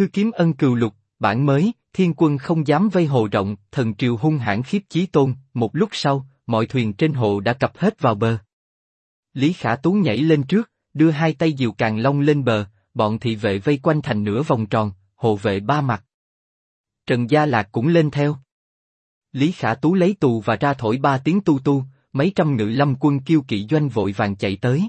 Thư kiếm ân cừu lục, bản mới, thiên quân không dám vây hồ rộng, thần triều hung hãn khiếp chí tôn, một lúc sau, mọi thuyền trên hồ đã cập hết vào bờ. Lý Khả Tú nhảy lên trước, đưa hai tay dìu Càn Long lên bờ, bọn thị vệ vây quanh thành nửa vòng tròn, hộ vệ ba mặt. Trần Gia Lạc cũng lên theo. Lý Khả Tú lấy tù và ra thổi ba tiếng tu tu, mấy trăm ngự lâm quân kiêu kỵ doanh vội vàng chạy tới.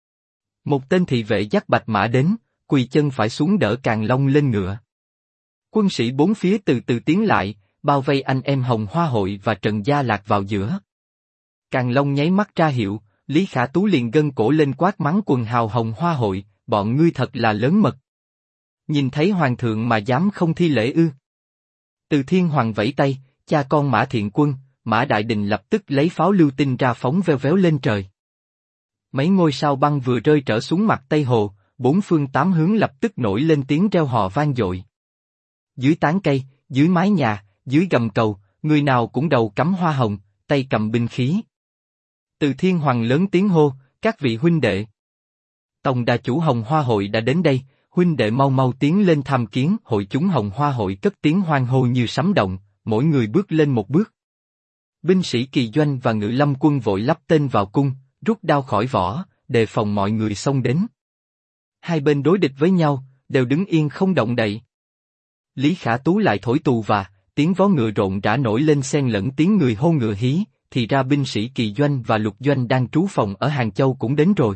Một tên thị vệ dắt bạch mã đến, quỳ chân phải xuống đỡ Càn Long lên ngựa. Quân sĩ bốn phía từ từ tiến lại, bao vây anh em Hồng Hoa Hội và Trần Gia Lạc vào giữa. Càn Long nháy mắt ra hiệu, Lý Khả Tú liền gân cổ lên quát mắng quần hào Hồng Hoa Hội, bọn ngươi thật là lớn mật. Nhìn thấy hoàng thượng mà dám không thi lễ ư? Từ Thiên Hoàng vẫy tay, cha con Mã Thiện Quân, Mã Đại Đình lập tức lấy pháo lưu tinh ra phóng veo véo lên trời. Mấy ngôi sao băng vừa rơi trở xuống mặt Tây Hồ, bốn phương tám hướng lập tức nổi lên tiếng reo hò vang dội. Dưới tán cây, dưới mái nhà, dưới gầm cầu, người nào cũng đầu cắm hoa hồng, tay cầm binh khí. Từ Thiên Hoàng lớn tiếng hô, các vị huynh đệ. Tổng đà chủ Hồng Hoa Hội đã đến đây, huynh đệ mau mau tiến lên tham kiến. Hội chúng Hồng Hoa Hội cất tiếng hoan hô như sấm động, mỗi người bước lên một bước. Binh sĩ kỳ doanh và ngự lâm quân vội lắp tên vào cung, rút đao khỏi vỏ, đề phòng mọi người xông đến. Hai bên đối địch với nhau, đều đứng yên không động đậy. Lý Khả Tú lại thổi tù và, tiếng vó ngựa rộn rã nổi lên xen lẫn tiếng người hô ngựa hí, thì ra binh sĩ kỳ doanh và lục doanh đang trú phòng ở Hàng Châu cũng đến rồi.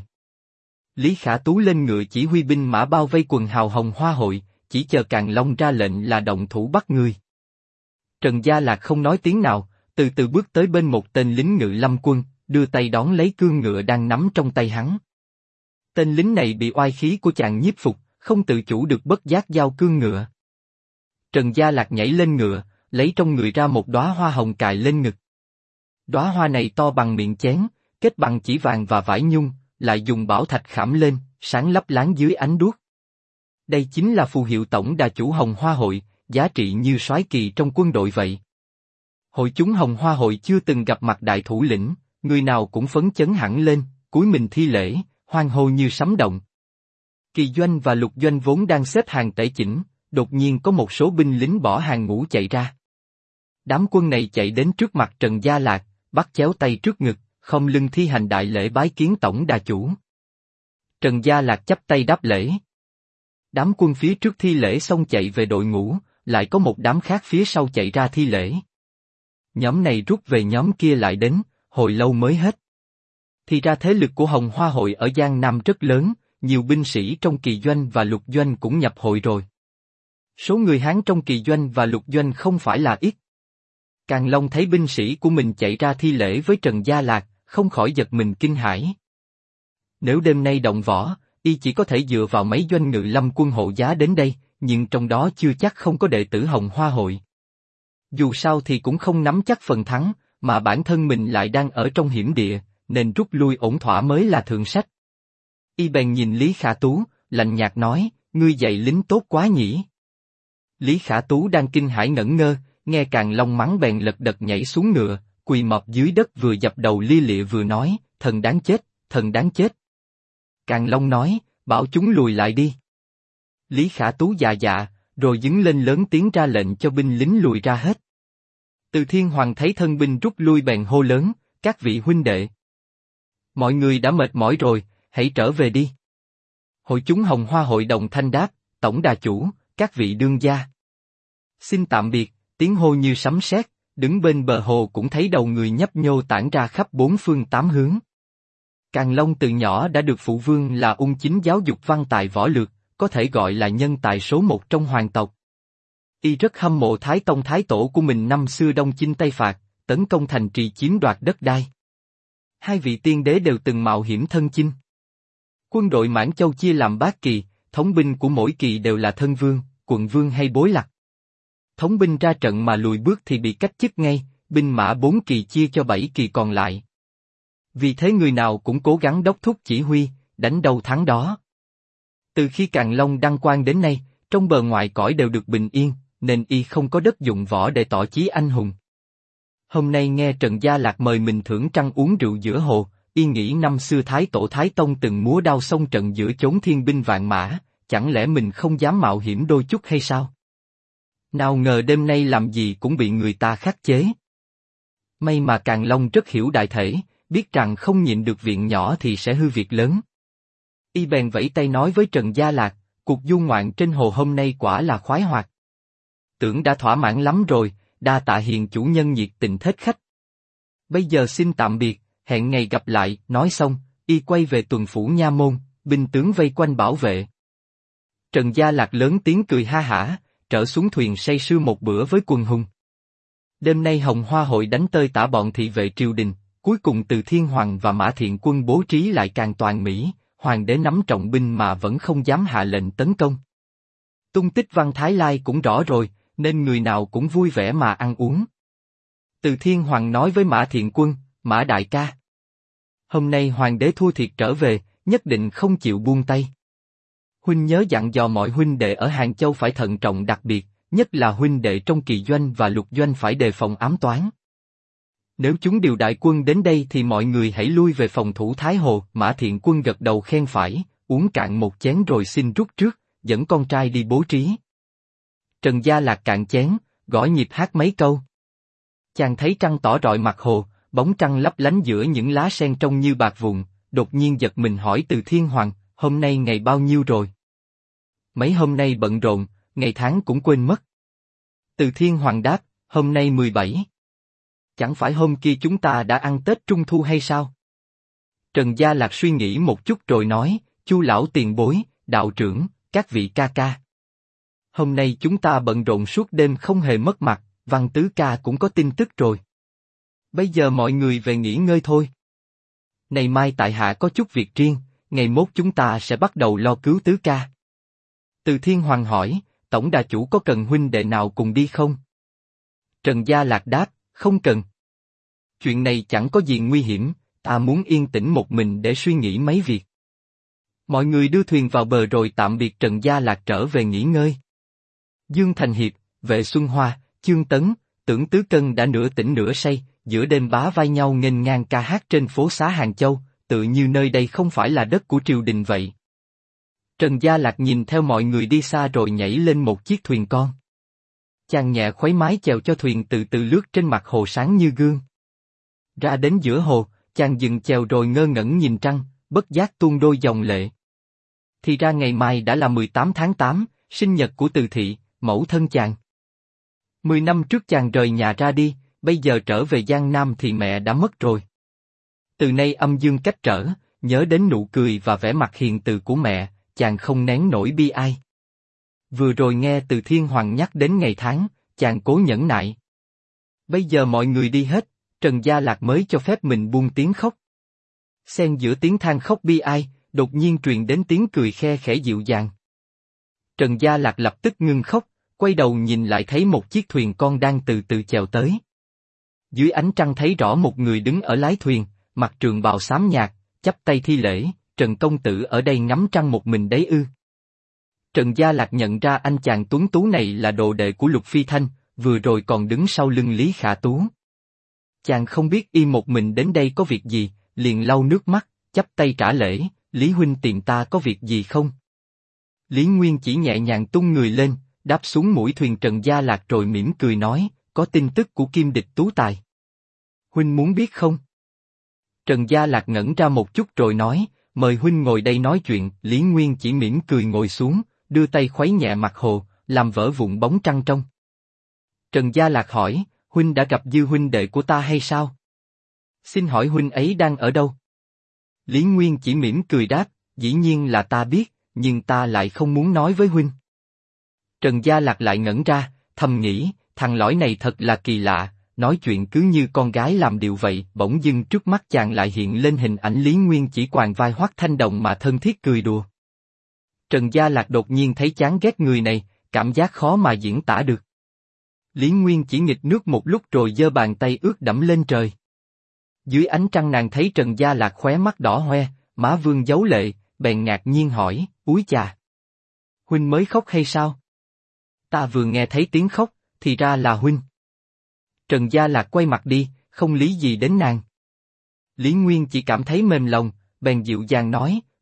Lý Khả Tú lên ngựa chỉ huy binh mã bao vây quần hào Hồng Hoa Hội, chỉ chờ Càn Long ra lệnh là động thủ bắt người. Trần Gia Lạc không nói tiếng nào, từ từ bước tới bên một tên lính ngự lâm quân, đưa tay đón lấy cương ngựa đang nắm trong tay hắn. Tên lính này bị oai khí của chàng nhiếp phục, không tự chủ được bất giác giao cương ngựa. Trần Gia Lạc nhảy lên ngựa, lấy trong người ra một đóa hoa hồng cài lên ngực. Đóa hoa này to bằng miệng chén, kết bằng chỉ vàng và vải nhung, lại dùng bảo thạch khảm lên, sáng lấp láng dưới ánh đuốc. Đây chính là phù hiệu tổng đà chủ Hồng Hoa Hội, giá trị như soái kỳ trong quân đội vậy. Hội chúng Hồng Hoa Hội chưa từng gặp mặt đại thủ lĩnh, người nào cũng phấn chấn hẳn lên, cúi mình thi lễ, hoan hô như sấm động. Kỳ doanh và lục doanh vốn đang xếp hàng tẩy chỉnh, đột nhiên có một số binh lính bỏ hàng ngũ chạy ra. Đám quân này chạy đến trước mặt Trần Gia Lạc, bắt chéo tay trước ngực, không lưng thi hành đại lễ bái kiến tổng đà chủ. Trần Gia Lạc chắp tay đáp lễ. Đám quân phía trước thi lễ xong chạy về đội ngũ, lại có một đám khác phía sau chạy ra thi lễ. Nhóm này rút về nhóm kia lại đến, hồi lâu mới hết. Thì ra thế lực của Hồng Hoa Hội ở Giang Nam rất lớn, nhiều binh sĩ trong kỳ doanh và lục doanh cũng nhập hội rồi. Số người Hán trong kỳ doanh và lục doanh không phải là ít. Càn Long thấy binh sĩ của mình chạy ra thi lễ với Trần Gia Lạc, không khỏi giật mình kinh hãi. Nếu đêm nay động võ, y chỉ có thể dựa vào mấy doanh ngự lâm quân hộ giá đến đây, nhưng trong đó chưa chắc không có đệ tử Hồng Hoa Hội. Dù sao thì cũng không nắm chắc phần thắng, mà bản thân mình lại đang ở trong hiểm địa, nên rút lui ổn thỏa mới là thượng sách. Y bèn nhìn Lý Khả Tú, lạnh nhạt nói, ngươi dạy lính tốt quá nhỉ. Lý Khả Tú đang kinh hãi ngẩn ngơ, nghe Càn Long mắng bèn lật đật nhảy xuống ngựa, quỳ mọp dưới đất vừa dập đầu lia lịa vừa nói, thần đáng chết, thần đáng chết. Càn Long nói, bảo chúng lùi lại đi. Lý Khả Tú dạ dạ, rồi đứng lên lớn tiếng ra lệnh cho binh lính lùi ra hết. Từ Thiên Hoàng thấy thân binh rút lui bèn hô lớn, các vị huynh đệ. Mọi người đã mệt mỏi rồi, hãy trở về đi. Hội chúng Hồng Hoa Hội đồng thanh đáp, tổng đà chủ, các vị đương gia. Xin tạm biệt, tiếng hô như sấm sét, đứng bên bờ hồ cũng thấy đầu người nhấp nhô tản ra khắp bốn phương tám hướng. Càn Long từ nhỏ đã được phụ vương là ung chính giáo dục văn tài võ lược, có thể gọi là nhân tài số một trong hoàng tộc. Y rất hâm mộ Thái Tông Thái Tổ của mình năm xưa đông chinh Tây Phạt, tấn công thành trì chiếm đoạt đất đai. Hai vị tiên đế đều từng mạo hiểm thân chinh. Quân đội Mãn Châu chia làm bát kỳ, thống binh của mỗi kỳ đều là thân vương, quận vương hay bối lạc. Thống binh ra trận mà lùi bước thì bị cách chức ngay, binh mã 4 kỳ chia cho 7 kỳ còn lại. Vì thế người nào cũng cố gắng đốc thúc chỉ huy, đánh đâu thắng đó. Từ khi Càn Long đăng quang đến nay, trong bờ ngoại cõi đều được bình yên, nên y không có đất dụng võ để tỏ chí anh hùng. Hôm nay nghe Trần Gia Lạc mời mình thưởng trăng uống rượu giữa hồ, y nghĩ năm xưa Thái Tổ Thái Tông từng múa đao xông trận giữa chốn thiên binh vạn mã, chẳng lẽ mình không dám mạo hiểm đôi chút hay sao? Nào ngờ đêm nay làm gì cũng bị người ta khắc chế. May mà Càn Long rất hiểu đại thể, biết rằng không nhịn được viện nhỏ thì sẽ hư việc lớn. Y bèn vẫy tay nói với Trần Gia Lạc, cuộc du ngoạn trên hồ hôm nay quả là khoái hoạt. Tưởng đã thỏa mãn lắm rồi, đa tạ hiền chủ nhân nhiệt tình thết khách. Bây giờ xin tạm biệt, hẹn ngày gặp lại. Nói xong, y quay về tuần phủ nha môn, binh tướng vây quanh bảo vệ. Trần Gia Lạc lớn tiếng cười ha hả, trở xuống thuyền say sưa một bữa với quần hùng. Đêm nay Hồng Hoa hội đánh tơi tả bọn thị vệ triều đình, cuối cùng Từ Thiên Hoàng và Mã Thiện Quân bố trí lại càng toàn mỹ, hoàng đế nắm trọng binh mà vẫn không dám hạ lệnh tấn công. Tung tích Văn Thái Lai cũng rõ rồi, nên người nào cũng vui vẻ mà ăn uống. Từ Thiên Hoàng nói với Mã Thiện Quân, Mã đại ca. Hôm nay hoàng đế thua thiệt trở về, nhất định không chịu buông tay. Huynh nhớ dặn dò mọi huynh đệ ở Hàng Châu phải thận trọng đặc biệt, nhất là huynh đệ trong Kỳ Doanh và Lục Doanh phải đề phòng ám toán. Nếu chúng điều đại quân đến đây thì mọi người hãy lui về phòng thủ Thái Hồ. Mã Thiện Quân gật đầu khen phải, uống cạn một chén rồi xin rút trước, dẫn con trai đi bố trí. Trần Gia Lạc cạn chén, gõ nhịp hát mấy câu. Chàng thấy trăng tỏ rọi mặt hồ, bóng trăng lấp lánh giữa những lá sen trông như bạc vụn, đột nhiên giật mình hỏi Từ Thiên Hoàng, hôm nay ngày bao nhiêu rồi? Mấy hôm nay bận rộn, ngày tháng cũng quên mất. Từ Thiên Hoàng đáp, hôm nay 17. Chẳng phải hôm kia chúng ta đã ăn Tết Trung Thu hay sao? Trần Gia Lạc suy nghĩ một chút rồi nói, Chu lão tiền bối, đạo trưởng, các vị ca ca. Hôm nay chúng ta bận rộn suốt đêm không hề mất mặt, Văn tứ ca cũng có tin tức rồi. Bây giờ mọi người về nghỉ ngơi thôi. Này mai tại hạ có chút việc riêng, ngày mốt chúng ta sẽ bắt đầu lo cứu tứ ca. Từ Thiên Hoàng hỏi, tổng đà chủ có cần huynh đệ nào cùng đi không? Trần Gia Lạc đáp, không cần. Chuyện này chẳng có gì nguy hiểm, ta muốn yên tĩnh một mình để suy nghĩ mấy việc. Mọi người đưa thuyền vào bờ rồi tạm biệt Trần Gia Lạc trở về nghỉ ngơi. Dương Thành Hiệp, Vệ Xuân Hoa, Chương Tấn, Tưởng Tứ Cân đã nửa tỉnh nửa say, giữa đêm bá vai nhau nghênh ngang ca hát trên phố xá Hàng Châu, tự như nơi đây không phải là đất của triều đình vậy. Trần Gia Lạc nhìn theo mọi người đi xa rồi nhảy lên một chiếc thuyền con. Chàng nhẹ khuấy mái chèo cho thuyền từ từ lướt trên mặt hồ sáng như gương. Ra đến giữa hồ, chàng dừng chèo rồi ngơ ngẩn nhìn trăng, bất giác tuôn đôi dòng lệ. Thì ra ngày mai đã là 18 tháng 8, sinh nhật của Từ Thị, mẫu thân chàng. 10 năm trước chàng rời nhà ra đi, bây giờ trở về Giang Nam thì mẹ đã mất rồi. Từ nay âm dương cách trở, nhớ đến nụ cười và vẻ mặt hiền từ của mẹ, chàng không nén nổi bi ai. Vừa rồi nghe Từ Thiên Hoàng nhắc đến ngày tháng, chàng cố nhẫn nại. Bây giờ mọi người đi hết, Trần Gia Lạc mới cho phép mình buông tiếng khóc. Xen giữa tiếng than khóc bi ai, đột nhiên truyền đến tiếng cười khe khẽ dịu dàng. Trần Gia Lạc lập tức ngưng khóc, quay đầu nhìn lại thấy một chiếc thuyền con đang từ từ chèo tới. Dưới ánh trăng thấy rõ một người đứng ở lái thuyền, mặc trường bào xám nhạt, chắp tay thi lễ, Trần công tử ở đây ngắm trăng một mình đấy ư? Trần Gia Lạc nhận ra anh chàng tuấn tú này là đồ đệ của Lục Phi Thanh, vừa rồi còn đứng sau lưng Lý Khả Tú. Chàng không biết y một mình đến đây có việc gì, liền lau nước mắt, chắp tay trả lễ, Lý huynh tìm ta có việc gì không? Lý Nguyên chỉ nhẹ nhàng tung người lên, đáp xuống mũi thuyền Trần Gia Lạc rồi mỉm cười nói, có tin tức của Kim Địch Tú Tài. Huynh muốn biết không? Trần Gia Lạc ngẩn ra một chút rồi nói, mời huynh ngồi đây nói chuyện. Lý Nguyên chỉ mỉm cười ngồi xuống, đưa tay khuấy nhẹ mặt hồ, làm vỡ vụn bóng trăng trong. Trần Gia Lạc hỏi, huynh đã gặp Dư huynh đệ của ta hay sao? Xin hỏi huynh ấy đang ở đâu? Lý Nguyên chỉ mỉm cười đáp, dĩ nhiên là ta biết, nhưng ta lại không muốn nói với huynh. Trần Gia Lạc lại ngẩn ra, thầm nghĩ, thằng lõi này thật là kỳ lạ, nói chuyện cứ như con gái làm điệu vậy. Bỗng dưng trước mắt chàng lại hiện lên hình ảnh Lý Nguyên chỉ quàng vai Hoắc Thanh Đồng mà thân thiết cười đùa. Trần Gia Lạc đột nhiên thấy chán ghét người này, cảm giác khó mà diễn tả được. Lý Nguyên chỉ nghịch nước một lúc rồi giơ bàn tay ướt đẫm lên trời. Dưới ánh trăng nàng thấy Trần Gia Lạc khóe mắt đỏ hoe, má vương giấu lệ, bèn ngạc nhiên hỏi, úi chà! Huynh mới khóc hay sao? Ta vừa nghe thấy tiếng khóc, thì ra là huynh. Trần Gia Lạc quay mặt đi, không lý gì đến nàng. Lý Nguyên chỉ cảm thấy mềm lòng, bèn dịu dàng nói,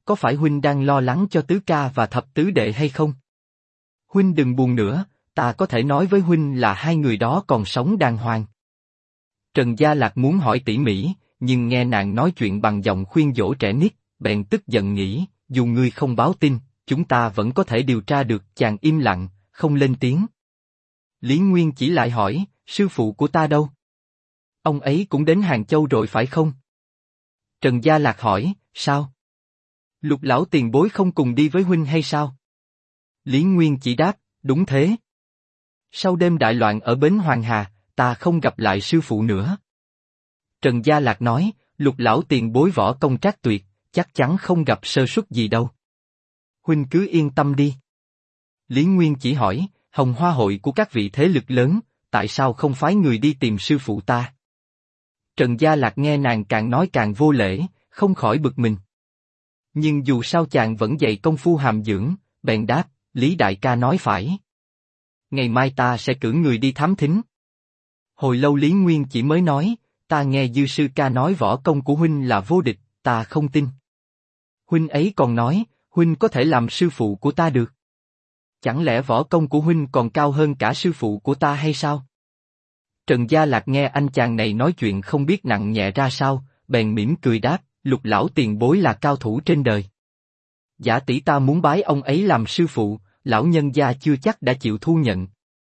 có phải huynh đang lo lắng cho tứ ca và thập tứ đệ hay không? Huynh đừng buồn nữa, ta có thể nói với huynh là hai người đó còn sống đàng hoàng. Trần Gia Lạc muốn hỏi tỉ mỉ, nhưng nghe nàng nói chuyện bằng giọng khuyên dỗ trẻ nít, bèn tức giận nghĩ, dù ngươi không báo tin, chúng ta vẫn có thể điều tra được. Chàng im lặng, không lên tiếng. Lý Nguyên chỉ lại hỏi, sư phụ của ta đâu? Ông ấy cũng đến Hàng Châu rồi phải không? Trần Gia Lạc hỏi, sao? Lục lão tiền bối không cùng đi với huynh hay sao? Lý Nguyên chỉ đáp, đúng thế. Sau đêm đại loạn ở bến Hoàng Hà, ta không gặp lại sư phụ nữa. Trần Gia Lạc nói, Lục lão tiền bối võ công trác tuyệt, chắc chắn không gặp sơ suất gì đâu. Huynh cứ yên tâm đi. Lý Nguyên chỉ hỏi, Hồng Hoa hội của các vị thế lực lớn, tại sao không phái người đi tìm sư phụ ta? Trần Gia Lạc nghe nàng càng nói càng vô lễ, không khỏi bực mình. Nhưng dù sao chàng vẫn dạy công phu hàm dưỡng, bèn đáp, Lý đại ca nói phải. Ngày mai ta sẽ cử người đi thám thính. Hồi lâu Lý Nguyên chỉ mới nói, ta nghe Dư sư ca nói võ công của huynh là vô địch, ta không tin. Huynh ấy còn nói, huynh có thể làm sư phụ của ta được. Chẳng lẽ võ công của huynh còn cao hơn cả sư phụ của ta hay sao? Trần Gia Lạc nghe anh chàng này nói chuyện không biết nặng nhẹ ra sao, bèn mỉm cười đáp, Lục lão tiền bối là cao thủ trên đời. Giả tỷ ta muốn bái ông ấy làm sư phụ, lão nhân gia chưa chắc đã chịu thu nhận.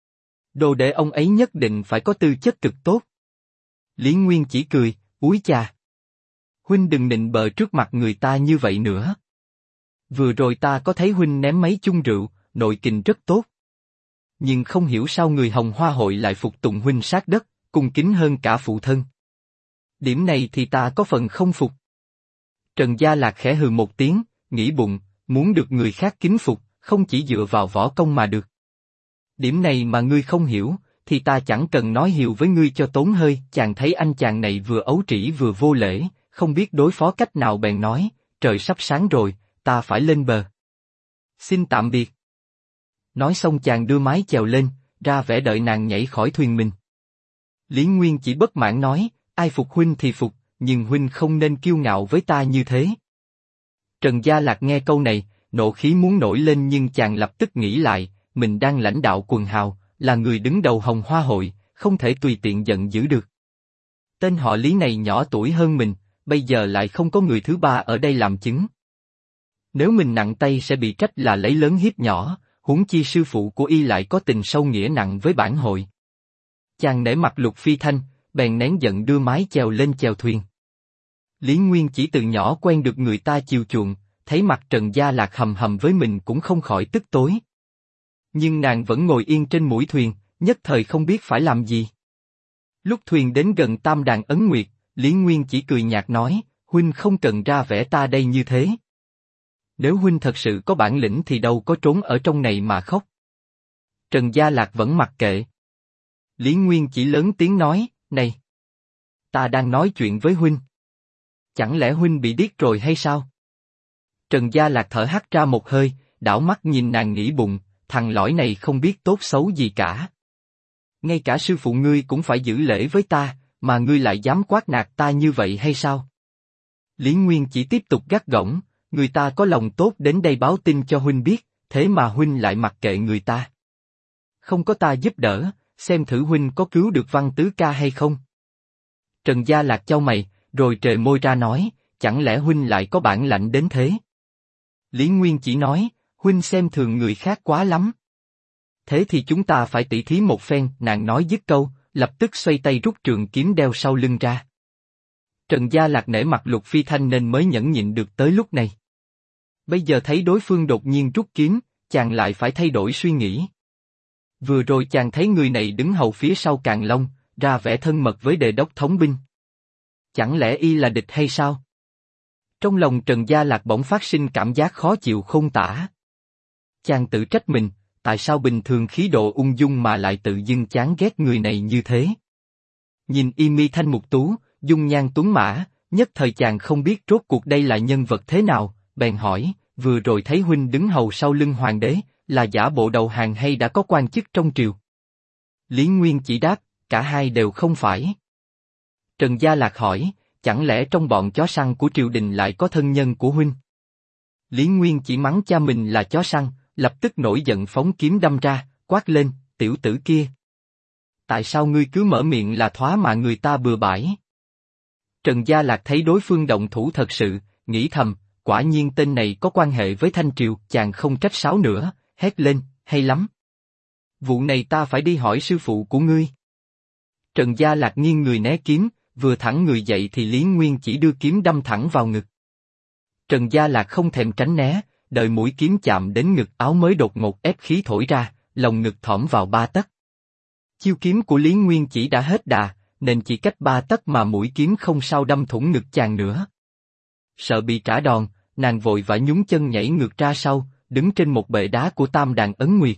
Đồ đệ ông ấy nhất định phải có tư chất cực tốt. Lý Nguyên chỉ cười, úi chà. Huynh đừng nịnh bợ trước mặt người ta như vậy nữa. Vừa rồi ta có thấy huynh ném mấy chung rượu, nội kình rất tốt. Nhưng không hiểu sao người Hồng Hoa hội lại phục tùng huynh sát đất, cung kính hơn cả phụ thân. Điểm này thì ta có phần không phục. Trần Gia Lạc khẽ hừ một tiếng, nghĩ bụng, muốn được người khác kính phục, không chỉ dựa vào võ công mà được. Điểm này mà ngươi không hiểu, thì ta chẳng cần nói hiệu với ngươi cho tốn hơi. Chàng thấy anh chàng này vừa ấu trĩ vừa vô lễ, không biết đối phó cách nào bèn nói, trời sắp sáng rồi, ta phải lên bờ. Xin tạm biệt. Nói xong chàng đưa mái chèo lên, ra vẻ đợi nàng nhảy khỏi thuyền mình. Lý Nguyên chỉ bất mãn nói, ai phục huynh thì phục, nhưng huynh không nên kiêu ngạo với ta như thế. Trần Gia Lạc nghe câu này, nộ khí muốn nổi lên nhưng chàng lập tức nghĩ lại, mình đang lãnh đạo quần hào, là người đứng đầu Hồng Hoa hội, không thể tùy tiện giận dữ được. Tên họ Lý này nhỏ tuổi hơn mình, bây giờ lại không có người thứ ba ở đây làm chứng. Nếu mình nặng tay sẽ bị trách là lấy lớn hiếp nhỏ, huống chi sư phụ của y lại có tình sâu nghĩa nặng với bản hội. Chàng nể mặt Lục Phi Thanh, bèn nén giận đưa mái chèo lên chèo thuyền. Lý Nguyên chỉ từ nhỏ quen được người ta chiều chuộng, thấy mặt Trần Gia Lạc hầm hầm với mình cũng không khỏi tức tối. Nhưng nàng vẫn ngồi yên trên mũi thuyền, nhất thời không biết phải làm gì. Lúc thuyền đến gần Tam Đàn Ấn Nguyệt, Lý Nguyên chỉ cười nhạt nói, huynh không cần ra vẻ ta đây như thế. Nếu huynh thật sự có bản lĩnh thì đâu có trốn ở trong này mà khóc. Trần Gia Lạc vẫn mặc kệ. Lý Nguyên chỉ lớn tiếng nói, này! Ta đang nói chuyện với huynh. Chẳng lẽ huynh bị điếc rồi hay sao? Trần Gia Lạc thở hắt ra một hơi, đảo mắt nhìn nàng nghĩ bụng, thằng lõi này không biết tốt xấu gì cả. Ngay cả sư phụ ngươi cũng phải giữ lễ với ta, mà ngươi lại dám quát nạt ta như vậy hay sao? Lý Nguyên chỉ tiếp tục gắt gỏng, người ta có lòng tốt đến đây báo tin cho huynh biết, thế mà huynh lại mặc kệ người ta. Không có ta giúp đỡ, xem thử huynh có cứu được Văn Tứ ca hay không? Trần Gia Lạc chau mày, rồi trề môi ra nói, chẳng lẽ huynh lại có bản lãnh đến thế? Lý Nguyên chỉ nói, huynh xem thường người khác quá lắm. Thế thì chúng ta phải tỉ thí một phen. Nàng nói dứt câu, lập tức xoay tay rút trường kiếm đeo sau lưng ra. Trần Gia Lạc nể mặt Lục Phi Thanh nên mới nhẫn nhịn được tới lúc này. Bây giờ thấy đối phương đột nhiên rút kiếm, chàng lại phải thay đổi suy nghĩ. Vừa rồi chàng thấy người này đứng hầu phía sau Càn Long, ra vẻ thân mật với đề đốc thống binh. Chẳng lẽ y là địch hay sao? Trong lòng Trần Gia Lạc bỗng phát sinh cảm giác khó chịu không tả. Chàng tự trách mình, tại sao bình thường khí độ ung dung mà lại tự dưng chán ghét người này như thế? Nhìn y mi thanh mục tú, dung nhan tuấn mã, nhất thời chàng không biết rốt cuộc đây là nhân vật thế nào, bèn hỏi, vừa rồi thấy huynh đứng hầu sau lưng hoàng đế, là giả bộ đầu hàng hay đã có quan chức trong triều? Lý Nguyên chỉ đáp, cả hai đều không phải. Trần Gia Lạc hỏi, chẳng lẽ trong bọn chó săn của triều đình lại có thân nhân của huynh? Lý Nguyên chỉ mắng cha mình là chó săn, lập tức nổi giận phóng kiếm đâm ra, quát lên, tiểu tử kia. Tại sao ngươi cứ mở miệng là thoá mà người ta bừa bãi? Trần Gia Lạc thấy đối phương động thủ thật sự, nghĩ thầm, quả nhiên tên này có quan hệ với Thanh Triều, chàng không trách sáo nữa, hét lên, hay lắm. Vụ này ta phải đi hỏi sư phụ của ngươi. Trần Gia Lạc nghiêng người né kiếm, vừa thẳng người dậy thì Lý Nguyên chỉ đưa kiếm đâm thẳng vào ngực. Trần Gia Lạc không thèm tránh né, đợi mũi kiếm chạm đến ngực áo mới đột ngột ép khí thổi ra, lồng ngực thõm vào 3 tấc. Chiêu kiếm của Lý Nguyên chỉ đã hết đà, nên chỉ cách 3 tấc mà mũi kiếm không sao đâm thủng ngực chàng nữa. Sợ bị trả đòn, nàng vội vã nhún chân nhảy ngược ra sau, đứng trên một bệ đá của Tam Đàn Ấn Nguyệt.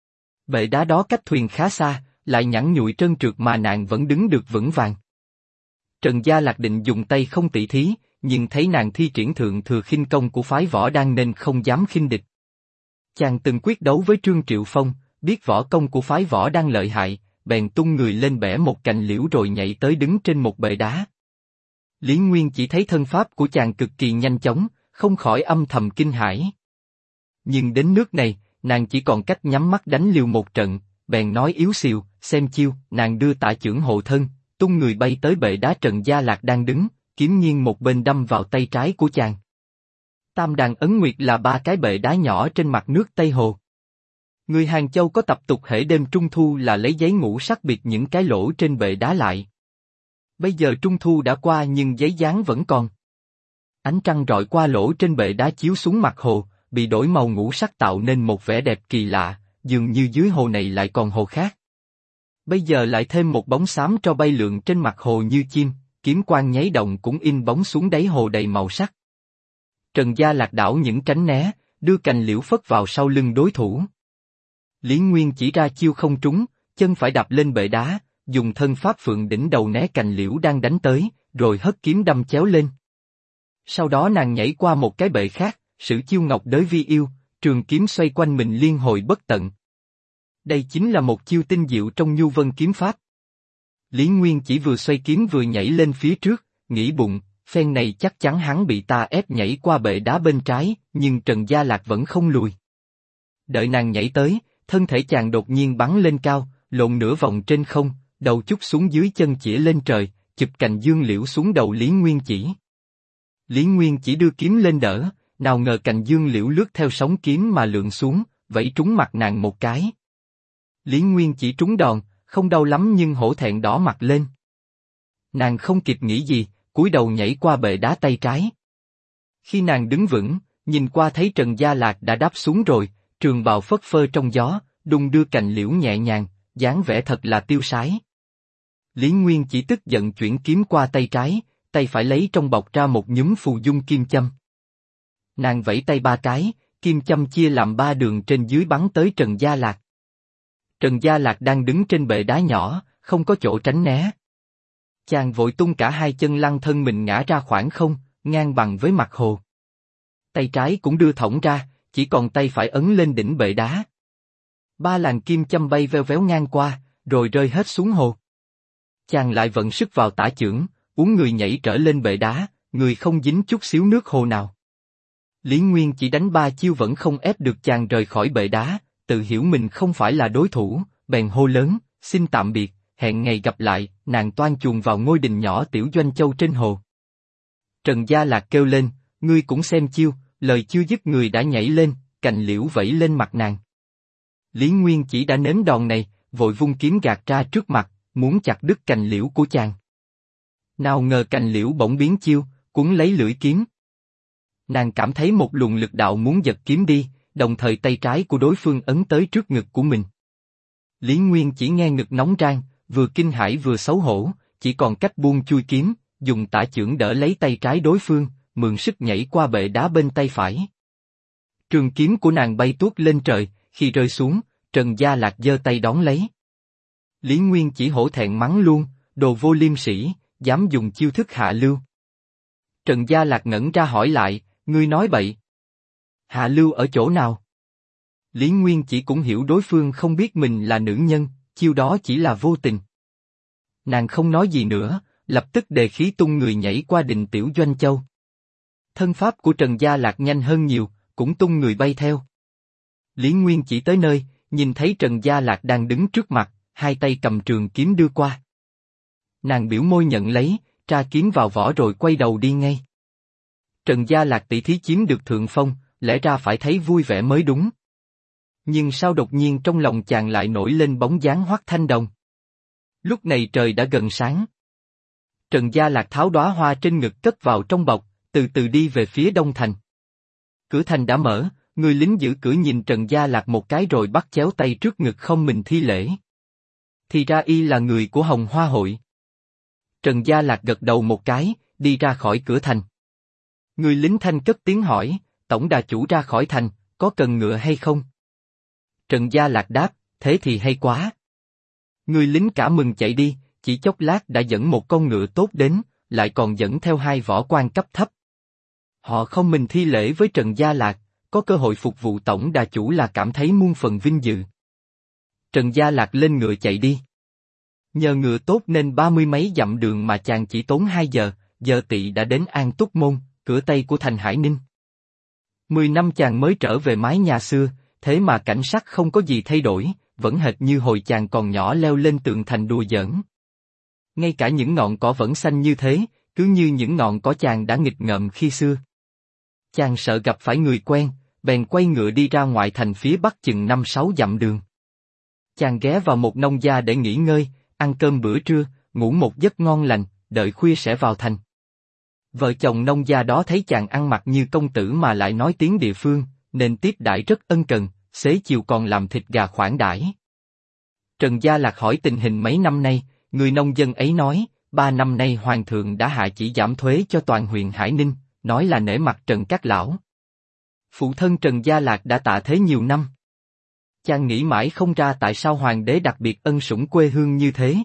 Bệ đá đó cách thuyền khá xa, lại nhẵn nhụi trơn trượt mà nàng vẫn đứng được vững vàng. Trần Gia Lạc định dùng tay không tỉ thí, nhưng thấy nàng thi triển thượng thừa khinh công của phái Võ Đan nên không dám khinh địch. Chàng từng quyết đấu với Trương Triệu Phong, biết võ công của phái Võ Đan lợi hại, bèn tung người lên bẻ một cành liễu rồi nhảy tới đứng trên một bệ đá. Lý Nguyên chỉ thấy thân pháp của chàng cực kỳ nhanh chóng, không khỏi âm thầm kinh hãi. Nhưng đến nước này, nàng chỉ còn cách nhắm mắt đánh liều một trận, bèn nói yếu xìu, xem chiêu, nàng đưa tả chưởng hộ thân, tung người bay tới bệ đá Trần Gia Lạc đang đứng, kiếm nhiên một bên đâm vào tay trái của chàng. Tam Đàn Ấn Nguyệt là 3 cái bệ đá nhỏ trên mặt nước Tây Hồ. Người Hàng Châu có tập tục hễ đêm Trung Thu là lấy giấy ngũ sắc bịt những cái lỗ trên bệ đá lại. Bây giờ Trung Thu đã qua nhưng giấy dán vẫn còn. Ánh trăng rọi qua lỗ trên bệ đá chiếu xuống mặt hồ, bị đổi màu ngũ sắc tạo nên một vẻ đẹp kỳ lạ, dường như dưới hồ này lại còn hồ khác. Bây giờ lại thêm một bóng xám tro bay lượn trên mặt hồ như chim, kiếm quang nháy động cũng in bóng xuống đáy hồ đầy màu sắc. Trần Gia Lạc đảo những tránh né, đưa cành liễu phất vào sau lưng đối thủ. Lý Nguyên chỉ ra chiêu không trúng, chân phải đạp lên bệ đá, dùng thân pháp phượng đỉnh đầu né cành liễu đang đánh tới, rồi hất kiếm đâm chéo lên. Sau đó nàng nhảy qua một cái bệ khác, sử chiêu ngọc đới vi yêu, trường kiếm xoay quanh mình liên hồi bất tận. Đây chính là một chiêu tinh diệu trong Nhu Vân kiếm pháp. Lý Nguyên chỉ vừa xoay kiếm vừa nhảy lên phía trước, nghĩ bụng, phen này chắc chắn hắn bị ta ép nhảy qua bệ đá bên trái, nhưng Trần Gia Lạc vẫn không lùi. Đợi nàng nhảy tới, thân thể chàng đột nhiên bắn lên cao, lộn nửa vòng trên không, đầu chút xuống dưới chân chĩa lên trời, chụp cành dương liễu xuống đầu Lý Nguyên chỉ. Lý Nguyên chỉ đưa kiếm lên đỡ, nào ngờ cành dương liễu lướt theo sóng kiếm mà lượn xuống, vẫy trúng mặt nàng một cái. Lý Nguyên chỉ trúng đòn, không đau lắm nhưng hổ thẹn đỏ mặt lên. Nàng không kịp nghĩ gì, cúi đầu nhảy qua bệ đá tay trái. Khi nàng đứng vững, nhìn qua thấy Trần Gia Lạc đã đáp xuống rồi, trường bào phất phơ trong gió, đung đưa cành liễu nhẹ nhàng, dáng vẻ thật là tiêu sái. Lý Nguyên chỉ tức giận chuyển kiếm qua tay trái, tay phải lấy trong bọc ra một nhúm phù dung kim châm. Nàng vẫy tay 3 cái, kim châm chia làm 3 đường trên dưới bắn tới Trần Gia Lạc. Trần Gia Lạc đang đứng trên bệ đá nhỏ, không có chỗ tránh né. Chàng vội tung cả 2 chân lăn thân mình ngã ra khoảng không, ngang bằng với mặt hồ. Tay trái cũng đưa thõng ra, chỉ còn tay phải ấn lên đỉnh bệ đá. 3 làn kim châm bay veo véo ngang qua, rồi rơi hết xuống hồ. Chàng lại vận sức vào tả chưởng, uốn người nhảy trở lên bệ đá, người không dính chút xíu nước hồ nào. Lý Nguyên chỉ đánh 3 chiêu vẫn không ép được chàng rời khỏi bệ đá, tự hiểu mình không phải là đối thủ, bèn hô lớn, xin tạm biệt, hẹn ngày gặp lại, nàng toan chuồn vào ngôi đình nhỏ Tiểu Doanh Châu trên hồ. Trần Gia Lạc kêu lên, ngươi cũng xem chiêu, lời chưa dứt người đã nhảy lên, cành liễu vẫy lên mặt nàng. Lý Nguyên chỉ đã nếm đòn này, vội vung kiếm gạt ra trước mặt, muốn chặt đứt cành liễu của chàng. Nào ngờ cành liễu bỗng biến chiêu, cuốn lấy lưỡi kiếm. Nàng cảm thấy một luồng lực đạo muốn giật kiếm đi, đồng thời tay trái của đối phương ấn tới trước ngực của mình. Lý Nguyên chỉ nghe ngực nóng rang, vừa kinh hãi vừa xấu hổ, chỉ còn cách buông chui kiếm, dùng tả chưởng đỡ lấy tay trái đối phương, mượn sức nhảy qua bệ đá bên tay phải. Trường kiếm của nàng bay tuốt lên trời, khi rơi xuống, Trần Gia Lạc giơ tay đón lấy. Lý Nguyên chỉ hổ thẹn mắng luôn, đồ vô liêm sĩ, dám dùng chiêu thức hạ lưu. Trần Gia Lạc ngẩn ra hỏi lại, ngươi nói bậy. Hạ lưu ở chỗ nào? Lý Nguyên chỉ cũng hiểu đối phương không biết mình là nữ nhân, chiêu đó chỉ là vô tình. Nàng không nói gì nữa, lập tức đề khí tung người nhảy qua đình Tiểu Doanh Châu. Thân pháp của Trần Gia Lạc nhanh hơn nhiều, cũng tung người bay theo. Lý Nguyên chỉ tới nơi, nhìn thấy Trần Gia Lạc đang đứng trước mặt, hai tay cầm trường kiếm đưa qua. Nàng biểu môi nhận lấy, tra kiếm vào vỏ rồi quay đầu đi ngay. Trần Gia Lạc tỷ thí chiếm được thượng phong, lẽ ra phải thấy vui vẻ mới đúng. Nhưng sao đột nhiên trong lòng chàng lại nổi lên bóng dáng Hoắc Thanh Đồng. Lúc này trời đã gần sáng. Trần Gia Lạc tháo đóa hoa trên ngực cất vào trong bọc, từ từ đi về phía đông thành. Cửa thành đã mở, người lính giữ cửa nhìn Trần Gia Lạc một cái rồi bắt chéo tay trước ngực không mình thi lễ. Thì ra y là người của Hồng Hoa hội. Trần Gia Lạc gật đầu một cái, đi ra khỏi cửa thành. Người lính thanh cất tiếng hỏi, tổng đà chủ ra khỏi thành, có cần ngựa hay không? Trần Gia Lạc đáp, thế thì hay quá. Người lính cả mừng chạy đi, chỉ chốc lát đã dẫn một con ngựa tốt đến, lại còn dẫn theo hai võ quan cấp thấp. Họ không mình thi lễ với Trần Gia Lạc, có cơ hội phục vụ tổng đà chủ là cảm thấy muôn phần vinh dự. Trần Gia Lạc lên ngựa chạy đi. Nhờ ngựa tốt nên 30 mấy dặm đường mà chàng chỉ tốn 2 giờ, giờ tỵ đã đến An Túc Môn, cửa Tây của thành Hải Ninh. 10 năm chàng mới trở về mái nhà xưa, thế mà cảnh sắc không có gì thay đổi, vẫn hệt như hồi chàng còn nhỏ leo lên tường thành đùa giỡn. Ngay cả những ngọn cỏ vẫn xanh như thế, cứ như những ngọn cỏ chàng đã nghịch ngợm khi xưa. Chàng sợ gặp phải người quen, bèn quay ngựa đi ra ngoại thành phía bắc chừng 5-6 dặm đường. Chàng ghé vào một nông gia để nghỉ ngơi, ăn cơm bữa trưa, ngủ một giấc ngon lành, đợi khuya sẽ vào thành. Vợ chồng nông gia đó thấy chàng ăn mặc như công tử mà lại nói tiếng địa phương, nên tiếp đãi rất ân cần, xế chiều còn làm thịt gà khoản đãi. Trần Gia Lạc hỏi tình hình mấy năm nay, người nông dân ấy nói, 3 năm nay hoàng thượng đã hạ chỉ giảm thuế cho toàn huyện Hải Ninh, nói là nể mặt Trần các lão. Phụ thân Trần Gia Lạc đã tạ thế nhiều năm. Chàng nghĩ mãi không ra tại sao hoàng đế đặc biệt ân sủng quê hương như thế.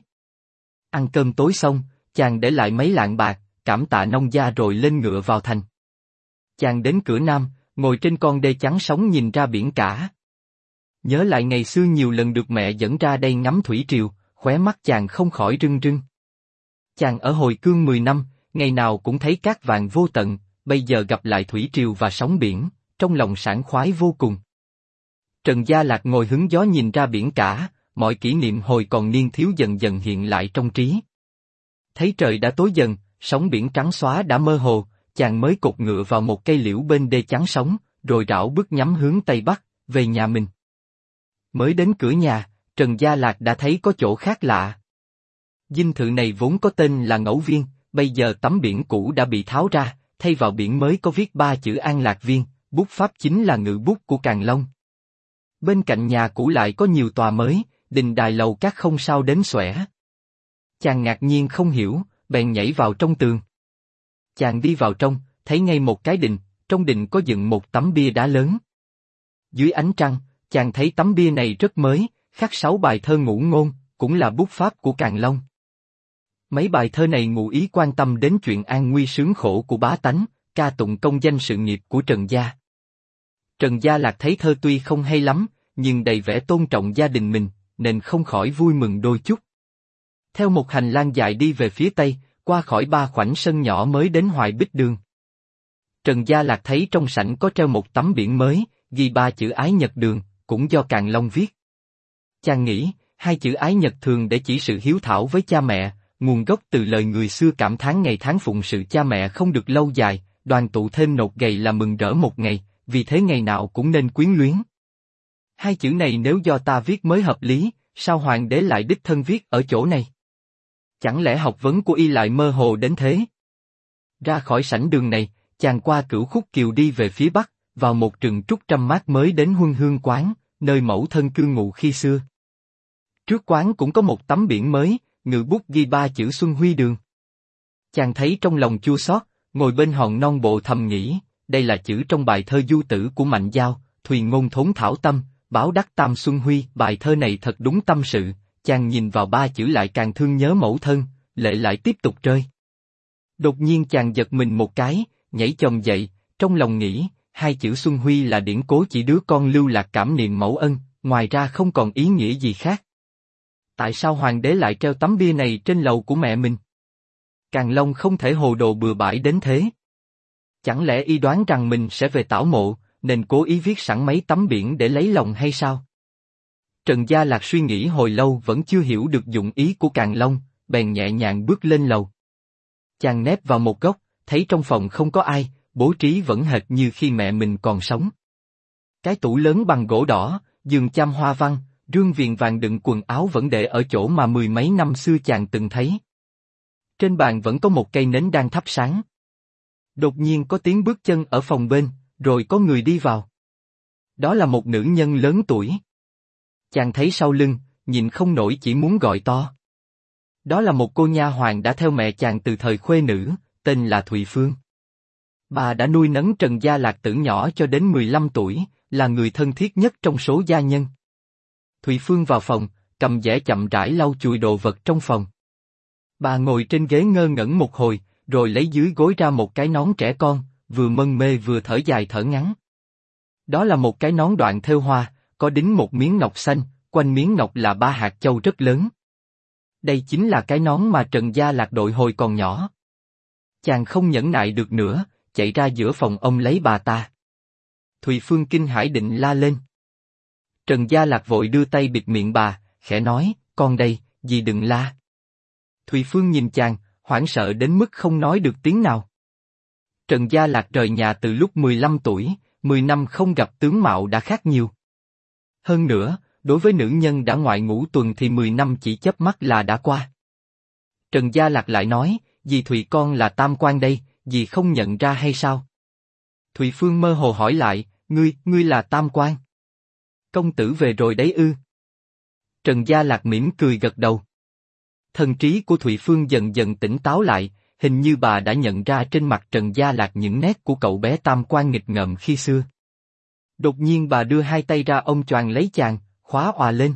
Ăn cơm tối xong, chàng để lại mấy lạng bạc, cảm tạ nông gia rồi lên ngựa vào thành. Chàng đến cửa Nam, ngồi trên con đê chắn sóng nhìn ra biển cả. Nhớ lại ngày xưa nhiều lần được mẹ dẫn ra đây ngắm thủy triều, khóe mắt chàng không khỏi rưng rưng. Chàng ở hồi cương 10 năm, ngày nào cũng thấy cát vàng vô tận, bây giờ gặp lại thủy triều và sóng biển, trong lòng sảng khoái vô cùng. Trần Gia Lạc ngồi hứng gió nhìn ra biển cả, mọi kỷ niệm hồi còn niên thiếu dần dần hiện lại trong trí. Thấy trời đã tối dần, sóng biển trắng xóa đã mơ hồ, chàng mới cột ngựa vào một cây liễu bên đê chắn sóng, rồi rảo bước nhắm hướng Tây Bắc, về nhà mình. Mới đến cửa nhà, Trần Gia Lạc đã thấy có chỗ khác lạ. Dinh thự này vốn có tên là Ngẫu Viên, bây giờ tấm biển cũ đã bị tháo ra, thay vào biển mới có viết 3 chữ An Lạc Viên, bút pháp chính là ngự bút của Càn Long. Bên cạnh nhà cũ lại có nhiều tòa mới, đình đài lầu các không sao đếm xuể. Chàng ngạc nhiên không hiểu, bèn nhảy vào trong tường. Chàng đi vào trong, thấy ngay một cái đình, trong đình có dựng một tấm bia đá lớn. Dưới ánh trăng, chàng thấy tấm bia này rất mới, khắc 6 bài thơ ngụ ngôn, cũng là bút pháp của Càn Long. Mấy bài thơ này ngụ ý quan tâm đến chuyện an nguy sướng khổ của bá tánh, ca tụng công danh sự nghiệp của Trần gia. Trần Gia Lạc thấy thơ tuy không hay lắm, nhưng đầy vẻ tôn trọng gia đình mình, nên không khỏi vui mừng đôi chút. Theo một hành lang dài đi về phía tây, qua khỏi 3 khoảnh sân nhỏ mới đến Hoài Bích Đường. Trần Gia Lạc thấy trong sảnh có treo một tấm biển mới, ghi 3 chữ Ái Nhật Đường, cũng do Càn Long viết. Chàng nghĩ, 2 chữ Ái Nhật thường để chỉ sự hiếu thảo với cha mẹ, nguồn gốc từ lời người xưa cảm thán ngày tháng phụng sự cha mẹ không được lâu dài, đoàn tụ thêm nột gầy là mừng rỡ một ngày, vì thế ngày nào cũng nên quyến luyến. 2 chữ này nếu do ta viết mới hợp lý, sao hoàng đế lại đích thân viết ở chỗ này? Chẳng lẽ học vấn của y lại mơ hồ đến thế? Ra khỏi sảnh đường này, chàng qua Cửu Khúc Kiều đi về phía bắc, vào một rừng trúc trăm mát mới đến Huân Hương Quán, nơi mẫu thân cư ngụ khi xưa. Trước quán cũng có một tấm biển mới, ngự bút ghi 3 chữ Xuân Huy Đường. Chàng thấy trong lòng chua xót, ngồi bên hòn non bộ thầm nghĩ, đây là chữ trong bài thơ Du Tử của Mạnh Dao, thuyền ngôn thốn thảo tâm, báo đắc tam Xuân Huy. Bài thơ này thật đúng tâm sự, chàng nhìn vào 3 chữ lại càng thương nhớ mẫu thân, lệ lại tiếp tục rơi. Đột nhiên chàng giật mình một cái, nhảy chồm dậy, trong lòng nghĩ, 2 chữ Xuân Huy là điển cố chỉ đứa con lưu lạc cảm niệm mẫu ân, ngoài ra không còn ý nghĩa gì khác. Tại sao hoàng đế lại treo tấm bia này trên lầu của mẹ mình? Càn Long không thể hồ đồ bừa bãi đến thế. Chẳng lẽ y đoán rằng mình sẽ về tảo mộ, nên cố ý viết sẵn mấy tấm biển để lấy lòng hay sao? Trần Gia Lạc suy nghĩ hồi lâu vẫn chưa hiểu được dụng ý của Càn Long, bèn nhẹ nhàng bước lên lầu. Chàng nép vào một góc, thấy trong phòng không có ai, bố trí vẫn hệt như khi mẹ mình còn sống. Cái tủ lớn bằng gỗ đỏ, giường cham hoa văn, rương viền vàng đựng quần áo vẫn để ở chỗ mà mười mấy năm xưa chàng từng thấy. Trên bàn vẫn có một cây nến đang thắp sáng. Đột nhiên có tiếng bước chân ở phòng bên, rồi có người đi vào. Đó là một nữ nhân lớn tuổi. Chàng thấy sau lưng, nhìn không nổi chỉ muốn gọi to. Đó là một cô nha hoàn đã theo mẹ chàng từ thời khuê nữ, tên là Thụy Phương. Bà đã nuôi nấng Trần Gia Lạc từ nhỏ cho đến 15 tuổi, là người thân thiết nhất trong số gia nhân. Thụy Phương vào phòng, cầm dẻ chậm rãi lau chùi đồ vật trong phòng. Bà ngồi trên ghế ngơ ngẩn một hồi, rồi lấy dưới gối ra một cái nón trẻ con, vừa mân mê vừa thở dài thở ngắn. Đó là một cái nón đoạn thêu hoa, có đính một miếng ngọc xanh, quanh miếng ngọc là 3 hạt châu rất lớn. Đây chính là cái nón mà Trần Gia Lạc đội hồi còn nhỏ. Chàng không nhẫn nại được nữa, chạy ra giữa phòng ông lấy bà ta. Thụy Phương kinh hãi định la lên. Trần Gia Lạc vội đưa tay bịt miệng bà, khẽ nói, con đây, dì đừng la. Thụy Phương nhìn chàng, hoảng sợ đến mức không nói được tiếng nào. Trần Gia Lạc rời nhà từ lúc 15 tuổi, 10 năm không gặp tướng mạo đã khác nhiều. Hơn nữa, đối với nữ nhân đã ngoại ngũ tuần thì 10 năm chỉ chớp mắt là đã qua. Trần Gia Lạc lại nói, dì Thụy con là tam quan đây, dì không nhận ra hay sao? Thụy Phương mơ hồ hỏi lại, ngươi là tam quan? Công tử về rồi đấy ư? Trần Gia Lạc mỉm cười gật đầu. Thần trí của Thụy Phương dần dần tỉnh táo lại, hình như bà đã nhận ra trên mặt Trần Gia Lạc những nét của cậu bé tam quan nghịch ngợm khi xưa. Đột nhiên bà đưa hai tay ra ôm choàng lấy chàng, khóa òa lên.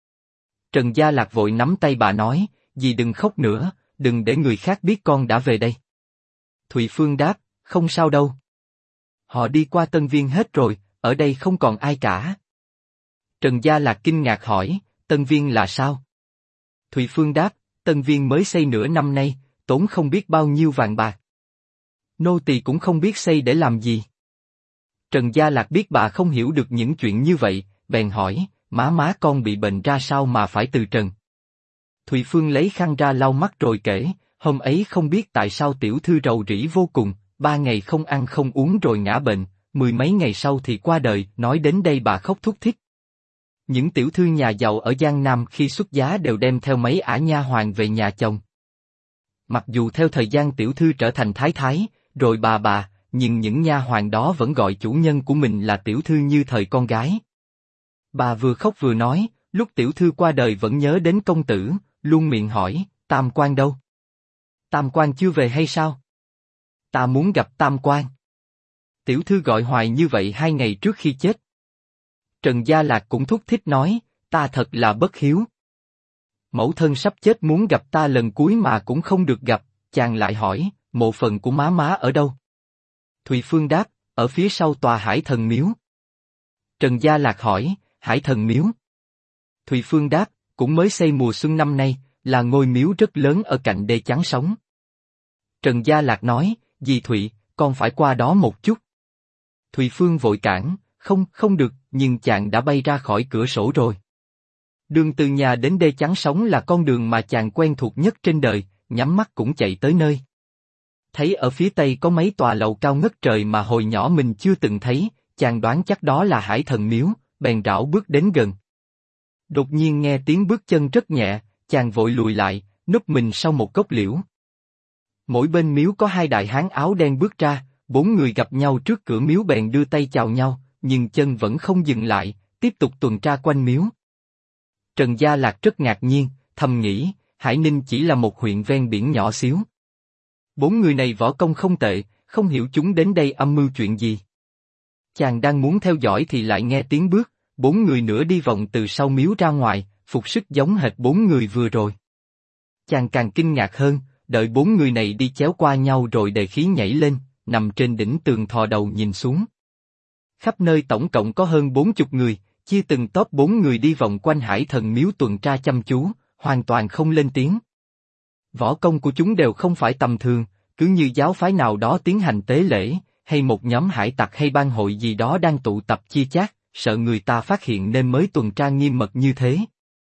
Trần Gia Lạc vội nắm tay bà nói, dì đừng khóc nữa, đừng để người khác biết con đã về đây. Thụy Phương đáp, không sao đâu. Họ đi qua Tân Viên hết rồi, ở đây không còn ai cả. Trần Gia Lạc kinh ngạc hỏi, Tân Viên là sao? Thụy Phương đáp, Tân Viên mới xây nửa năm nay, tốn không biết bao nhiêu vàng bạc. Nô tỳ cũng không biết xây để làm gì. Trần Gia Lạc biết bà không hiểu được những chuyện như vậy, bèn hỏi, má con bị bệnh ra sao mà phải từ trần? Thụy Phương lấy khăn ra lau mắt rồi kể, hôm ấy không biết tại sao tiểu thư rầu rĩ vô cùng, 3 ngày không ăn không uống rồi ngã bệnh, 10 mấy ngày sau thì qua đời, nói đến đây bà khóc thút thít. Những tiểu thư nhà giàu ở Giang Nam khi xuất giá đều đem theo mấy ả nha hoàn về nhà chồng. Mặc dù theo thời gian tiểu thư trở thành thái thái, rồi bà, nhưng những nha hoàn đó vẫn gọi chủ nhân của mình là tiểu thư như thời con gái. Bà vừa khóc vừa nói, lúc tiểu thư qua đời vẫn nhớ đến công tử, luôn miệng hỏi, tam quan đâu? Tam quan chưa về hay sao? Ta muốn gặp tam quan. Tiểu thư gọi hoài như vậy 2 ngày trước khi chết. Trần Gia Lạc cũng thúc thích nói, ta thật là bất hiếu. Mẫu thân sắp chết muốn gặp ta lần cuối mà cũng không được gặp, chàng lại hỏi, mộ phần của má ở đâu? Thụy Phương đáp, ở phía sau tòa Hải Thần Miếu. Trần Gia Lạc hỏi, Hải Thần Miếu? Thụy Phương đáp, cũng mới xây mùa xuân năm nay, là ngôi miếu rất lớn ở cạnh đê chắn sóng. Trần Gia Lạc nói, dì Thụy, con phải qua đó một chút. Thụy Phương vội cản, không được, nhưng chàng đã bay ra khỏi cửa sổ rồi. Đường từ nhà đến đê chắn sóng là con đường mà chàng quen thuộc nhất trên đời, nhắm mắt cũng chạy tới nơi. Thấy ở phía tây có mấy tòa lầu cao ngất trời mà hồi nhỏ mình chưa từng thấy, chàng đoán chắc đó là Hải Thần Miếu, bèn rảo bước đến gần. Đột nhiên nghe tiếng bước chân rất nhẹ, chàng vội lùi lại, núp mình sau một gốc liễu. Mỗi bên miếu có 2 đại hán áo đen bước ra, 4 người gặp nhau trước cửa miếu bèn đưa tay chào nhau, nhưng chân vẫn không dừng lại, tiếp tục tuần tra quanh miếu. Trần Gia Lạc rất ngạc nhiên, thầm nghĩ, Hải Ninh chỉ là một huyện ven biển nhỏ xíu. 4 người này võ công không tệ, không hiểu chúng đến đây âm mưu chuyện gì. Chàng đang muốn theo dõi thì lại nghe tiếng bước, 4 người nữa đi vòng từ sau miếu ra ngoài, phục sức giống hệt 4 người vừa rồi. Chàng càng kinh ngạc hơn, đợi 4 người này đi chéo qua nhau rồi đề khí nhảy lên, nằm trên đỉnh tường thò đầu nhìn xuống. Khắp nơi tổng cộng có hơn 40 người, chia từng tốp 4 người đi vòng quanh Hải Thần Miếu tuần tra chăm chú, hoàn toàn không lên tiếng. Võ công của chúng đều không phải tầm thường, cứ như giáo phái nào đó tiến hành tế lễ, hay một nhóm hải tặc hay bang hội gì đó đang tụ tập chia chác, sợ người ta phát hiện nên mới tuần tra nghiêm mật như thế.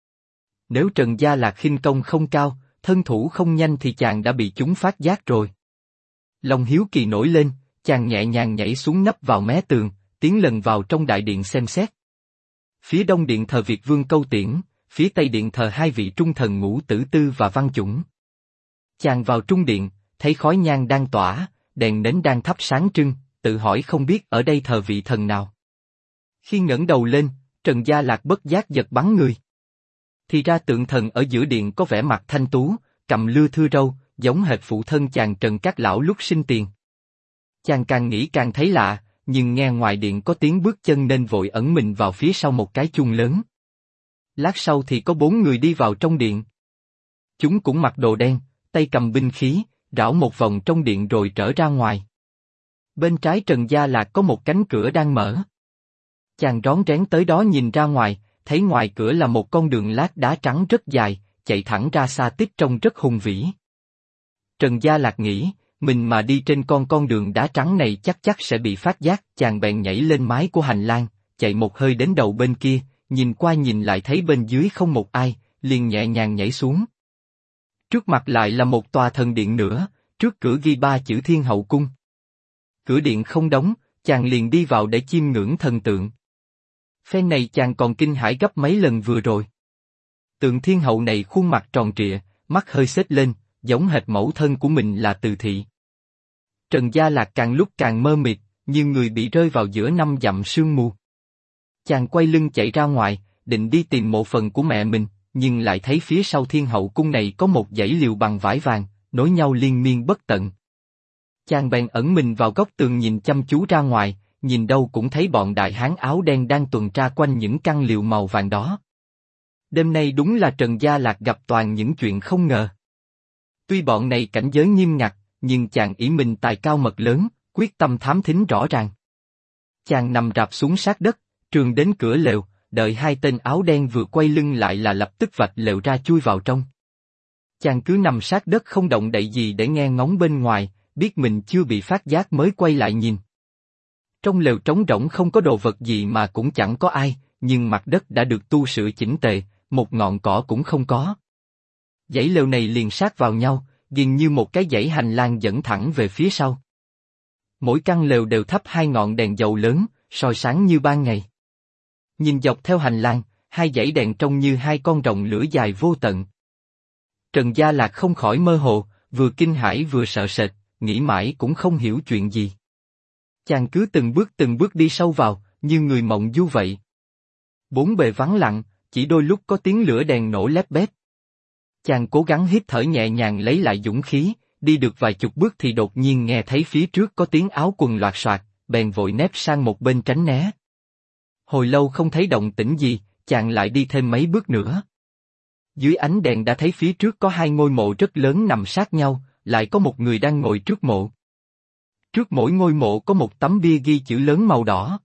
Nếu Trần Gia Lạc khinh công không cao, thân thủ không nhanh thì chàng đã bị chúng phát giác rồi. Lòng hiếu kỳ nổi lên, chàng nhẹ nhàng nhảy xuống nấp vào mé tường, tiến lần vào trong đại điện xem xét. Phía đông điện thờ Việt Vương Câu Tiễn, phía tây điện thờ hai vị trung thần Ngũ Tử Tư và Văn Chủng. Chàng vào trung điện, thấy khói nhang đang tỏa, đèn nến đang thắp sáng trưng, tự hỏi không biết ở đây thờ vị thần nào. Khi ngẩng đầu lên, Trần Gia Lạc bất giác giật bắn người. Thì ra tượng thần ở giữa điện có vẻ mặt thanh tú, cầm lưa thưa râu, giống hệt phụ thân chàng Trần Cát Lão lúc sinh tiền. Chàng càng nghĩ càng thấy lạ, nhưng nghe ngoài điện có tiếng bước chân nên vội ẩn mình vào phía sau một cái chuông lớn. Lát sau thì có 4 người đi vào trong điện. Chúng cũng mặc đồ đen, tay cầm binh khí, rảo một vòng trong điện rồi trở ra ngoài. Bên trái Trần Gia Lạc có một cánh cửa đang mở. Chàng rón rén tới đó nhìn ra ngoài, thấy ngoài cửa là một con đường lát đá trắng rất dài, chạy thẳng ra xa tích trông rất hùng vĩ. Trần Gia Lạc nghĩ, mình mà đi trên con đường đá trắng này chắc sẽ bị phát giác, chàng bèn nhảy lên mái của hành lang, chạy một hơi đến đầu bên kia, nhìn qua nhìn lại thấy bên dưới không một ai, liền nhẹ nhàng nhảy xuống. Trước mặt lại là một tòa thần điện nữa, trước cửa ghi 3 chữ Thiên Hậu Cung. Cửa điện không đóng, chàng liền đi vào để chiêm ngưỡng thần tượng. Phen này chàng còn kinh hãi gấp mấy lần vừa rồi. Tượng Thiên Hậu này khuôn mặt tròn trịa, mắt hơi xếch lên, giống hệt mẫu thân của mình là Từ Thị. Trần Gia Lạc càng lúc càng mơ mịt, như người bị rơi vào giữa 5 dặm sương mù. Chàng quay lưng chạy ra ngoài, định đi tìm mộ phần của mẹ mình, nhưng lại thấy phía sau Thiên Hậu Cung này có một dãy liều bằng vải vàng, nối nhau liên miên bất tận. Chàng bèn ẩn mình vào góc tường nhìn chăm chú ra ngoài, nhìn đâu cũng thấy bọn đại hán áo đen đang tuần tra quanh những căn liều màu vàng đó. Đêm nay đúng là Trần Gia Lạc gặp toàn những chuyện không ngờ. Tuy bọn này cảnh giới nghiêm ngặt, nhưng chàng ỷ mình tài cao mật lớn, quyết tâm thám thính rõ ràng. Chàng nằm rạp xuống sát đất, trường đến cửa lều, đợi 2 tên áo đen vừa quay lưng lại là lập tức vạch lều ra chui vào trong. Chàng cứ nằm sát đất không động đậy gì để nghe ngóng bên ngoài, biết mình chưa bị phát giác mới quay lại nhìn. Trong lều trống rỗng không có đồ vật gì mà cũng chẳng có ai, nhưng mặt đất đã được tu sửa chỉnh tề, một ngọn cỏ cũng không có. Dãy lều này liền sát vào nhau, dường như một cái dãy hành lang dẫn thẳng về phía sau. Mỗi căn lều đều thắp 2 ngọn đèn dầu lớn, soi sáng như ban ngày. Nhìn dọc theo hành lang, 2 dãy đèn trông như 2 con rồng lửa dài vô tận. Trần Gia Lạc không khỏi mơ hồ, vừa kinh hãi vừa sợ sệt, nghĩ mãi cũng không hiểu chuyện gì. Chàng cứ từng bước đi sâu vào, như người mộng du vậy. 4 bề vắng lặng, chỉ đôi lúc có tiếng lửa đèn nổ lép bép. Chàng cố gắng hít thở nhẹ nhàng lấy lại dũng khí, đi được vài chục bước thì đột nhiên nghe thấy phía trước có tiếng áo quần loạt soạt, bèn vội nép sang một bên tránh né. Hồi lâu không thấy động tĩnh gì, chàng lại đi thêm mấy bước nữa. Dưới ánh đèn đã thấy phía trước có 2 ngôi mộ rất lớn nằm sát nhau, lại có một người đang ngồi trước mộ. Trước mỗi ngôi mộ có một tấm bia ghi chữ lớn màu đỏ.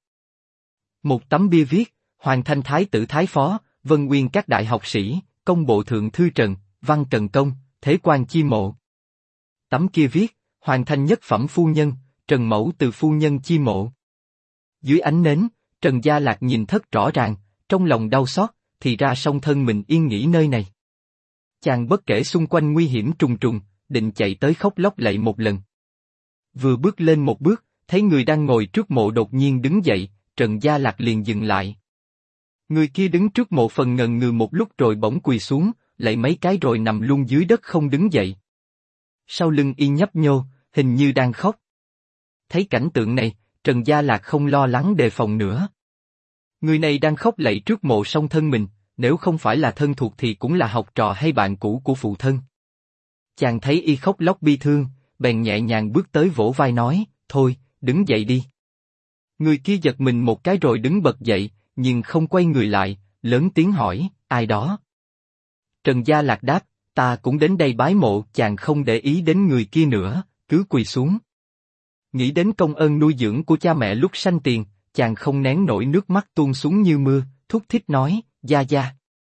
Một tấm bia viết, Hoàng Thanh Thái tử Thái Phó, Vân Nguyên các đại học sĩ, Công bộ thượng thư Trần, Văn Trần Công, Thế quan chi mộ. Tấm kia viết, Hoàng Thanh nhất phẩm phu nhân, Trần Mẫu từ phu nhân chi mộ. Dưới ánh nến, Trần Gia Lạc nhìn thất rõ ràng, trong lòng đau xót, thì ra song thân mình yên nghỉ nơi này. Chàng bất kể xung quanh nguy hiểm trùng trùng, định chạy tới khóc lóc lạy một lần. Vừa bước lên một bước, thấy người đang ngồi trước mộ đột nhiên đứng dậy, Trần Gia Lạc liền dừng lại. Người kia đứng trước mộ phần ngần ngừ một lúc rồi bỗng quỳ xuống, lạy mấy cái rồi nằm luôn dưới đất không đứng dậy. Sau lưng y nhấp nhô, hình như đang khóc. Thấy cảnh tượng này, Trần Gia Lạc không lo lắng đề phòng nữa. Người này đang khóc lạy trước mộ song thân mình, nếu không phải là thân thuộc thì cũng là học trò hay bạn cũ của phụ thân. Chàng thấy y khóc lóc bi thương, bèn nhẹ nhàng bước tới vỗ vai nói, thôi, đứng dậy đi. Người kia giật mình một cái rồi đứng bật dậy, nhưng không quay người lại, lớn tiếng hỏi, ai đó? Trần Gia Lạc đáp, ta cũng đến đây bái mộ. Chàng không để ý đến người kia nữa, cứ quỳ xuống. Nghĩ đến công ơn nuôi dưỡng của cha mẹ lúc sanh tiền, chàng không nén nổi nước mắt tuôn xuống như mưa, thúc thích nói, Gia Gia.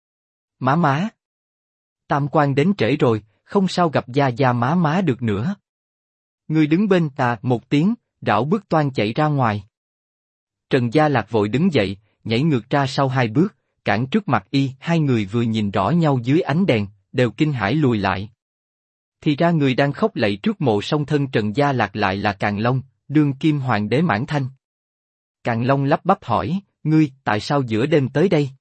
Má má. Tam quan đến trễ rồi, không sao gặp Gia Gia má má được nữa. Người đứng bên ta một tiếng, rảo bước toan chạy ra ngoài. Trần Gia Lạc vội đứng dậy, nhảy ngược ra sau 2 bước, cản trước mặt y. Hai người vừa nhìn rõ nhau dưới ánh đèn, đều kinh hãi lùi lại. Thì ra người đang khóc lạy trước mộ song thân Trần Gia Lạc lại là Càn Long, đương kim hoàng đế Mãn Thanh. Càn Long lắp bắp hỏi, ngươi, tại sao giữa đêm tới đây?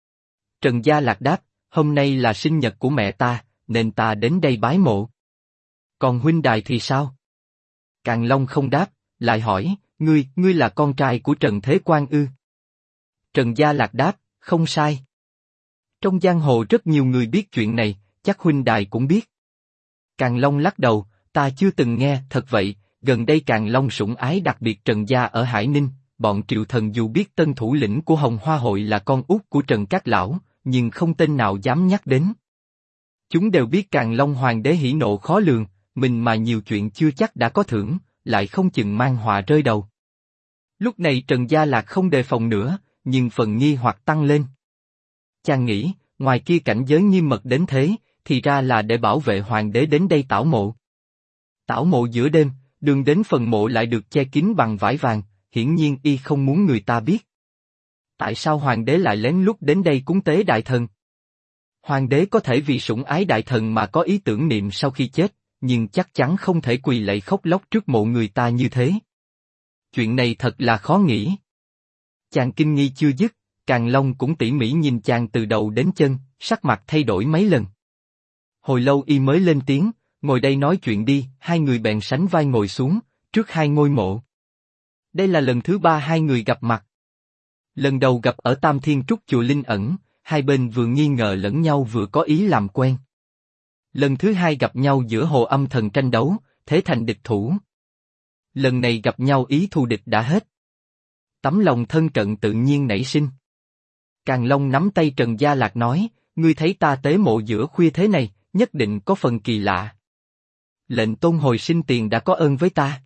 Trần Gia Lạc đáp, hôm nay là sinh nhật của mẹ ta, nên ta đến đây bái mộ. Còn huynh đài thì sao? Càn Long không đáp, lại hỏi, ngươi là con trai của Trần Thế Quang ư? Trần Gia Lạc đáp, không sai. Trong giang hồ rất nhiều người biết chuyện này, chắc huynh đài cũng biết. Càn Long lắc đầu, ta chưa từng nghe. Thật vậy, gần đây Càn Long sủng ái đặc biệt Trần gia ở Hải Ninh, bọn Triệu Thần dù biết tân thủ lĩnh của Hồng Hoa hội là con út của Trần Các Lão, nhưng không tên nào dám nhắc đến. Chúng đều biết Càn Long hoàng đế hỉ nộ khó lường, mình mà nhiều chuyện chưa chắc đã có thưởng, lại không chừng mang họa rơi đầu. Lúc này Trần Gia Lạc không đề phòng nữa, nhưng phần nghi hoặc tăng lên. Chàng nghĩ, ngoài kia cảnh giới nghiêm mật đến thế, thì ra là để bảo vệ hoàng đế đến đây tảo mộ. Tảo mộ giữa đêm, đường đến phần mộ lại được che kín bằng vải vàng, hiển nhiên y không muốn người ta biết. Tại sao hoàng đế lại lén lút đến đây cúng tế đại thần? Hoàng đế có thể vì sủng ái đại thần mà có ý tưởng niệm sau khi chết, nhưng chắc chắn không thể quỳ lạy khóc lóc trước mộ người ta như thế. Chuyện này thật là khó nghĩ. Chàng kinh nghi chưa dứt, Càn Long cũng tỉ mỉ nhìn chàng từ đầu đến chân, sắc mặt thay đổi mấy lần. Hồi lâu y mới lên tiếng, ngồi đây nói chuyện đi. Hai người bèn sánh vai ngồi xuống, trước hai ngôi mộ. Đây là lần thứ 3 hai người gặp mặt. Lần đầu gặp ở Tam Thiên Trúc chùa Linh Ẩn, hai bên vừa nghi ngờ lẫn nhau vừa có ý làm quen. Lần thứ 2 gặp nhau giữa Hồ Âm Thần tranh đấu, thế thành địch thủ. Lần này gặp nhau ý thù địch đã hết. Tấm lòng thân cận tự nhiên nảy sinh. Càn Long nắm tay Trần Gia Lạc nói, ngươi thấy ta tế mộ giữa khuya thế này, nhất định có phần kỳ lạ. Lệnh Tôn hồi sinh tiền đã có ơn với ta.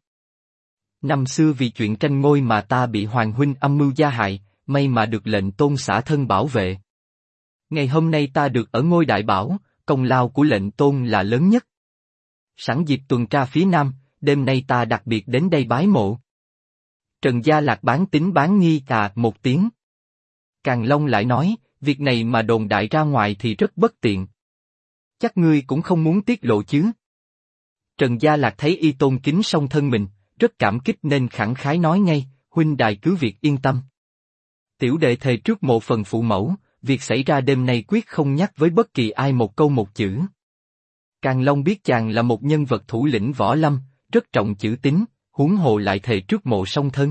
Năm xưa vì chuyện tranh ngôi mà ta bị Hoàng huynh âm mưu gia hại, may mà được lệnh Tôn xả thân bảo vệ. Ngày hôm nay ta được ở ngôi đại bảo, công lao của lệnh Tôn là lớn nhất. Sẵn dịp tuần tra phía Nam, đêm nay ta đặc biệt đến đây bái mộ. Trần Gia Lạc bán tín bán nghi một tiếng. Càn Long lại nói, việc này mà đồn đại ra ngoài thì rất bất tiện. Chắc ngươi cũng không muốn tiết lộ chứ? Trần Gia Lạc thấy y tôn kính song thân mình, rất cảm kích nên khẳng khái nói ngay, huynh đài cứ việc yên tâm. Tiểu đệ thề trước mộ phần phụ mẫu, việc xảy ra đêm nay quyết không nhắc với bất kỳ ai một câu một chữ. Càn Long biết chàng là một nhân vật thủ lĩnh võ lâm, rất trọng chữ tín, huống hồ lại thề trước mộ song thân.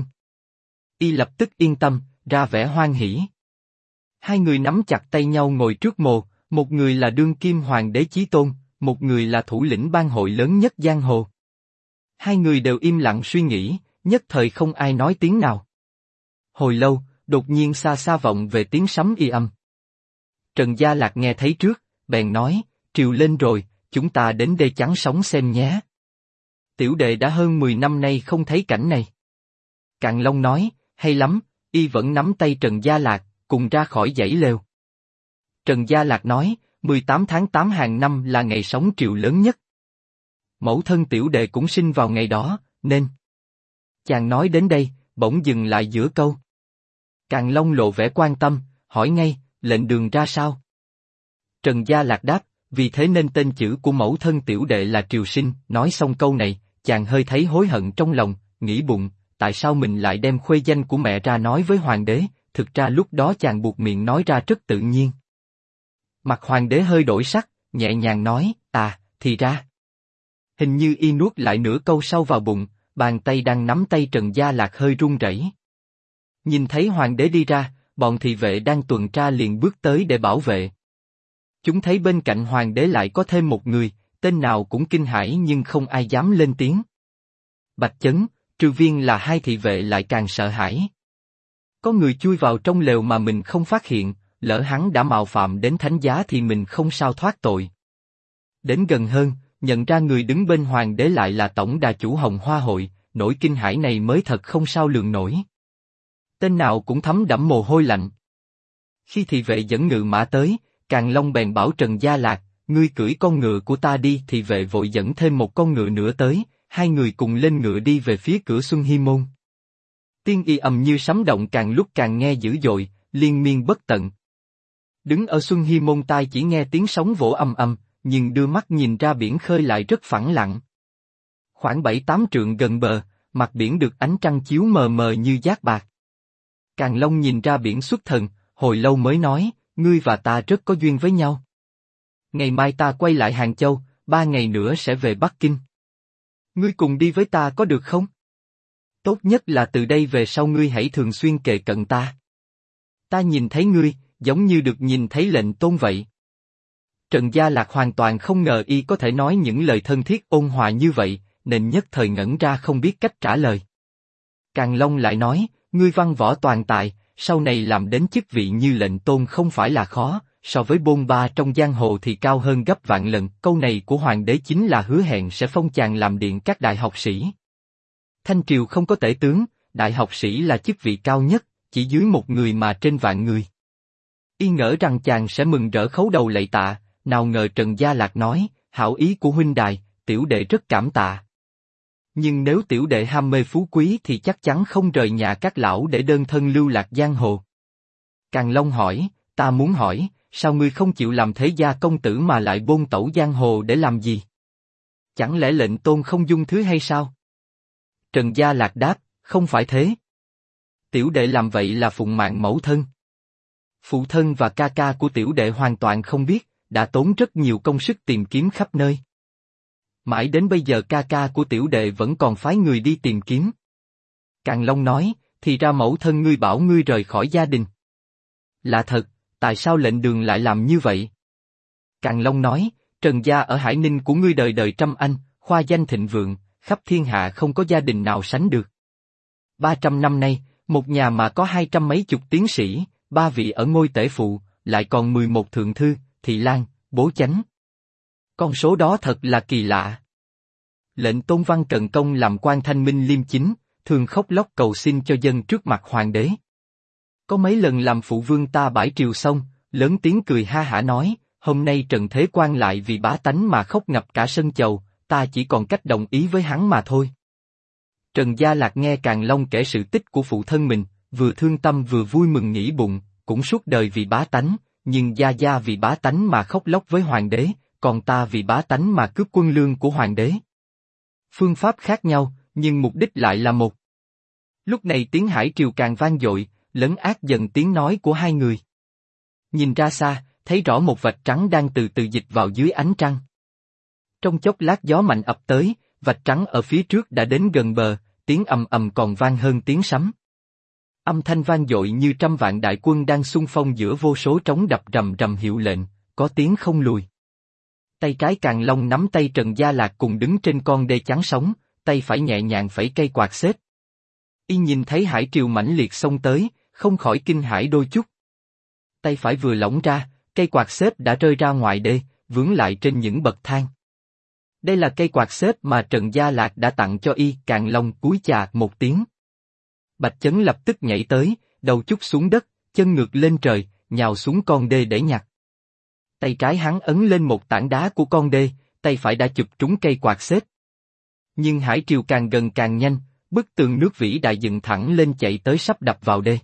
Y lập tức yên tâm, ra vẻ hoan hỉ. Hai người nắm chặt tay nhau ngồi trước mộ, một người là đương kim hoàng đế Chí Tôn, một người là thủ lĩnh bang hội lớn nhất giang hồ. Hai người đều im lặng suy nghĩ, nhất thời không ai nói tiếng nào. Hồi lâu, đột nhiên xa xa vọng về tiếng sấm y âm. Trần Gia Lạc nghe thấy trước, bèn nói, triều lên rồi, chúng ta đến đây chắn sóng xem nhé. Tiểu đệ đã hơn 10 năm nay không thấy cảnh này. Càn Long nói, hay lắm, y vẫn nắm tay Trần Gia Lạc, cùng ra khỏi dãy lều. Trần Gia Lạc nói, 18 tháng 8 hàng năm là ngày sóng triều lớn nhất. Mẫu thân tiểu đệ cũng sinh vào ngày đó, nên... Chàng nói đến đây, bỗng dừng lại giữa câu. Càn Long lộ vẻ quan tâm, hỏi ngay, lệnh đường ra sao? Trần Gia Lạc đáp, vì thế nên tên chữ của mẫu thân tiểu đệ là Triều Sinh. Nói xong câu này, chàng hơi thấy hối hận trong lòng, nghĩ bụng, tại sao mình lại đem khuê danh của mẹ ra nói với hoàng đế, thực ra lúc đó chàng buộc miệng nói ra rất tự nhiên. Mặt hoàng đế hơi đổi sắc, nhẹ nhàng nói, thì ra. Hình như y nuốt lại nửa câu sau vào bụng, bàn tay đang nắm tay Trần Gia Lạc hơi run rẩy. Nhìn thấy hoàng đế đi ra, bọn thị vệ đang tuần tra liền bước tới để bảo vệ. Chúng thấy bên cạnh hoàng đế lại có thêm một người, tên nào cũng kinh hãi nhưng không ai dám lên tiếng. Bạch Chấn, Trư Viên là hai thị vệ lại càng sợ hãi. Có người chui vào trong lều mà mình không phát hiện, lỡ hắn đã mạo phạm đến thánh giá thì mình không sao thoát tội. Đến gần hơn, nhận ra người đứng bên hoàng đế lại là tổng đà chủ Hồng Hoa hội, nỗi kinh hãi này mới thật không sao lường nổi. Tên nào cũng thấm đẫm mồ hôi lạnh. Khi thị vệ dẫn ngự mã tới, Càn Long bèn bảo Trần Gia Lạc, ngươi cưỡi con ngựa của ta đi. Thị vệ vội dẫn thêm một con ngựa nữa tới, hai người cùng lên ngựa đi về phía cửa Xuân Hy Môn. Tiếng y ầm như sấm động càng lúc càng nghe dữ dội, liên miên bất tận. Đứng ở Xuân Hy Môn tai chỉ nghe tiếng sóng vỗ ầm ầm, nhưng đưa mắt nhìn ra biển khơi lại rất phẳng lặng. Khoảng 7-8 trượng gần bờ, mặt biển được ánh trăng chiếu mờ mờ như dát bạc. Càn Long nhìn ra biển xuất thần, hồi lâu mới nói, ngươi và ta rất có duyên với nhau. Ngày mai ta quay lại Hàng Châu, 3 ngày nữa sẽ về Bắc Kinh. Ngươi cùng đi với ta có được không? Tốt nhất là từ đây về sau ngươi hãy thường xuyên kề cận ta. Ta nhìn thấy ngươi, giống như được nhìn thấy lệnh tôn vậy. Trần Gia Lạc hoàn toàn không ngờ y có thể nói những lời thân thiết ôn hòa như vậy, nên nhất thời ngẩn ra không biết cách trả lời. Càn Long lại nói, ngươi văn võ toàn tài, sau này làm đến chức vị như lệnh tôn không phải là khó, so với bôn ba trong giang hồ thì cao hơn gấp vạn lần. Câu này của hoàng đế chính là hứa hẹn sẽ phong chàng làm điện các đại học sĩ. Thanh triều không có tể tướng, đại học sĩ là chức vị cao nhất, chỉ dưới một người mà trên vạn người. Y ngỡ rằng chàng sẽ mừng rỡ khấu đầu lạy tạ, nào ngờ Trần Gia Lạc nói, hảo ý của huynh đài, tiểu đệ rất cảm tạ. Nhưng nếu tiểu đệ ham mê phú quý thì chắc chắn không rời nhà các lão để đơn thân lưu lạc giang hồ. Càn Long hỏi, ta muốn hỏi, sao ngươi không chịu làm thế gia công tử mà lại bôn tẩu giang hồ để làm gì? Chẳng lẽ lệnh tôn không dung thứ hay sao? Trần Gia Lạc đáp, không phải thế. Tiểu đệ làm vậy là phụng mạng mẫu thân. Phụ thân và ca ca của tiểu đệ hoàn toàn không biết, đã tốn rất nhiều công sức tìm kiếm khắp nơi. Mãi đến bây giờ ca ca của tiểu đệ vẫn còn phái người đi tìm kiếm. Càn Long nói, thì ra mẫu thân ngươi bảo ngươi rời khỏi gia đình. Là thật, tại sao lệnh đường lại làm như vậy? Càn Long nói, Trần gia ở Hải Ninh của ngươi đời đời trăm anh, khoa danh thịnh vượng, khắp thiên hạ không có gia đình nào sánh được. 300 năm nay, một nhà mà có 200 mấy chục tiến sĩ, 3 vị ở ngôi tể phụ, lại còn 11 thượng thư, thị lang, bố chánh. Con số đó thật là kỳ lạ. Lệnh Tôn Văn Cận Công làm quan thanh minh liêm chính, thường khóc lóc cầu xin cho dân trước mặt hoàng đế. Có mấy lần làm phụ vương ta bãi triều xong, lớn tiếng cười ha hả nói, hôm nay Trần Thế Quan lại vì bá tánh mà khóc ngập cả sân chầu, ta chỉ còn cách đồng ý với hắn mà thôi. Trần Gia Lạc nghe Càn Long kể sự tích của phụ thân mình, vừa thương tâm vừa vui mừng nghĩ bụng, cũng suốt đời vì bá tánh, nhưng gia vì bá tánh mà khóc lóc với hoàng đế, còn ta vì bá tánh mà cướp quân lương của hoàng đế. Phương pháp khác nhau, nhưng mục đích lại là một. Lúc này tiếng hải triều càng vang dội, lấn át dần tiếng nói của hai người. Nhìn ra xa, thấy rõ một vạch trắng đang từ từ dịch vào dưới ánh trăng. Trong chốc lát gió mạnh ập tới, vạch trắng ở phía trước đã đến gần bờ, tiếng ầm ầm còn vang hơn tiếng sấm. Âm thanh vang dội như trăm vạn đại quân đang xung phong giữa vô số trống đập rầm rầm hiệu lệnh, có tiếng không lùi. Tay trái Càn Long nắm tay Trần Gia Lạc cùng đứng trên con đê chắn sóng, tay phải nhẹ nhàng phẩy cây quạt xếp. Y nhìn thấy hải triều mãnh liệt xông tới, không khỏi kinh hãi đôi chút. Tay phải vừa lỏng ra, cây quạt xếp đã rơi ra ngoài đê, vướng lại trên những bậc thang. Đây là cây quạt xếp mà Trần Gia Lạc đã tặng cho y. Càn Long cúi chà một tiếng. Bạch Chấn lập tức nhảy tới, đầu chúc xuống đất, chân ngược lên trời, nhào xuống con đê để nhặt. Tay trái hắn ấn lên một tảng đá của con đê, tay phải đã chụp trúng cây quạt xếp. Nhưng hải triều càng gần càng nhanh, bức tường nước vĩ đại dựng thẳng lên chạy tới sắp đập vào đê.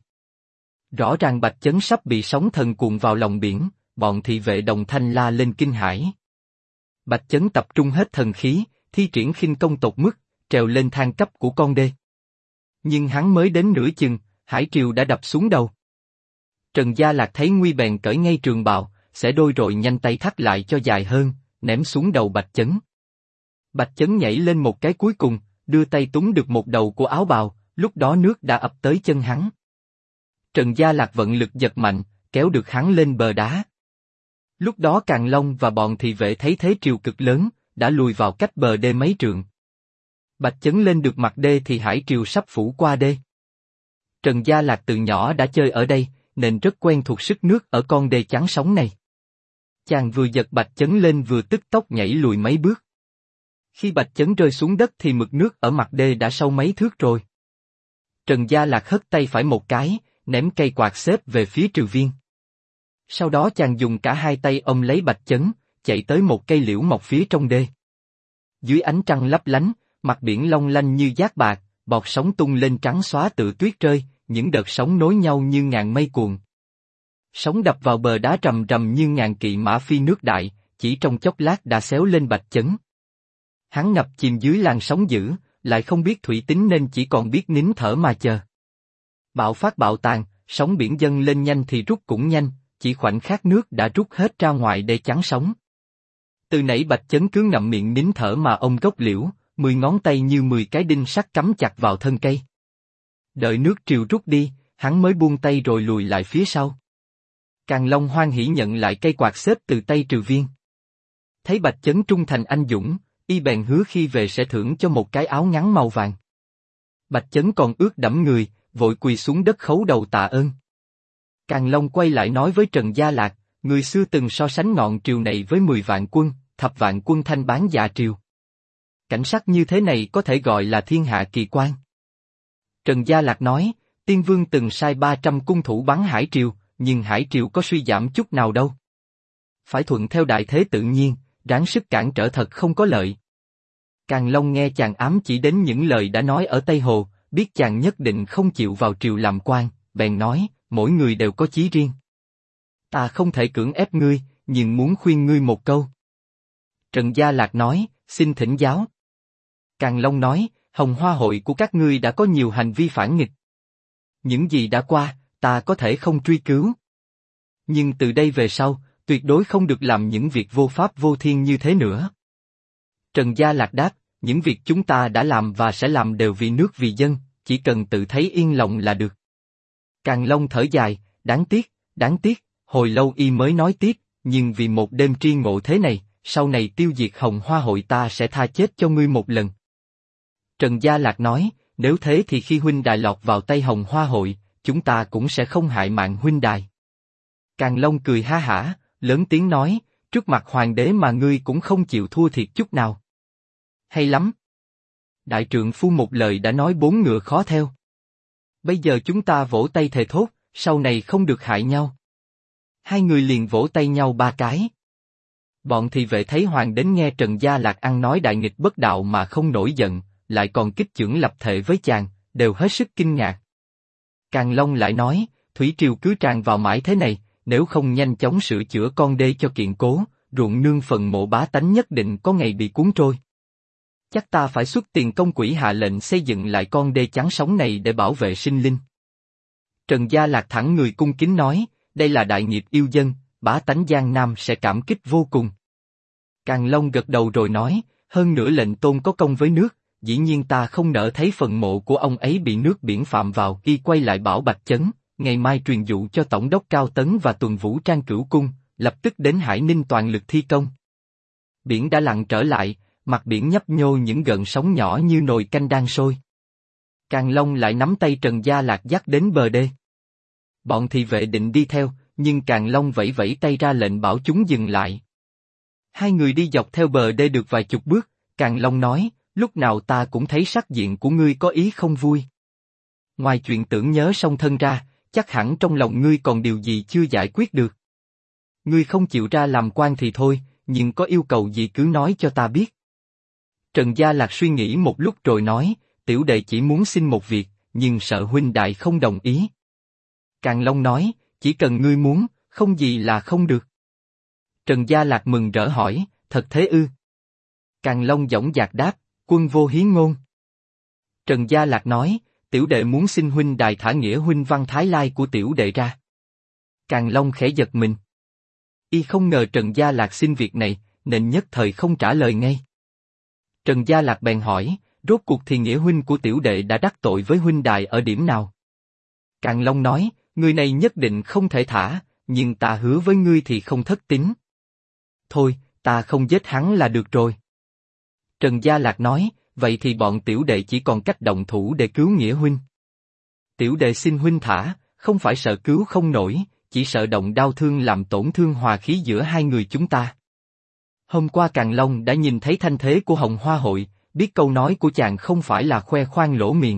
Rõ ràng Bạch Chấn sắp bị sóng thần cuộn vào lòng biển, bọn thị vệ đồng thanh la lên kinh hãi. Bạch Chấn tập trung hết thần khí, thi triển khinh công tột mức, trèo lên thang cấp của con đê. Nhưng hắn mới đến nửa chừng, hải triều đã đập xuống đầu. Trần Gia Lạc thấy nguy bèn cởi ngay trường bào, xẻ đôi rồi nhanh tay thắt lại cho dài hơn, ném xuống đầu Bạch Chấn. Bạch Chấn nhảy lên một cái cuối cùng, đưa tay túm được một đầu của áo bào, lúc đó nước đã ập tới chân hắn. Trần Gia Lạc vận lực giật mạnh, kéo được hắn lên bờ đá. Lúc đó Càn Long và bọn thị vệ thấy thế triều cực lớn, đã lùi vào cách bờ đê mấy trượng. Bạch Chấn lên được mặt đê thì hải triều sắp phủ qua đê. Trần Gia Lạc từ nhỏ đã chơi ở đây, nên rất quen thuộc sức nước ở con đê chắn sóng này. Chàng vừa giật Bạch Chấn lên vừa tức tốc nhảy lùi mấy bước. Khi Bạch Chấn rơi xuống đất thì mực nước ở mặt đê đã sâu mấy thước rồi. Trần Gia Lạc hất tay phải một cái, ném cây quạt xếp về phía Trừ Viên. Sau đó chàng dùng cả hai tay ôm lấy Bạch Chấn, chạy tới một cây liễu mọc phía trong đê. Dưới ánh trăng lấp lánh, Mặt biển long lanh như giác bạc, bọt sóng tung lên trắng xóa tự tuyết rơi, những đợt sóng nối nhau như ngàn mây cuồn. Sóng đập vào bờ đá rầm rầm như ngàn kỵ mã phi nước đại, chỉ trong chốc lát đã xéo lên Bạch Chấn. Hắn ngập chìm dưới làn sóng dữ, lại không biết thủy tính nên chỉ còn biết nín thở mà chờ. Bạo phát bạo tàn, sóng biển dâng lên nhanh thì rút cũng nhanh, chỉ khoảnh khắc nước đã rút hết ra ngoài để chắn sóng. Từ nãy Bạch Chấn cứ ngậm miệng nín thở mà ông gốc liễu, 10 ngón tay như 10 cái đinh sắt cắm chặt vào thân cây. Đợi nước triều rút đi, hắn mới buông tay rồi lùi lại phía sau. Càn Long hoan hỉ nhận lại cây quạt xếp từ tay Trừ Viên. Thấy Bạch Chấn trung thành anh dũng, y bèn hứa khi về sẽ thưởng cho một cái áo ngắn màu vàng. Bạch Chấn còn ướt đẫm người, vội quỳ xuống đất khấu đầu tạ ơn. Càn Long quay lại nói với Trần Gia Lạc, người xưa từng so sánh ngọn triều này với 10 vạn quân, thập vạn quân thanh bán dạ triều. Cảnh sắc như thế này có thể gọi là thiên hạ kỳ quan. Trần Gia Lạc nói, Tiên Vương từng sai 300 cung thủ bắn Hải Triều, nhưng Hải Triều có suy giảm chút nào đâu. Phải thuận theo đại thế tự nhiên, ráng sức cản trở thật không có lợi. Càn Long nghe chàng ám chỉ đến những lời đã nói ở Tây Hồ, biết chàng nhất định không chịu vào triều làm quan, bèn nói, mỗi người đều có chí riêng. Ta không thể cưỡng ép ngươi, nhưng muốn khuyên ngươi một câu. Trần Gia Lạc nói, xin thỉnh giáo. Càn Long nói, Hồng Hoa hội của các ngươi đã có nhiều hành vi phản nghịch. Những gì đã qua, ta có thể không truy cứu. Nhưng từ đây về sau, tuyệt đối không được làm những việc vô pháp vô thiên như thế nữa. Trần Gia Lạc đáp, những việc chúng ta đã làm và sẽ làm đều vì nước vì dân, chỉ cần tự thấy yên lòng là được. Càn Long thở dài, đáng tiếc, hồi lâu y mới nói tiếp, nhưng vì một đêm tri ngộ thế này, sau này tiêu diệt Hồng Hoa hội ta sẽ tha chết cho ngươi một lần. Trần Gia Lạc nói, nếu thế thì khi huynh đài lọt vào tay Hồng Hoa hội, chúng ta cũng sẽ không hại mạng huynh đài. Càn Long cười ha hả, lớn tiếng nói, trước mặt hoàng đế mà ngươi cũng không chịu thua thiệt chút nào. Hay lắm. Đại trượng phu một lời đã nói 4 ngựa khó theo. Bây giờ chúng ta vỗ tay thề thốt, sau này không được hại nhau. Hai người liền vỗ tay nhau 3 cái. Bọn thị vệ thấy hoàng đến nghe Trần Gia Lạc ăn nói đại nghịch bất đạo mà không nổi giận, lại còn kích chưởng lập thệ với chàng, đều hết sức kinh ngạc. Càn Long lại nói, thủy triều cứ tràn vào mãi thế này, nếu không nhanh chóng sửa chữa con đê cho kiện cố, ruộng nương phần mộ bá tánh nhất định có ngày bị cuốn trôi. Chắc ta phải xuất tiền công quỹ hạ lệnh xây dựng lại con đê chắn sóng này để bảo vệ sinh linh. Trần Gia Lạc thẳng người cung kính nói, đây là đại nghiệp yêu dân, bá tánh Giang Nam sẽ cảm kích vô cùng. Càn Long gật đầu rồi nói, hơn nữa lệnh tôn có công với nước, dĩ nhiên ta không nỡ thấy phần mộ của ông ấy bị nước biển phạm vào. Y quay lại bảo Bạch Chấn, ngày mai truyền dụ cho Tổng đốc Cao Tấn và Tuần Vũ Trang Cửu Cung, lập tức đến Hải Ninh toàn lực thi công. Biển đã lặng trở lại, mặt biển nhấp nhô những gợn sóng nhỏ như nồi canh đang sôi. Càn Long lại nắm tay Trần Gia Lạc dắt đến bờ đê. Bọn thị vệ định đi theo, nhưng Càn Long vẫy vẫy tay ra lệnh bảo chúng dừng lại. Hai người đi dọc theo bờ đê được vài chục bước, Càn Long nói, lúc nào ta cũng thấy sắc diện của ngươi có ý không vui. Ngoài chuyện tưởng nhớ song thân ra, chắc hẳn trong lòng ngươi còn điều gì chưa giải quyết được. Ngươi không chịu ra làm quan thì thôi, nhưng có yêu cầu gì cứ nói cho ta biết. Trần Gia Lạc suy nghĩ một lúc rồi nói, tiểu đệ chỉ muốn xin một việc, nhưng sợ huynh đại không đồng ý. Càn Long nói, chỉ cần ngươi muốn, không gì là không được. Trần Gia Lạc mừng rỡ hỏi, thật thế ư? Càn Long dõng dạc đáp, quân vô hiến ngôn. Trần Gia Lạc nói, tiểu đệ muốn xin huynh đài thả nghĩa huynh Văn Thái Lai của tiểu đệ ra. Càn Long khẽ giật mình. Y không ngờ Trần Gia Lạc xin việc này, nên nhất thời không trả lời ngay. Trần Gia Lạc bèn hỏi, rốt cuộc thì nghĩa huynh của tiểu đệ đã đắc tội với huynh đài ở điểm nào? Càn Long nói, người này nhất định không thể thả, nhưng ta hứa với ngươi thì không thất tín. Thôi, ta không giết hắn là được rồi. Trần Gia Lạc nói, vậy thì bọn tiểu đệ chỉ còn cách động thủ để cứu nghĩa huynh. Tiểu đệ xin huynh thả, không phải sợ cứu không nổi, chỉ sợ động đau thương làm tổn thương hòa khí giữa hai người chúng ta. Hôm qua Càn Long đã nhìn thấy thanh thế của Hồng Hoa hội, biết câu nói của chàng không phải là khoe khoang lỗ miệng.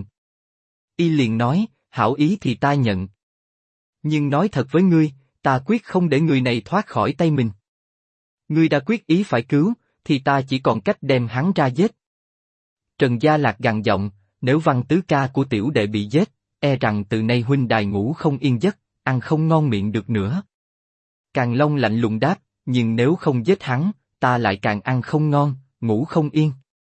Y liền nói, hảo ý thì ta nhận. Nhưng nói thật với ngươi, ta quyết không để người này thoát khỏi tay mình. Ngươi đã quyết ý phải cứu, thì ta chỉ còn cách đem hắn ra giết. Trần Gia Lạc gằn giọng, nếu Văn tứ ca của tiểu đệ bị giết, e rằng từ nay huynh đài ngủ không yên giấc, ăn không ngon miệng được nữa. Càn Long lạnh lùng đáp, nhưng nếu không giết hắn, ta lại càng ăn không ngon, ngủ không yên.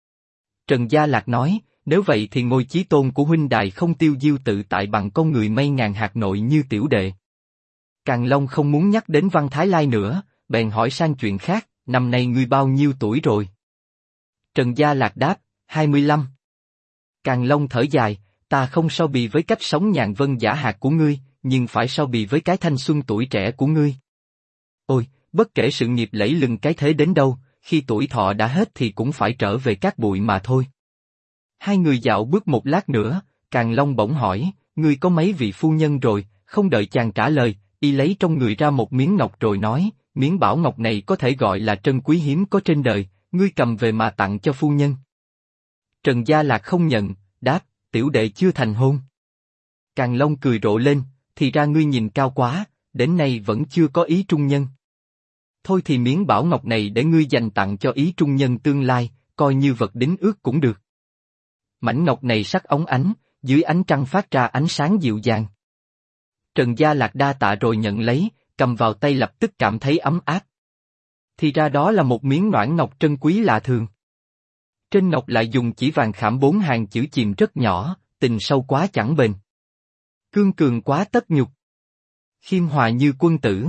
Trần Gia Lạc nói, nếu vậy thì ngôi chí tôn của huynh đài không tiêu diêu tự tại bằng con người mây ngàn hạt nội như tiểu đệ. Càn Long không muốn nhắc đến Văn Thái Lai nữa, bèn hỏi sang chuyện khác, năm nay ngươi bao nhiêu tuổi rồi? Trần Gia Lạc đáp, 25. Càn Long thở dài, ta không so bì với cách sống nhàn vân giả hạt của ngươi, nhưng phải so bì với cái thanh xuân tuổi trẻ của ngươi. Ôi, bất kể sự nghiệp lẫy lừng cái thế đến đâu, khi tuổi thọ đã hết thì cũng phải trở về cát bụi mà thôi. Hai người dạo bước một lát nữa, Càn Long bỗng hỏi, ngươi có mấy vị phu nhân rồi? Không đợi chàng trả lời, y lấy trong người ra một miếng ngọc rồi nói, miếng bảo ngọc này có thể gọi là trân quý hiếm có trên đời, ngươi cầm về mà tặng cho phu nhân. Trần Gia Lạc không nhận, đáp, tiểu đệ chưa thành hôn. Càn Long cười rộ lên, thì ra ngươi nhìn cao quá, đến nay vẫn chưa có ý trung nhân. Thôi thì miếng bảo ngọc này để ngươi dành tặng cho ý trung nhân tương lai, coi như vật đính ước cũng được. Mảnh ngọc này sắc óng ánh, dưới ánh trăng phát ra ánh sáng dịu dàng. Trần Gia Lạc đa tạ rồi nhận lấy, cầm vào tay lập tức cảm thấy ấm áp. Thì ra đó là một miếng noãn ngọc trân quý lạ thường. Trên ngọc lại dùng chỉ vàng khảm 4 hàng chữ chìm rất nhỏ, tình sâu quá chẳng bền. Cương cường quá tất nhục. Khiêm hòa như quân tử.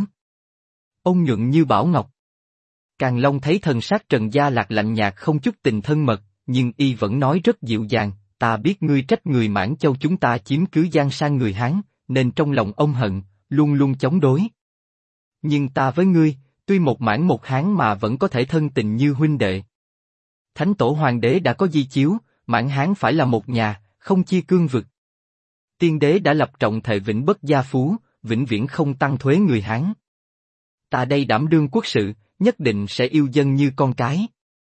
Ôn nhuận như bảo ngọc. Càn Long thấy thần sắc Trần Gia Lạc lạnh nhạt không chút tình thân mật, nhưng y vẫn nói rất dịu dàng, ta biết ngươi trách người Mãn Châu chúng ta chiếm cứ Giang Sang người Hán, nên trong lòng ông hận, luôn luôn chống đối. Nhưng ta với ngươi, tuy một Mãn một Hán mà vẫn có thể thân tình như huynh đệ. Thánh tổ hoàng đế đã có di chiếu, Mãn Hán phải là một nhà, không chia cương vực. Tiên đế đã lập trọng thệ vĩnh bất gia phú, vĩnh viễn không tăng thuế người Hán. Ta đây đảm đương quốc sự, nhất định sẽ yêu dân như con cái.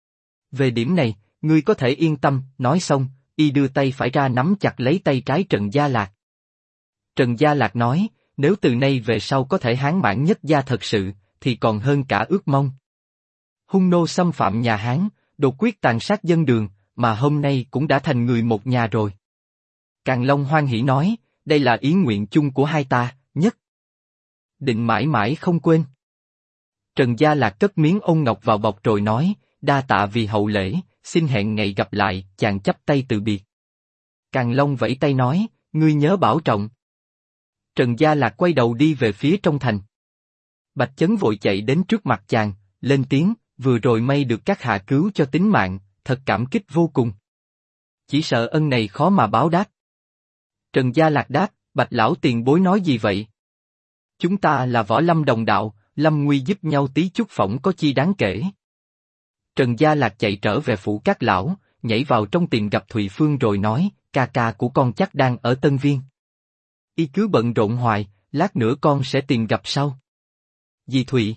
Về điểm này, ngươi có thể yên tâm, nói xong, y đưa tay phải ra nắm chặt lấy tay trái Trần Gia Lạc. Trần Gia Lạc nói, nếu từ nay về sau có thể Hán Mãn nhất gia thật sự, thì còn hơn cả ước mong. Hung nô xâm phạm nhà Hán, đột quyết tàn sát dân đường, mà hôm nay cũng đã thành người một nhà rồi. Càn Long hoan hỉ nói, đây là ý nguyện chung của hai ta, nhất định mãi mãi không quên. Trần Gia Lạc cất miếng ôn ngọc vào bọc rồi nói, đa tạ vì hậu lễ, xin hẹn ngày gặp lại, chàng chắp tay từ biệt. Càn Long vẫy tay nói, ngươi nhớ bảo trọng. Trần Gia Lạc quay đầu đi về phía trong thành. Bạch Chấn vội chạy đến trước mặt chàng, lên tiếng, vừa rồi may được các hạ cứu cho tính mạng, thật cảm kích vô cùng. Chỉ sợ ân này khó mà báo đáp. Trần Gia Lạc đáp, Bạch lão tiền bối nói gì vậy? Chúng ta là võ lâm đồng đạo, lâm nguy giúp nhau tí chút phỏng có chi đáng kể. Trần Gia Lạc chạy trở về phủ các lão, nhảy vào trong tìm gặp Thụy Phương rồi nói, ca ca của con chắc đang ở Tân Viên. Y cứ bận rộn hoài, lát nữa con sẽ tìm gặp sau. Dì Thụy.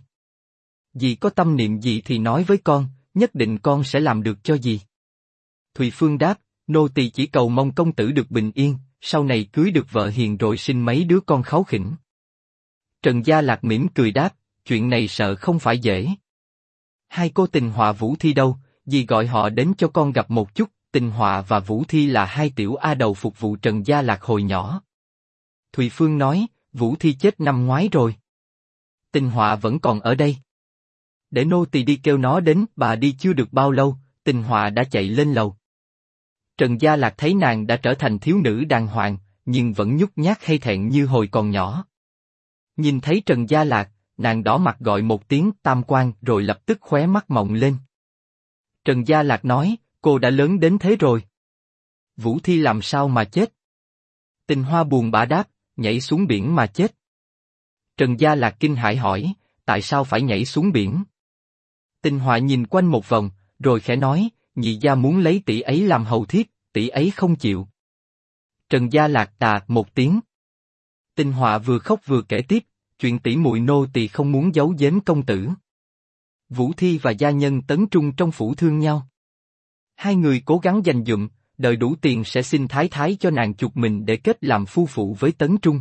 Dì có tâm niệm gì thì nói với con, nhất định con sẽ làm được cho dì. Thụy Phương đáp, nô tỳ chỉ cầu mong công tử được bình yên, sau này cưới được vợ hiền rồi sinh mấy đứa con kháu khỉnh. Trần Gia Lạc mỉm cười đáp, chuyện này sợ không phải dễ. Hai cô Tình Họa Vũ Thi đâu, dì gọi họ đến cho con gặp một chút. Tình Họa và Vũ Thi là hai tiểu a đầu phục vụ Trần Gia Lạc hồi nhỏ. Thụy Phương nói, Vũ Thi chết năm ngoái rồi. Tình Họa vẫn còn ở đây. Để nô tỳ đi kêu nó đến, bà đi chưa được bao lâu, Tình Họa đã chạy lên lầu. Trần Gia Lạc thấy nàng đã trở thành thiếu nữ đàng hoàng, nhưng vẫn nhút nhát hay thẹn như hồi còn nhỏ. Nhìn thấy Trần Gia Lạc, nàng đỏ mặt gọi một tiếng Tam Quan rồi lập tức khóe mắt mọng lên. Trần Gia Lạc nói, cô đã lớn đến thế rồi. Vũ Thi làm sao mà chết? Tình Hoa buồn bã đáp, nhảy xuống biển mà chết. Trần Gia Lạc kinh hãi hỏi, tại sao phải nhảy xuống biển? Tình Hoa nhìn quanh một vòng, rồi khẽ nói, nhị gia muốn lấy tỷ ấy làm hầu thiếp, tỷ ấy không chịu. Trần Gia Lạc một tiếng. Tình Hoa vừa khóc vừa kể tiếp, chuyện tỷ muội nô tỳ không muốn giấu giếm công tử. Vũ Thi và gia nhân Tấn Trung trong phủ thương nhau. Hai người cố gắng dành dụm, đợi đủ tiền sẽ xin thái thái cho nàng chuộc mình để kết làm phu phụ với Tấn Trung.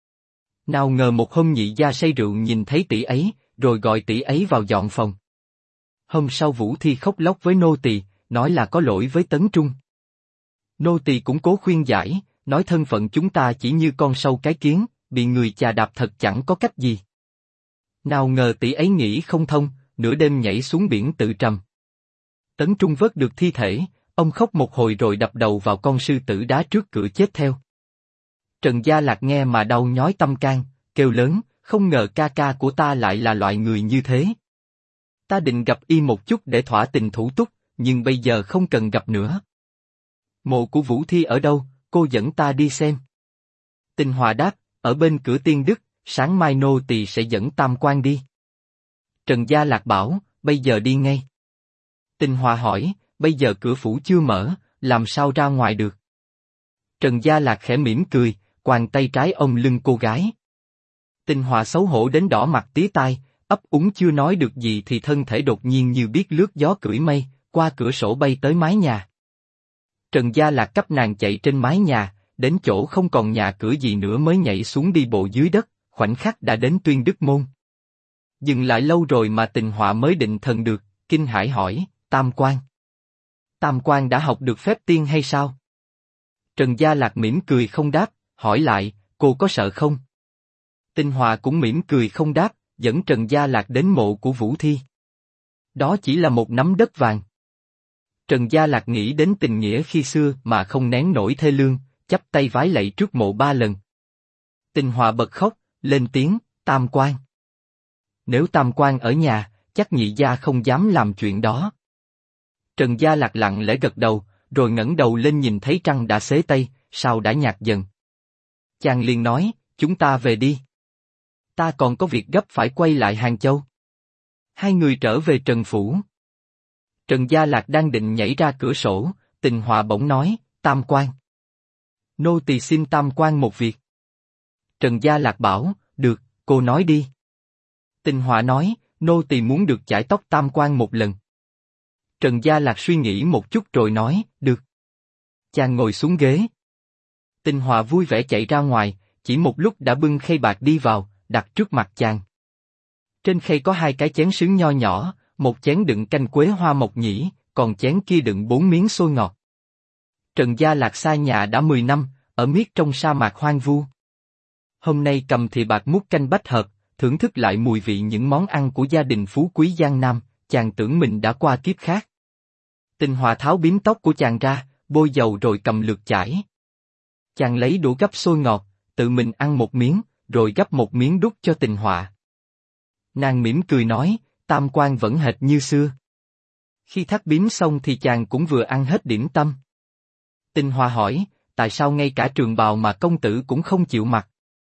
Nào ngờ một hôm nhị gia say rượu nhìn thấy tỷ ấy, rồi gọi tỷ ấy vào dọn phòng. Hôm sau Vũ Thi khóc lóc với nô tỳ, nói là có lỗi với Tấn Trung. Nô tỳ cũng cố khuyên giải, nói thân phận chúng ta chỉ như con sâu cái kiến, bị người chà đạp thật chẳng có cách gì. Nào ngờ tỷ ấy nghĩ không thông, nửa đêm nhảy xuống biển tự trầm. Tấn Trung vớt được thi thể, ông khóc một hồi rồi đập đầu vào con sư tử đá trước cửa chết theo. Trần Gia Lạc nghe mà đau nhói tâm can, kêu lớn, không ngờ ca ca của ta lại là loại người như thế. Ta định gặp y một chút để thỏa tình thủ túc, nhưng bây giờ không cần gặp nữa. Mộ của Vũ Thi ở đâu, cô dẫn ta đi xem. Tinh Hòa đáp, ở bên cửa Tiên Đức, sáng mai nô tỳ sẽ dẫn Tam Quan đi. Trần Gia Lạc bảo, bây giờ đi ngay. Tinh Hòa hỏi, bây giờ cửa phủ chưa mở, làm sao ra ngoài được? Trần Gia Lạc khẽ mỉm cười, quàng tay trái ôm lưng cô gái. Tinh Hòa xấu hổ đến đỏ mặt tía tai, ấp úng chưa nói được gì thì thân thể đột nhiên như biết lướt gió cưỡi mây, qua cửa sổ bay tới mái nhà. Trần Gia Lạc cấp nàng chạy trên mái nhà, đến chỗ không còn nhà cửa gì nữa mới nhảy xuống đi bộ dưới đất, khoảnh khắc đã đến Tuyên Đức Môn. Dừng lại lâu rồi mà Tình Họa mới định thần được, kinh hãi hỏi, Tam Quan. Tam Quan đã học được phép tiên hay sao? Trần Gia Lạc mỉm cười không đáp, hỏi lại, cô có sợ không? Tinh Hòa cũng mỉm cười không đáp, dẫn Trần Gia Lạc đến mộ của Vũ Thi. Đó chỉ là một nắm đất vàng. Trần Gia Lạc nghĩ đến tình nghĩa khi xưa mà không nén nổi thê lương, chắp tay vái lạy trước mộ 3 lần. Tinh Hòa bật khóc, lên tiếng, Tam Quan. Nếu Tam Quan ở nhà, chắc nhị gia không dám làm chuyện đó. Trần Gia Lạc lặng lẽ gật đầu, rồi ngẩng đầu lên nhìn thấy trăng đã xế tây, sao đã nhạt dần. Chàng liền nói, chúng ta về đi. Ta còn có việc gấp phải quay lại Hàng Châu. Hai người trở về Trần Phủ. Trần Gia Lạc đang định nhảy ra cửa sổ, Tình Họa bỗng nói, Tam Quan. Nô tỳ xin Tam Quan một việc. Trần Gia Lạc bảo, được, cô nói đi. Tình Họa nói, nô tỳ muốn được chải tóc Tam Quan một lần. Trần Gia Lạc suy nghĩ một chút rồi nói, được. Chàng ngồi xuống ghế. Tình Họa vui vẻ chạy ra ngoài, chỉ một lúc đã bưng khay bạc đi vào, đặt trước mặt chàng. Trên khay có 2 cái chén sứ nho nhỏ, một chén đựng canh quế hoa mộc nhĩ, còn chén kia đựng 4 miếng xôi ngọt. Trần Gia Lạc xa nhà đã 10 năm, ở miết trong sa mạc hoang vu. Hôm nay cầm thìa bạc múc canh bách hợp, thưởng thức lại mùi vị những món ăn của gia đình phú quý Giang Nam, chàng tưởng mình đã qua kiếp khác. Tình Hòa tháo bím tóc của chàng ra, bôi dầu rồi cầm lược chải. Chàng lấy đũa gắp xôi ngọt, tự mình ăn một miếng, rồi gắp một miếng đút cho Tình Họa. Nàng mỉm cười nói, Tam Quan vẫn hệt như xưa. Khi thắt bím xong thì chàng cũng vừa ăn hết điểm tâm. Tình Họa hỏi, tại sao ngay cả trường bào mà công tử cũng không chịu mặc?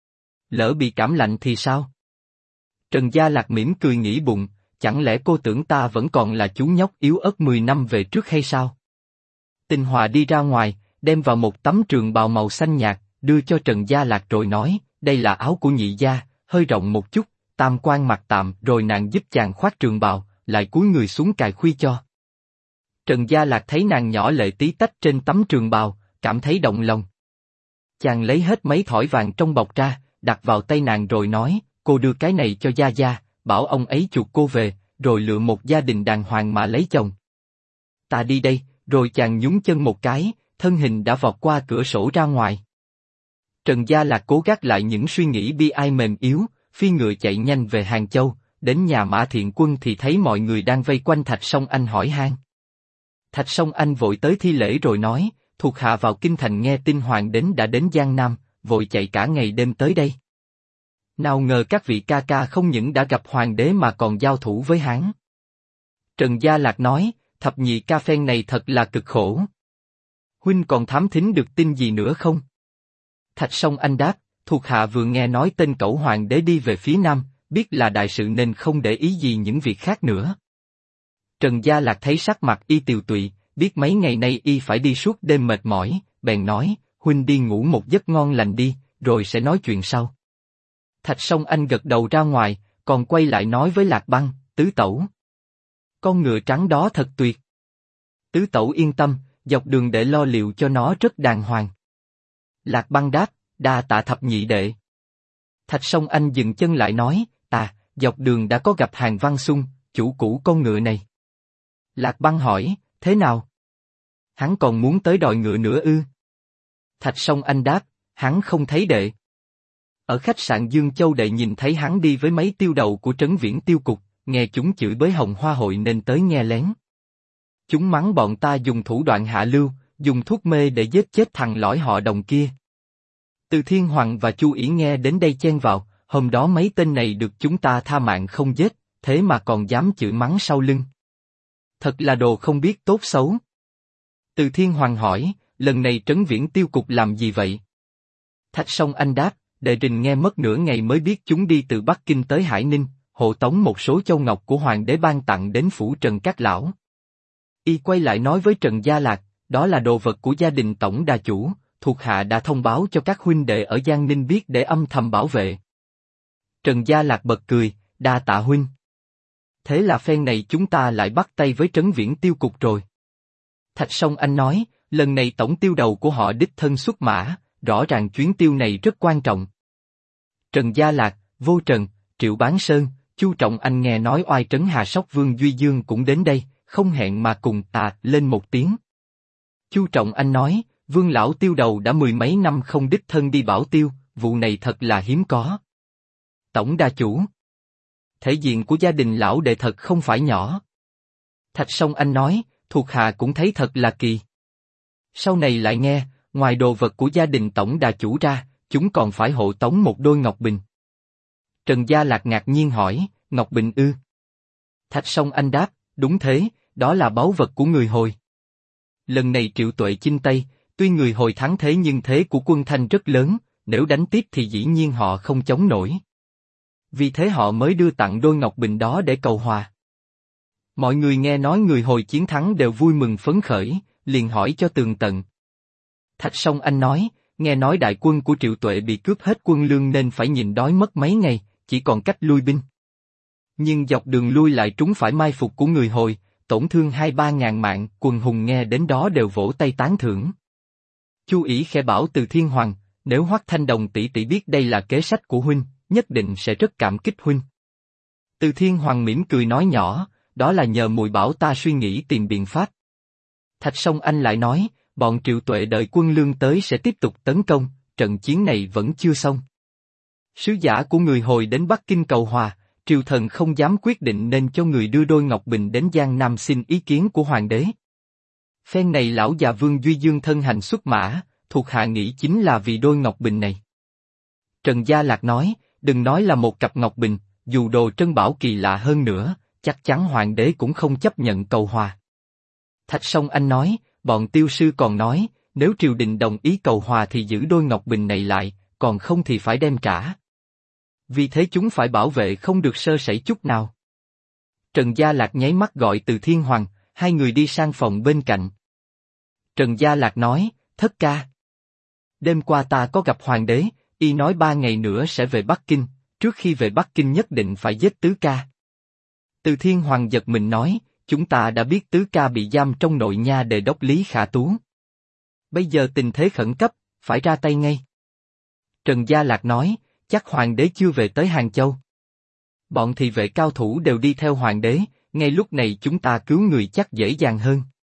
Lỡ bị cảm lạnh thì sao? Trần Gia Lạc mỉm cười nghĩ bụng, chẳng lẽ cô tưởng ta vẫn còn là chú nhóc yếu ớt 10 năm về trước hay sao? Tình Họa đi ra ngoài, đem vào một tấm trường bào màu xanh nhạt, đưa cho Trần Gia Lạc rồi nói, đây là áo của nhị gia, hơi rộng một chút, Tam Quan mặc tạm. Rồi nàng giúp chàng khoác trường bào, lại cúi người xuống cài khuy cho. Trần Gia Lạc thấy nàng nhỏ lệ tí tách trên tấm trường bào, cảm thấy động lòng. Chàng lấy hết mấy thỏi vàng trong bọc ra, đặt vào tay nàng rồi nói, cô đưa cái này cho gia gia, bảo ông ấy chuộc cô về, rồi lựa một gia đình đàng hoàng mà lấy chồng. Ta đi đây, rồi chàng nhún chân một cái, thân hình đã vọt qua cửa sổ ra ngoài. Trần Gia Lạc cố gác lại những suy nghĩ bi ai mềm yếu, phi ngựa chạy nhanh về Hàng Châu, đến nhà Mã Thiện Quân thì thấy mọi người đang vây quanh Thạch Song Anh hỏi han. Thạch Song Anh vội tới thi lễ rồi nói, thuộc hạ vào kinh thành nghe tin hoàng đến đã đến Giang Nam, vội chạy cả ngày đêm tới đây. Nào ngờ các vị ca ca không những đã gặp hoàng đế mà còn giao thủ với hắn. Trần Gia Lạc nói, thập nhị ca phen này thật là cực khổ. Huynh còn thám thính được tin gì nữa không? Thạch Song Anh đáp, thuộc hạ vừa nghe nói tên cẩu hoàng đế đi về phía nam, biết là đại sự nên không để ý gì những việc khác nữa. Trần Gia Lạc thấy sắc mặt y tiều tụy, biết mấy ngày nay y phải đi suốt đêm mệt mỏi, bèn nói, huynh đi ngủ một giấc ngon lành đi, rồi sẽ nói chuyện sau. Thạch Song Anh gật đầu ra ngoài, còn quay lại nói với Lạc Băng, tứ tẩu. Con ngựa trắng đó thật tuyệt. Tứ tẩu yên tâm, dọc đường để lo liệu cho nó rất đàng hoàng. Lạc Băng đáp, đa tạ thập nhị đệ. Thạch Song Anh dừng chân lại nói, dọc đường đã có gặp Hàn Văn Xung, chủ cũ con ngựa này. Lạc Băng hỏi, thế nào? Hắn còn muốn tới đòi ngựa nữa ư? Thạch Song Anh đáp, hắn không thấy đệ. Ở khách sạn Dương Châu đệ nhìn thấy hắn đi với mấy tiêu đầu của Trấn Viễn Tiêu Cục, nghe chúng chửi bới Hồng Hoa Hội nên tới nghe lén. Chúng mắng bọn ta dùng thủ đoạn hạ lưu, dùng thuốc mê để giết chết thằng lõi họ Đồng kia. Từ Thiên Hoàng và Chu Ỷ nghe đến đây chen vào, hôm đó mấy tên này được chúng ta tha mạng không giết, thế mà còn dám chửi mắng sau lưng. Thật là đồ không biết tốt xấu. Từ Thiên Hoàng hỏi, lần này Trấn Viễn Tiêu Cục làm gì vậy? Thạch Song Anh đáp, đệ trình nghe mất nửa ngày mới biết chúng đi từ Bắc Kinh tới Hải Ninh, hộ tống một số châu ngọc của Hoàng đế ban tặng đến phủ Trần Các Lão. Y quay lại nói với Trần Gia Lạc, đó là đồ vật của gia đình tổng đà chủ, thuộc hạ đã thông báo cho các huynh đệ ở Giang Ninh biết để âm thầm bảo vệ. Trần Gia Lạc bật cười, đa tạ huynh. Thế là phen này chúng ta lại bắt tay với Trấn Viễn Tiêu Cục rồi. Thạch Song Anh nói, lần này tổng tiêu đầu của họ đích thân xuất mã, rõ ràng chuyến tiêu này rất quan trọng. Trần Gia Lạc, Vô Trần, Triệu Bán Sơn, Chu Trọng Anh nghe nói oai trấn Hà Sóc Vương Duy Dương cũng đến đây, không hẹn mà cùng lên một tiếng. Chu Trọng Anh nói, Vương lão tiêu đầu đã mười mấy năm không đích thân đi bảo tiêu, vụ này thật là hiếm có. Tổng đà chủ. Thể diện của gia đình lão đệ thật không phải nhỏ. Thạch Song Anh nói, thuộc hạ cũng thấy thật là kỳ. Sau này lại nghe, ngoài đồ vật của gia đình tổng đà chủ ra, chúng còn phải hộ tống một đôi ngọc bình. Trần Gia Lạc ngạc nhiên hỏi, ngọc bình ư? Thạch Song Anh đáp, đúng thế, đó là báu vật của người Hồi. Lần này Triệu Tuệ chinh Tây, tuy người Hồi thắng thế nhưng thế của quân Thanh rất lớn, nếu đánh tiếp thì dĩ nhiên họ không chống nổi. Vì thế họ mới đưa tặng đôi ngọc bình đó để cầu hòa. Mọi người nghe nói người Hồi chiến thắng đều vui mừng phấn khởi, liền hỏi cho tường tận. Thạch Song Anh nói, nghe nói đại quân của Triệu Tuệ bị cướp hết quân lương nên phải nhịn đói mất mấy ngày, chỉ còn cách lui binh. Nhưng dọc đường lui lại trúng phải mai phục của người Hồi, tổn thương 2-3 ngàn mạng, quần hùng nghe đến đó đều vỗ tay tán thưởng. Chu Ỷ khẽ bảo Từ Thiên Hoàng, nếu Hoắc Thanh Đồng tỷ tỷ biết đây là kế sách của huynh, nhất định sẽ rất cảm kích huynh. Từ Thiên Hoàng mỉm cười nói nhỏ, đó là nhờ mùi bảo ta suy nghĩ tìm biện pháp. Thạch Song Anh lại nói, bọn Triệu Tuệ đợi quân lương tới sẽ tiếp tục tấn công, trận chiến này vẫn chưa xong. Sứ giả của người Hồi đến Bắc Kinh cầu hòa, triều thần không dám quyết định nên cho người đưa đôi ngọc bình đến Giang Nam xin ý kiến của hoàng đế. Phen này lão già Vương Duy Dương thân hành xuất mã, thuộc hạ nghĩ chính là vì đôi ngọc bình này. Trần Gia Lạc nói, đừng nói là một cặp ngọc bình, dù đồ trân bảo kỳ lạ hơn nữa, chắc chắn hoàng đế cũng không chấp nhận cầu hòa. Thạch Song Anh nói, bọn tiêu sư còn nói, nếu triều đình đồng ý cầu hòa thì giữ đôi ngọc bình này lại, còn không thì phải đem trả. Vì thế chúng phải bảo vệ không được sơ sẩy chút nào. Trần Gia Lạc nháy mắt gọi Từ Thiên Hoàng, hai người đi sang phòng bên cạnh. Trần Gia Lạc nói, thất ca. Đêm qua ta có gặp hoàng đế, y nói 3 ngày nữa sẽ về Bắc Kinh, trước khi về Bắc Kinh nhất định phải giết tứ ca. Từ Thiên Hoàng giật mình nói, chúng ta đã biết tứ ca bị giam trong nội nha Đề đốc Lý Khả Tú. Bây giờ tình thế khẩn cấp, phải ra tay ngay. Trần Gia Lạc nói, chắc hoàng đế chưa về tới Hàng Châu. Bọn thị vệ cao thủ đều đi theo hoàng đế, ngay lúc này chúng ta cứu người chắc dễ dàng hơn.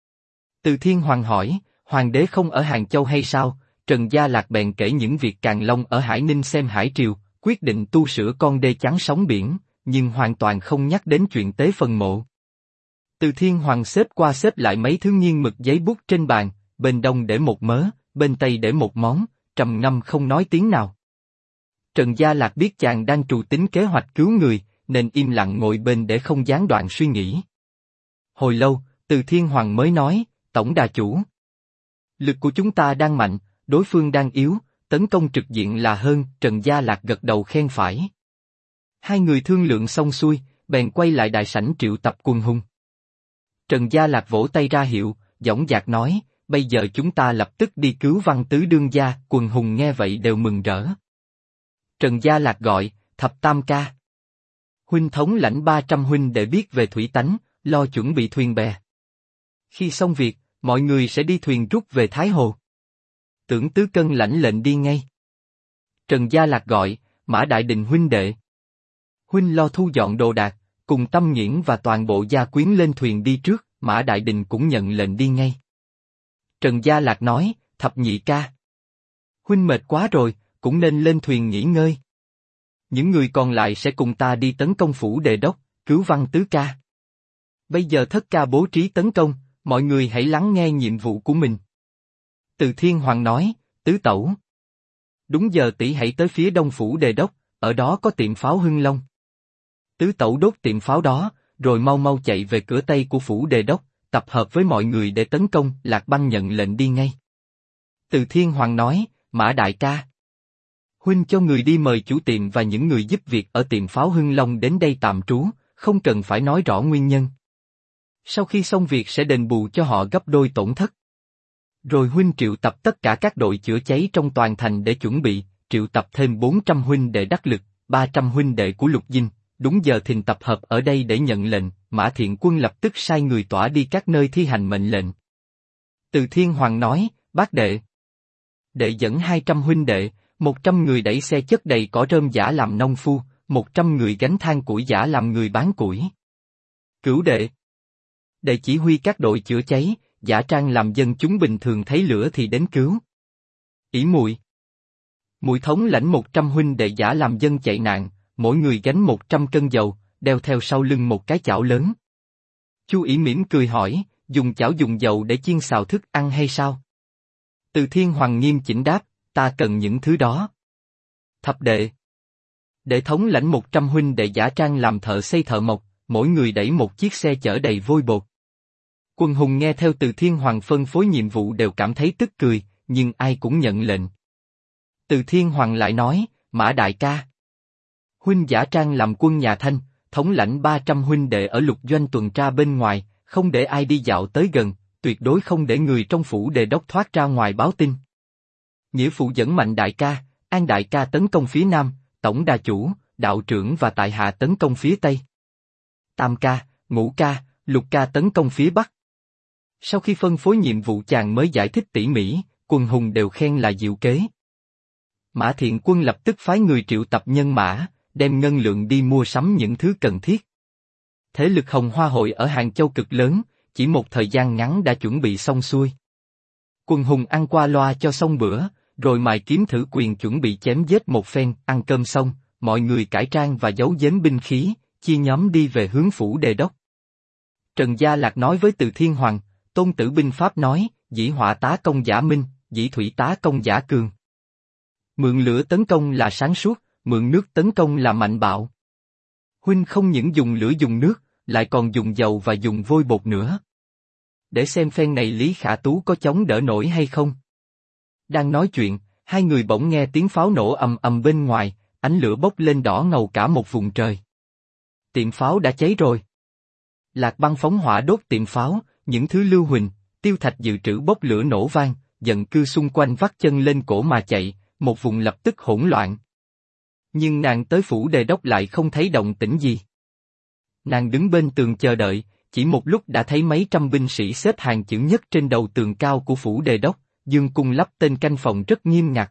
Từ Thiên Hoàng hỏi, hoàng đế không ở Hàng Châu hay sao? Trần Gia Lạc bèn kể những việc Càn Long ở Hải Ninh xem Hải Triều, quyết định tu sửa con đê chắn sóng biển, nhưng hoàn toàn không nhắc đến chuyện tế phần mộ. Từ Thiên Hoàng xếp qua xếp lại mấy thứ nghiêng mực giấy bút trên bàn, bên đông để một mớ, bên tây để một món, trầm ngâm không nói tiếng nào. Trần Gia Lạc biết chàng đang trù tính kế hoạch cứu người, nên im lặng ngồi bên để không gián đoạn suy nghĩ. Hồi lâu, Từ Thiên Hoàng mới nói, Tổng đà chủ. Lực của chúng ta đang mạnh, đối phương đang yếu, tấn công trực diện là hơn, Trần Gia Lạc gật đầu khen phải. Hai người thương lượng xong xuôi, bèn quay lại đại sảnh triệu tập quần hùng. Trần Gia Lạc vỗ tay ra hiệu, dõng dạc nói, bây giờ chúng ta lập tức đi cứu Văn Tứ đương gia, quần hùng nghe vậy đều mừng rỡ. Trần Gia Lạc gọi, Thập Tam ca. Huynh thống lãnh 300 huynh để biết về thủy tánh, lo chuẩn bị thuyền bè. Khi xong việc, mọi người sẽ đi thuyền rút về Thái Hồ. Tưởng Tứ Cân lãnh lệnh đi ngay. Trần Gia Lạc gọi, Mã Đại Đình huynh đệ. Huynh lo thu dọn đồ đạc, cùng Tâm Nghiễn và toàn bộ gia quyến lên thuyền đi trước, Mã Đại Đình cũng nhận lệnh đi ngay. Trần Gia Lạc nói, thập nhị ca. Huynh mệt quá rồi, cũng nên lên thuyền nghỉ ngơi. Những người còn lại sẽ cùng ta đi tấn công phủ đề đốc, cứu Văn tứ ca. Bây giờ thất ca bố trí tấn công, mọi người hãy lắng nghe nhiệm vụ của mình. Từ Thiên Hoàng nói, tứ tẩu. Đúng giờ tỷ hãy tới phía đông phủ đề đốc, ở đó có tiệm pháo Hưng Long. Tứ tẩu đốt tiệm pháo đó, rồi mau mau chạy về cửa tây của phủ đề đốc, tập hợp với mọi người để tấn công. Lạc Băng nhận lệnh đi ngay. Từ Thiên Hoàng nói, Mã đại ca. Huynh cho người đi mời chủ tiệm và những người giúp việc ở tiệm pháo Hưng Long đến đây tạm trú, không cần phải nói rõ nguyên nhân. Sau khi xong việc sẽ đền bù cho họ gấp đôi tổn thất. Rồi huynh triệu tập tất cả các đội chữa cháy trong toàn thành để chuẩn bị, triệu tập thêm 400 huynh đệ đắc lực, 300 huynh đệ của Lục Dinh, đúng giờ thìn tập hợp ở đây để nhận lệnh. Mã Thiện Quân lập tức sai người tỏa đi các nơi thi hành mệnh lệnh. Từ Thiên Hoàng nói, bác đệ. Đệ dẫn 200 huynh đệ, 100 người đẩy xe chất đầy cỏ rơm giả làm nông phu, 100 người gánh than củi giả làm người bán củi. Cửu đệ. Đệ chỉ huy các đội chữa cháy, giả trang làm dân chúng bình thường thấy lửa thì đến cứu. Ỷ Mùi. Mùi thống lãnh 100 huynh đệ giả làm dân chạy nạn, mỗi người gánh 100 cân dầu, đeo theo sau lưng một cái chảo lớn. Chu Ỷ mỉm cười hỏi, dùng chảo dùng dầu để chiên xào thức ăn hay sao? Từ Thiên Hoàng nghiêm chỉnh đáp, ta cần những thứ đó. Thập đệ. Đệ thống lãnh 100 huynh đệ giả trang làm thợ xây thợ mộc, mỗi người đẩy một chiếc xe chở đầy vôi bột. Quần hùng nghe theo Từ Thiên Hoàng phân phối nhiệm vụ đều cảm thấy tức cười, nhưng ai cũng nhận lệnh. Từ Thiên Hoàng lại nói, Mã đại ca. Huynh giả trang làm quân nhà Thanh, thống lãnh 300 huynh đệ ở lục doanh tuần tra bên ngoài, không để ai đi dạo tới gần, tuyệt đối không để người trong phủ đề đốc thoát ra ngoài báo tin. Nghĩa phụ dẫn Mạnh đại ca, An đại ca tấn công phía nam, tổng đà chủ, đạo trưởng và tại hạ tấn công phía tây. Tam ca, Ngũ ca, Lục ca tấn công phía bắc. Sau khi phân phối nhiệm vụ chàng mới giải thích tỉ mỉ, quần hùng đều khen là diệu kế. Mã Thiện Quân lập tức phái người triệu tập nhân mã, đem ngân lượng đi mua sắm những thứ cần thiết. Thế lực Hồng Hoa hội ở Hàng Châu cực lớn, chỉ một thời gian ngắn đã chuẩn bị xong xuôi. Quần hùng ăn qua loa cho xong bữa, rồi mài kiếm thử quyền chuẩn bị chém giết một phen. Ăn cơm xong, mọi người cải trang và giấu giếm binh khí, chia nhóm đi về hướng phủ đề đốc. Trần Gia Lạc nói với Từ Thiên Hoàng, Tôn Tử binh pháp nói, dĩ hỏa tá công giả minh, dĩ thủy tá công giả cường. Mượn lửa tấn công là sáng suốt, mượn nước tấn công là mạnh bạo. Huynh không những dùng lửa dùng nước, lại còn dùng dầu và dùng vôi bột nữa. Để xem phen này Lý Khả Tú có chống đỡ nổi hay không. Đang nói chuyện, hai người bỗng nghe tiếng pháo nổ ầm ầm bên ngoài, ánh lửa bốc lên đỏ ngầu cả một vùng trời. Tiệm pháo đã cháy rồi. Lạc Băng phóng hỏa đốt tiệm pháo, những thứ lưu huỳnh, tiêu thạch dự trữ bốc lửa nổ vang, dân cư xung quanh vắt chân lên cổ mà chạy, một vùng lập tức hỗn loạn. Nhưng nàng tới phủ đề đốc lại không thấy động tĩnh gì. Nàng đứng bên tường chờ đợi, chỉ một lúc đã thấy mấy trăm binh sĩ xếp hàng chữ nhất trên đầu tường cao của phủ đề đốc, dương cung lắp tên canh phòng rất nghiêm ngặt.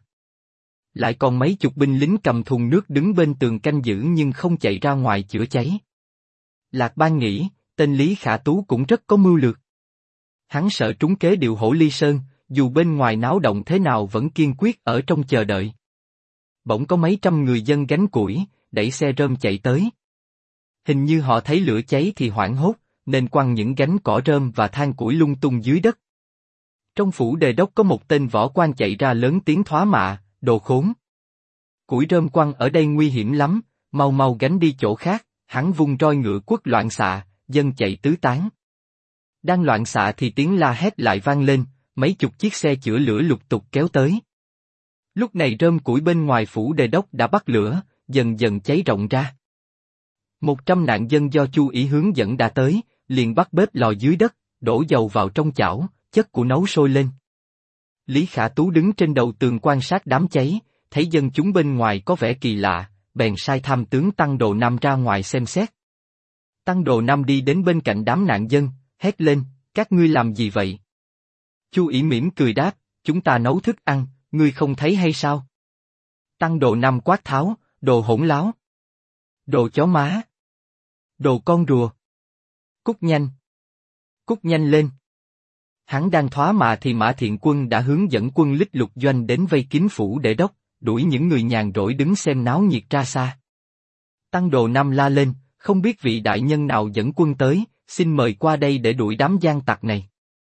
Lại còn mấy chục binh lính cầm thùng nước đứng bên tường canh giữ nhưng không chạy ra ngoài chữa cháy. Lạc Bang nghĩ, tên Lý Khả Tú cũng rất có mưu lược. Hắn sợ trúng kế điệu Hổ Ly Sơn, dù bên ngoài náo động thế nào vẫn kiên quyết ở trong chờ đợi. Bỗng có mấy trăm người dân gánh củi, đẩy xe rơm chạy tới. Hình như họ thấy lửa cháy thì hoảng hốt, nên quăng những gánh cỏ rơm và than củi lung tung dưới đất. Trong phủ đề đốc có một tên võ quan chạy ra lớn tiếng thoá mạ, đồ khốn. Củi rơm quăng ở đây nguy hiểm lắm, mau mau gánh đi chỗ khác. Hắn vung roi ngựa quất loạn xạ, dân chạy tứ tán. Đang loạn xạ thì tiếng la hét lại vang lên, mấy chục chiếc xe chữa lửa lục tục kéo tới. Lúc này rơm củi bên ngoài phủ đề đốc đã bắt lửa, dần dần cháy rộng ra. 100 nạn dân do Chu Ỷ hướng dẫn đã tới, liền bắt bếp lò dưới đất, đổ dầu vào trong chảo, chất của nấu sôi lên. Lý Khả Tú đứng trên đầu tường quan sát đám cháy, thấy dân chúng bên ngoài có vẻ kỳ lạ, bèn sai tham tướng Tăng Đồ Nam ra ngoài xem xét. Tăng Đồ Nam đi đến bên cạnh đám nạn dân, hét lên, các ngươi làm gì vậy? Chu Ỷ mỉm cười đáp, chúng ta nấu thức ăn, ngươi không thấy hay sao? Tăng Đồ Nam quát tháo, đồ hỗn láo. Đồ chó má. Đồ con rùa. Cút nhanh. Cút nhanh lên. Hắn đang thoá mà thì Mã Thiện Quân đã hướng dẫn quân Lích Lục doanh đến vây kín phủ Đệ Đốc, đuổi những người nhàn rỗi đứng xem náo nhiệt ra xa. Tăng Đồ Nam la lên, không biết vị đại nhân nào dẫn quân tới, xin mời qua đây để đuổi đám gian tặc này.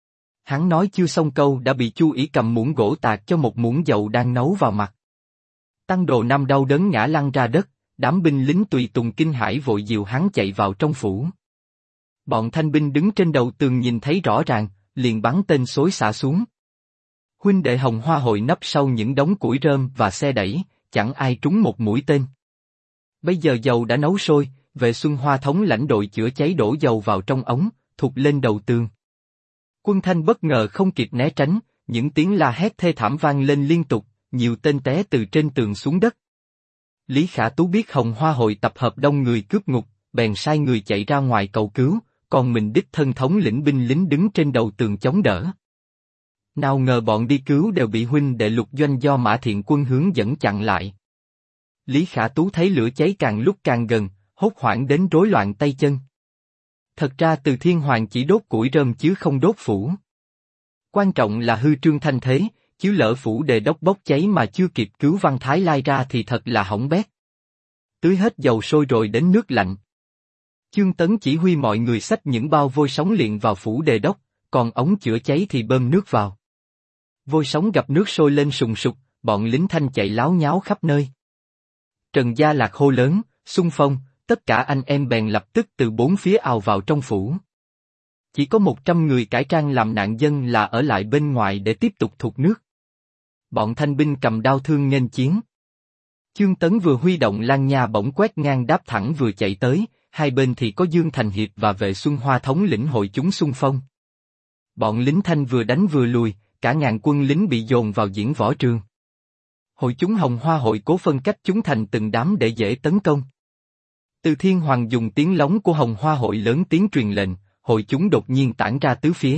Hắn nói chưa xong câu đã bị Chu Ỷ cầm muỗng gỗ tạt cho một muỗng dầu đang nấu vào mặt. Tăng Đồ Nam đau đớn ngã lăn ra đất, đám binh lính tùy tùng kinh hãi vội dìu hắn chạy vào trong phủ. Bọn thanh binh đứng trên đầu tường nhìn thấy rõ ràng, liền bắn tên xối xả xuống. Huynh đệ Hồng Hoa hội nấp sau những đống củi rơm và xe đẩy, chẳng ai trúng một mũi tên. Bây giờ dầu đã nấu sôi, Vệ Xuân Hoa thống lãnh đội chữa cháy đổ dầu vào trong ống, thụt lên đầu tường. Quân Thanh bất ngờ không kịp né tránh, những tiếng la hét thê thảm vang lên liên tục, nhiều tên té từ trên tường xuống đất. Lý Khả Tú biết Hồng Hoa hội tập hợp đông người cướp ngục, bèn sai người chạy ra ngoài cầu cứu, còn mình đích thân thống lĩnh binh lính đứng trên đầu tường chống đỡ. Nào ngờ bọn đi cứu đều bị huynh đệ Lục doanh do Mã Thiện Quân hướng dẫn chặn lại. Lý Khả Tú thấy lửa cháy càng lúc càng gần, hốt hoảng đến rối loạn tay chân. Thật ra Từ Thiên Hoàng chỉ đốt củi rơm chứ không đốt phủ. Quan trọng là hư trương thanh thế, chứ lỡ phủ Đề Đốc bốc cháy mà chưa kịp cứu Văn Thái Lai ra thì thật là hỏng bét. Tưới hết dầu sôi rồi đến nước lạnh. Chương Tấn chỉ huy mọi người xách những bao vôi sống liền vào phủ Đề Đốc, còn ống chữa cháy thì bơm nước vào. Vôi sống gặp nước sôi lên sùng sục, bọn lính Thanh chạy láo nháo khắp nơi. Trần Gia Lạc hô lớn, xung phong, tất cả anh em bèn lập tức từ bốn phía ào vào trong phủ. Chỉ có 100 người cải trang làm nạn dân là ở lại bên ngoài để tiếp tục thục nước. Bọn thanh binh cầm đao thương nghênh chiến. Chương Tấn vừa huy động Lan Nha bổng quét ngang đáp thẳng vừa chạy tới, hai bên thì có Dương Thành Hiệp và Vệ Xuân Hoa thống lĩnh hội chúng xung phong. Bọn lính Thanh vừa đánh vừa lùi, cả ngàn quân lính bị dồn vào diễn võ trường. Hội chúng Hồng Hoa hội cố phân cách chúng thành từng đám để dễ tấn công. Từ Thiên Hoàng dùng tiếng lóng của Hồng Hoa hội lớn tiếng truyền lệnh, hội chúng đột nhiên tản ra tứ phía.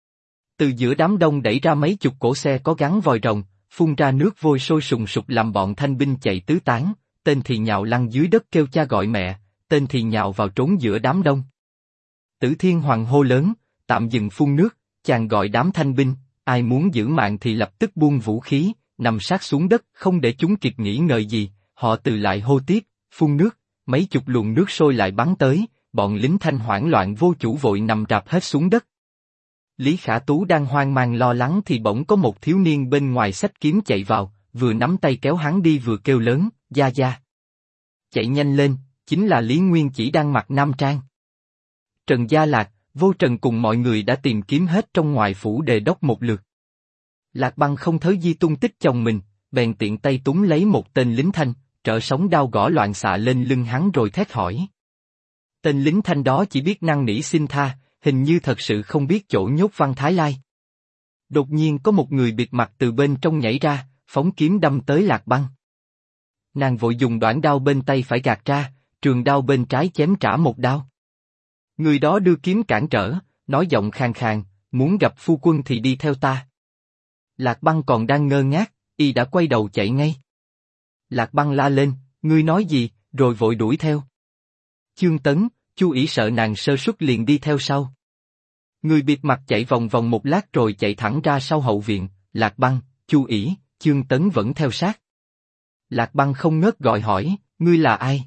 Từ giữa đám đông đẩy ra mấy chục cỗ xe có gắn vòi rồng, phun ra nước vôi sôi sùng sục làm bọn thanh binh chạy tứ tán, tên thì nhào lăn dưới đất kêu cha gọi mẹ, tên thì nhào vào trốn giữa đám đông. Tử Thiên Hoàng hô lớn, tạm dừng phun nước, chàng gọi đám thanh binh, ai muốn giữ mạng thì lập tức buông vũ khí, nằm sát xuống đất không để chúng kịp nghĩ ngợi gì, họ từ lại hô tiếp, phun nước, mấy chục luồng nước sôi lại bắn tới, bọn lính Thanh hoảng loạn vô chủ vội nằm rạp hết xuống đất. Lý Khả Tú đang hoang mang lo lắng thì bỗng có một thiếu niên bên ngoài xách kiếm chạy vào, vừa nắm tay kéo hắn đi vừa kêu lớn, gia gia. Chạy nhanh lên, chính là Lý Nguyên Chỉ đang mặc nam trang. Trần Gia Lạc, Vô Trần cùng mọi người đã tìm kiếm hết trong ngoài phủ Đề Đốc một lượt. Lạc Băng không thấy di tung tích chồng mình, bèn tiện tay túm lấy một tên lính Thanh, trở sống đao gõ loạn xạ lên lưng hắn rồi thét hỏi. Tên lính Thanh đó chỉ biết năn nỉ xin tha, hình như thật sự không biết chỗ nhốt Văn Thái Lai. Đột nhiên có một người bịt mặt từ bên trong nhảy ra, phóng kiếm đâm tới Lạc Băng. Nàng vội dùng đoạn đao bên tay phải gạt ra, trường đao bên trái chém trả một đao. Người đó đưa kiếm cản trở, nói giọng khàn khàn, muốn gặp phu quân thì đi theo ta. Lạc Băng còn đang ngơ ngác, y đã quay đầu chạy ngay. Lạc Băng la lên, ngươi nói gì, rồi vội đuổi theo. Chương Tấn, Chu Ỷ sợ nàng sơ suất liền đi theo sau. Người bịt mặt chạy vòng vòng một lát rồi chạy thẳng ra sau hậu viện, Lạc Băng, Chu Ỷ, Chương Tấn vẫn theo sát. Lạc Băng không ngớt gọi hỏi, ngươi là ai?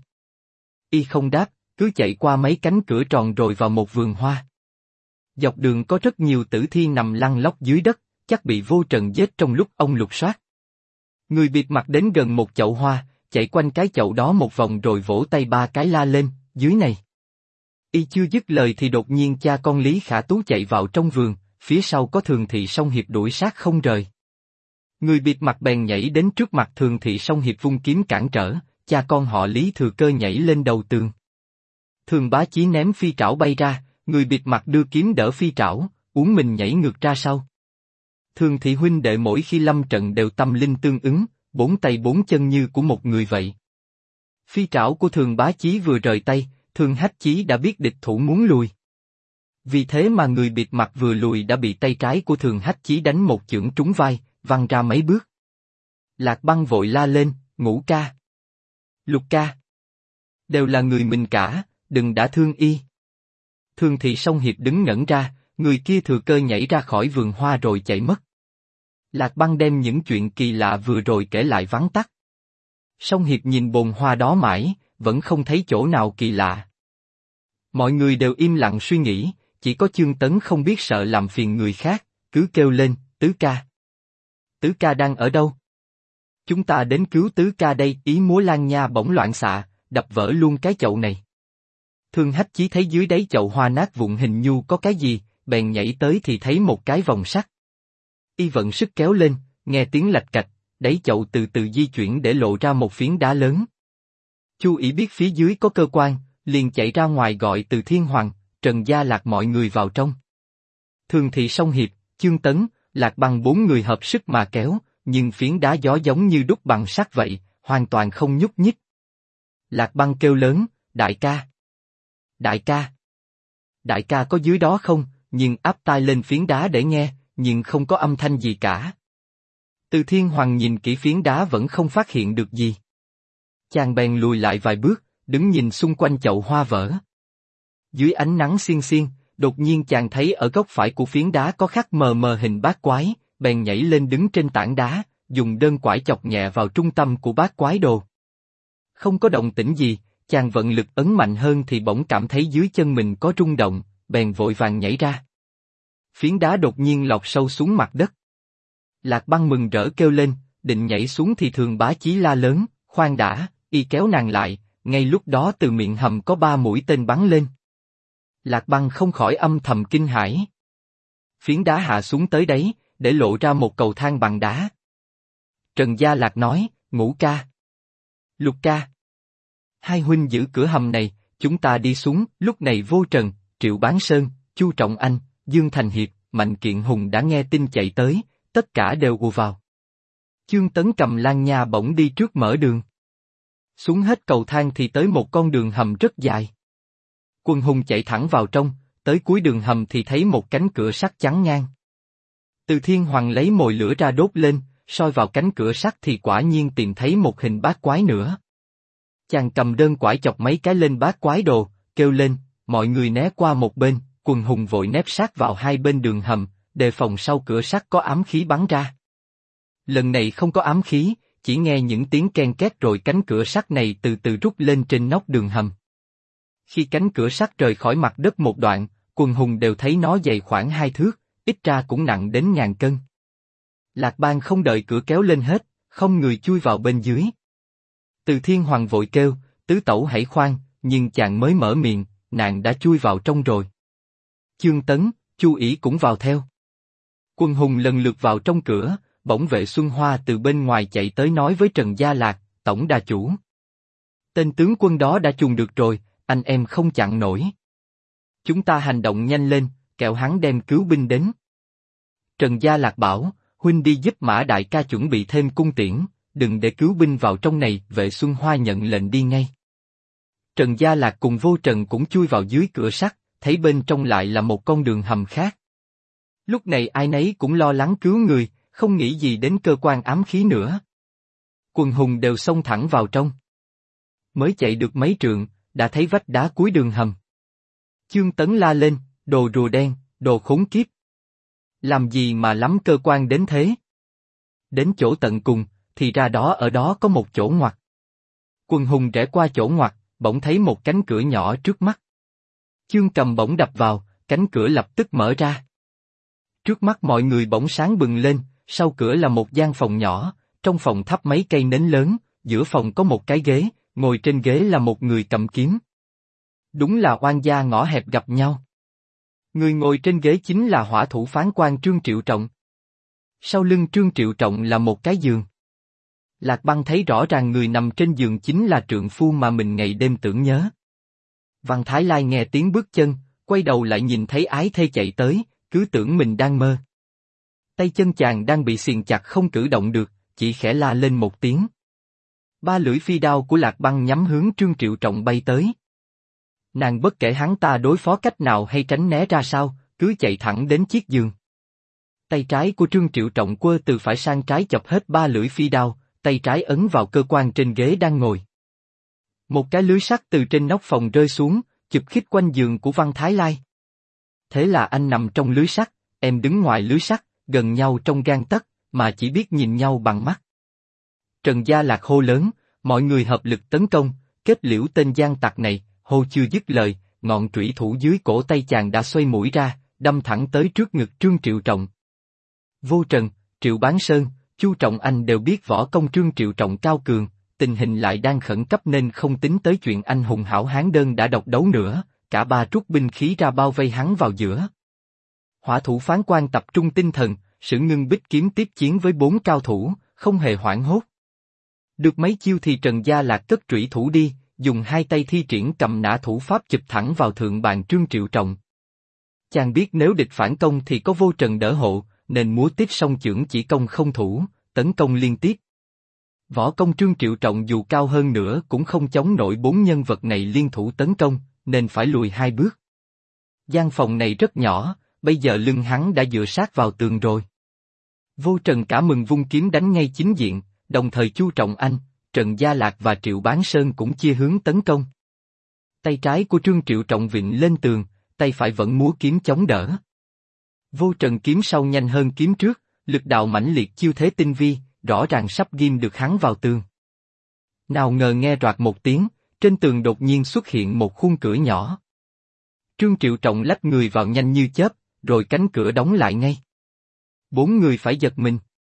Y không đáp, cứ chạy qua mấy cánh cửa tròn rồi vào một vườn hoa. Dọc đường có rất nhiều tử thi nằm lăn lóc dưới đất, chắc bị Vô Trần giết trong lúc ông lục soát. Người bịt mặt đến gần một chậu hoa, chạy quanh cái chậu đó một vòng rồi vỗ tay ba cái la lên, dưới này. Y chưa dứt lời thì đột nhiên cha con Lý Khả Tú chạy vào trong vườn, phía sau có Thường Thị Song Hiệp đuổi sát không rời. Người bịt mặt bèn nhảy đến trước mặt Thường Thị Song Hiệp vung kiếm cản trở, cha con họ Lý thừa cơ nhảy lên đầu tường. Thường Bá Chí ném phi trảo bay ra, người bịt mặt đưa kiếm đỡ phi trảo, uốn mình nhảy ngược ra sau. Thường Thị huynh đệ mỗi khi lâm trận đều tâm linh tương ứng, bốn tay bốn chân như của một người vậy. Phi trảo của Thường Bá Chí vừa rời tay, Thường Hách Chí đã biết địch thủ muốn lùi. Vì thế mà người bịt mặt vừa lùi đã bị tay trái của Thường Hách Chí đánh một chưởng trúng vai, văng ra mấy bước. Lạc Băng vội la lên, Ngũ ca, Lục ca, đều là người mình cả, đừng đã thương y. Thường Thị Song Hiệp đứng ngẩn ra, người kia thừa cơ nhảy ra khỏi vườn hoa rồi chạy mất. Lạc Băng đem những chuyện kỳ lạ vừa rồi kể lại vắn tắt. Song Hiệp nhìn bồn hoa đó mãi, vẫn không thấy chỗ nào kỳ lạ. Mọi người đều im lặng suy nghĩ, chỉ có Chương Tấn không biết sợ làm phiền người khác, cứ kêu lên, Tứ ca. Tứ ca đang ở đâu? Chúng ta đến cứu Tứ ca đây. Ý múa Lan Nha bỗng loạn xạ, đập vỡ luôn cái chậu này. Thương Hách Chí thấy dưới đáy chậu hoa nát vụn hình như có cái gì, bèn nhảy tới thì thấy một cái vòng sắt. Y vận sức kéo lên, nghe tiếng lạch cạch, đáy chậu từ từ di chuyển để lộ ra một phiến đá lớn. Chu Ỷ biết phía dưới có cơ quan, liền chạy ra ngoài gọi Từ Thiên Hoàng, Trần Gia Lạc mọi người vào trong. Thường thì Song Hiệp, Chương Tấn, Lạc Băng bốn người hợp sức mà kéo, nhưng phiến đá gió giống như đúc bằng sắt vậy, hoàn toàn không nhúc nhích. Lạc Băng kêu lớn, đại ca. Đại ca. Đại ca có dưới đó không? Nhưng áp tai lên phiến đá để nghe, nhưng không có âm thanh gì cả. Từ Thiên Hoàng nhìn kỹ phiến đá vẫn không phát hiện được gì. Chàng bèn lùi lại vài bước, đứng nhìn xung quanh chậu hoa vỡ. Dưới ánh nắng xiên xiên, đột nhiên chàng thấy ở góc phải của phiến đá có khắc mờ mờ hình bát quái, bèn nhảy lên đứng trên tảng đá, dùng đơn quải chọc nhẹ vào trung tâm của bát quái đồ. Không có động tĩnh gì, chàng vận lực ấn mạnh hơn thì bỗng cảm thấy dưới chân mình có rung động, bèn vội vàng nhảy ra. Phiến đá đột nhiên lọt sâu xuống mặt đất. Lạc Băng mừng rỡ kêu lên, định nhảy xuống thì Thường Bá Chí la lớn, khoan đã, y kéo nàng lại, ngay lúc đó từ miệng hầm có 3 mũi tên bắn lên. Lạc Băng không khỏi âm thầm kinh hãi. Phiến đá hạ xuống tới đấy, để lộ ra một cầu thang bằng đá. Trần Gia Lạc nói, Ngũ ca. Lục ca. Hai huynh giữ cửa hầm này, chúng ta đi xuống. Lúc này Vô Trần, Triệu Bán Sơn, Chu Trọng Anh, Dương Thành Hiệp, Mạnh Kiện Hùng đã nghe tin chạy tới, tất cả đều ùa vào. Chương Tấn cầm Lan Nha bỗng đi trước mở đường. Xuống hết cầu thang thì tới một con đường hầm rất dài. Quần hùng chạy thẳng vào trong, tới cuối đường hầm thì thấy một cánh cửa sắt chắn ngang. Từ Thiên Hoàng lấy mồi lửa ra đốt lên, soi vào cánh cửa sắt thì quả nhiên tìm thấy một hình bát quái nữa. Chàng cầm đơn quải chọc mấy cái lên bát quái đồ, kêu lên, mọi người né qua một bên, quần hùng vội nép sát vào hai bên đường hầm, đề phòng sau cửa sắt có ám khí bắn ra. Lần này không có ám khí, chỉ nghe những tiếng ken két rồi cánh cửa sắt này từ từ rút lên trên nóc đường hầm. Khi cánh cửa sắt rời khỏi mặt đất một đoạn, quần hùng đều thấy nó dày khoảng 2 thước, ít ra cũng nặng đến 1000 cân. Lạc Bang không đợi cửa kéo lên hết, không người chui vào bên dưới. Từ Thiên Hoàng vội kêu, tứ tẩu hãy khoan, nhưng chàng mới mở miệng, nàng đã chui vào trong rồi. Chương Tấn, Chu Ỷ cũng vào theo. Quần hùng lần lượt vào trong cửa, bỗng Vệ Xuân Hoa từ bên ngoài chạy tới nói với Trần Gia Lạc, tổng đà chủ. Tên tướng quân đó đã trùng được rồi, anh em không chặn nổi. Chúng ta hành động nhanh lên, kẻo hắn đem cứu binh đến. Trần Gia Lạc bảo, huynh đi giúp Mã đại ca chuẩn bị thêm cung tiễn, đừng để cứu binh vào trong này. Vệ Xuân Hoa nhận lệnh đi ngay. Trần Gia Lạc cùng Vô Trần cũng chui vào dưới cửa sắt, thấy bên trong lại là một con đường hầm khác. Lúc này ai nấy cũng lo lắng cứu người, không nghĩ gì đến cơ quan ám khí nữa. Quần hùng đều xông thẳng vào trong. Mới chạy được mấy trượng, đã thấy vách đá cuối đường hầm. Chương Tấn la lên, đồ rùa đen, đồ khốn kiếp. Làm gì mà lắm cơ quan đến thế? Đến chỗ tận cùng, thì ra đó ở đó có một chỗ ngoặt. Quần hùng rẽ qua chỗ ngoặt, bỗng thấy một cánh cửa nhỏ trước mắt. Chương cầm bỗng đập vào, cánh cửa lập tức mở ra. Trước mắt mọi người bỗng sáng bừng lên, sau cửa là một gian phòng nhỏ, trong phòng thắp mấy cây nến lớn, giữa phòng có một cái ghế, ngồi trên ghế là một người cầm kiếm. Đúng là oan gia ngõ hẹp gặp nhau. Người ngồi trên ghế chính là hỏa thủ phán quan Trương Triệu Trọng. Sau lưng Trương Triệu Trọng là một cái giường. Lạc Băng thấy rõ ràng người nằm trên giường chính là trượng phu mà mình ngày đêm tưởng nhớ. Văn Thái Lai nghe tiếng bước chân, quay đầu lại nhìn thấy ái thê chạy tới, cứ tưởng mình đang mơ. Tay chân chàng đang bị xiềng chặt không cử động được, chỉ khẽ la lên một tiếng. 3 lưỡi phi đao của Lạc Băng nhắm hướng Trương Triệu Trọng bay tới. Nàng bất kể hắn ta đối phó cách nào hay tránh né ra sao, cứ chạy thẳng đến chiếc giường. Tay trái của Trương Triệu Trọng quơ từ phải sang trái chọc hết 3 lưỡi phi đao, tay trái ấn vào cơ quan trên ghế đang ngồi. Một cái lưới sắt từ trên nóc phòng rơi xuống, chụp khít quanh giường của Văn Thái Lai. Thế là anh nằm trong lưới sắt, em đứng ngoài lưới sắt, gần nhau trong gang tấc, mà chỉ biết nhìn nhau bằng mắt. Trần Gia Lạc hô lớn, mọi người hợp lực tấn công, kết liễu tên gian tặc này, hô chưa dứt lời, ngọn trủy thủ dưới cổ tay chàng đã xoay mũi ra, đâm thẳng tới trước ngực Trương Triệu Trọng. Vô Trần, Triệu Bán Sơn, Chu Trọng Anh đều biết võ công Trương Triệu Trọng cao cường, tình hình lại đang khẩn cấp nên không tính tới chuyện anh hùng hảo hán đơn đã độc đấu nữa, cả ba rút binh khí ra bao vây hắn vào giữa. Hỏa thủ Phán Quan tập trung tinh thần, sử ngưng bích kiếm tiếp chiến với 4 cao thủ, không hề hoảng hốt. Được mấy chiêu thì Trần Gia Lạc cất trủy thủ đi, dùng hai tay thi triển cầm nã thủ pháp chụp thẳng vào thượng bàn Trương Triệu Trọng. Chàng biết nếu địch phản công thì có Vô Trần đỡ hộ, nên múa tiếp song chưởng chỉ công không thủ, tấn công liên tiếp. Võ công Trương Triệu Trọng dù cao hơn nữa cũng không chống nổi 4 nhân vật này liên thủ tấn công, nên phải lùi 2 bước. Gian phòng này rất nhỏ, bây giờ lưng hắn đã dựa sát vào tường rồi. Vô Trần cả mừng vung kiếm đánh ngay chính diện, đồng thời Chu Trọng Anh, Trần Gia Lạc và Triệu Bán Sơn cũng chia hướng tấn công. Tay trái của Trương Triệu Trọng vịn lên tường, tay phải vẫn múa kiếm chống đỡ. Vô Trần kiếm sau nhanh hơn kiếm trước, lực đạo mãnh liệt chiêu thế tinh vi, rõ ràng sắp ghim được hắn vào tường. Nào ngờ nghe roạt một tiếng, trên tường đột nhiên xuất hiện một khung cửa nhỏ. Trương Triệu Trọng lách người vào nhanh như chớp, rồi cánh cửa đóng lại ngay. 4 người phải giật mình.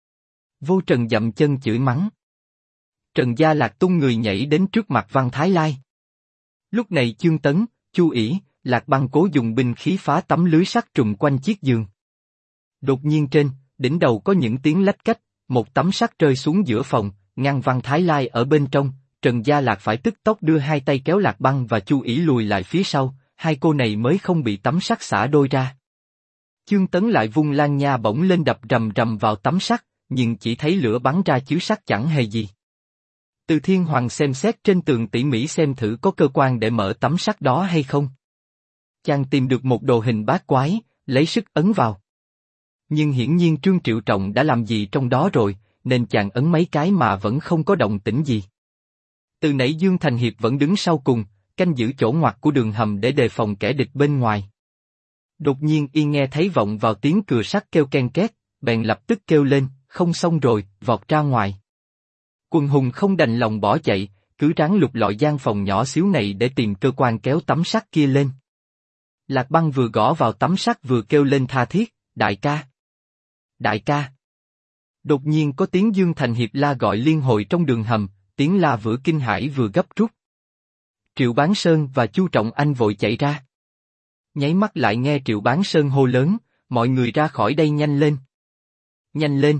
Vô Trần dậm chân chửi mắng. Trần Gia Lạc tung người nhảy đến trước mặt Văn Thái Lai. Lúc này Chương Tấn, Chu ỷ, Lạc Băng cố dùng binh khí phá tấm lưới sắt trùm quanh chiếc giường. Đột nhiên trên, đỉnh đầu có những tiếng lách cách, một tấm sắt rơi xuống giữa phòng, ngăn Văn Thái Lai ở bên trong. Trần Gia Lạc phải tức tốc đưa hai tay kéo Lạc Băng và Chu ỷ lùi lại phía sau, hai cô này mới không bị tấm sắt xả đôi ra. Chương Tấn lại vung lan nha bổng lên đập rầm rầm vào tấm sắt, nhưng chỉ thấy lửa bắn ra chứ sắt chẳng hề gì. Từ Thiên Hoàng xem xét trên tường tỉ mỉ xem thử có cơ quan để mở tấm sắt đó hay không. Chàng tìm được một đồ hình bát quái, lấy sức ấn vào. Nhưng hiển nhiên Trương Triệu Trọng đã làm gì trong đó rồi, nên chàng ấn mấy cái mà vẫn không có động tĩnh gì. Từ nãy Dương Thành Hiệp vẫn đứng sau cùng, canh giữ chỗ ngoặt của đường hầm để đề phòng kẻ địch bên ngoài. Đột nhiên y nghe thấy vọng vào tiếng cưa sắt kêu ken két, bèn lập tức kêu lên, không xong rồi, vọt ra ngoài. Quần hùng không đành lòng bỏ chạy, cứ ráng lục lọi gian phòng nhỏ xíu này để tìm cơ quan kéo tấm sắt kia lên. Lạc Băng vừa gõ vào tấm sắt vừa kêu lên tha thiết, đại ca. Đại ca. Đột nhiên có tiếng Dương Thành Hiệp la gọi liên hồi trong đường hầm, tiếng la vừa kinh hãi vừa gấp rút. Triệu Bán Sơn và Chu Trọng Anh vội chạy ra. Nháy mắt lại nghe Triệu Bán Sơn hô lớn, mọi người ra khỏi đây nhanh lên. Nhanh lên.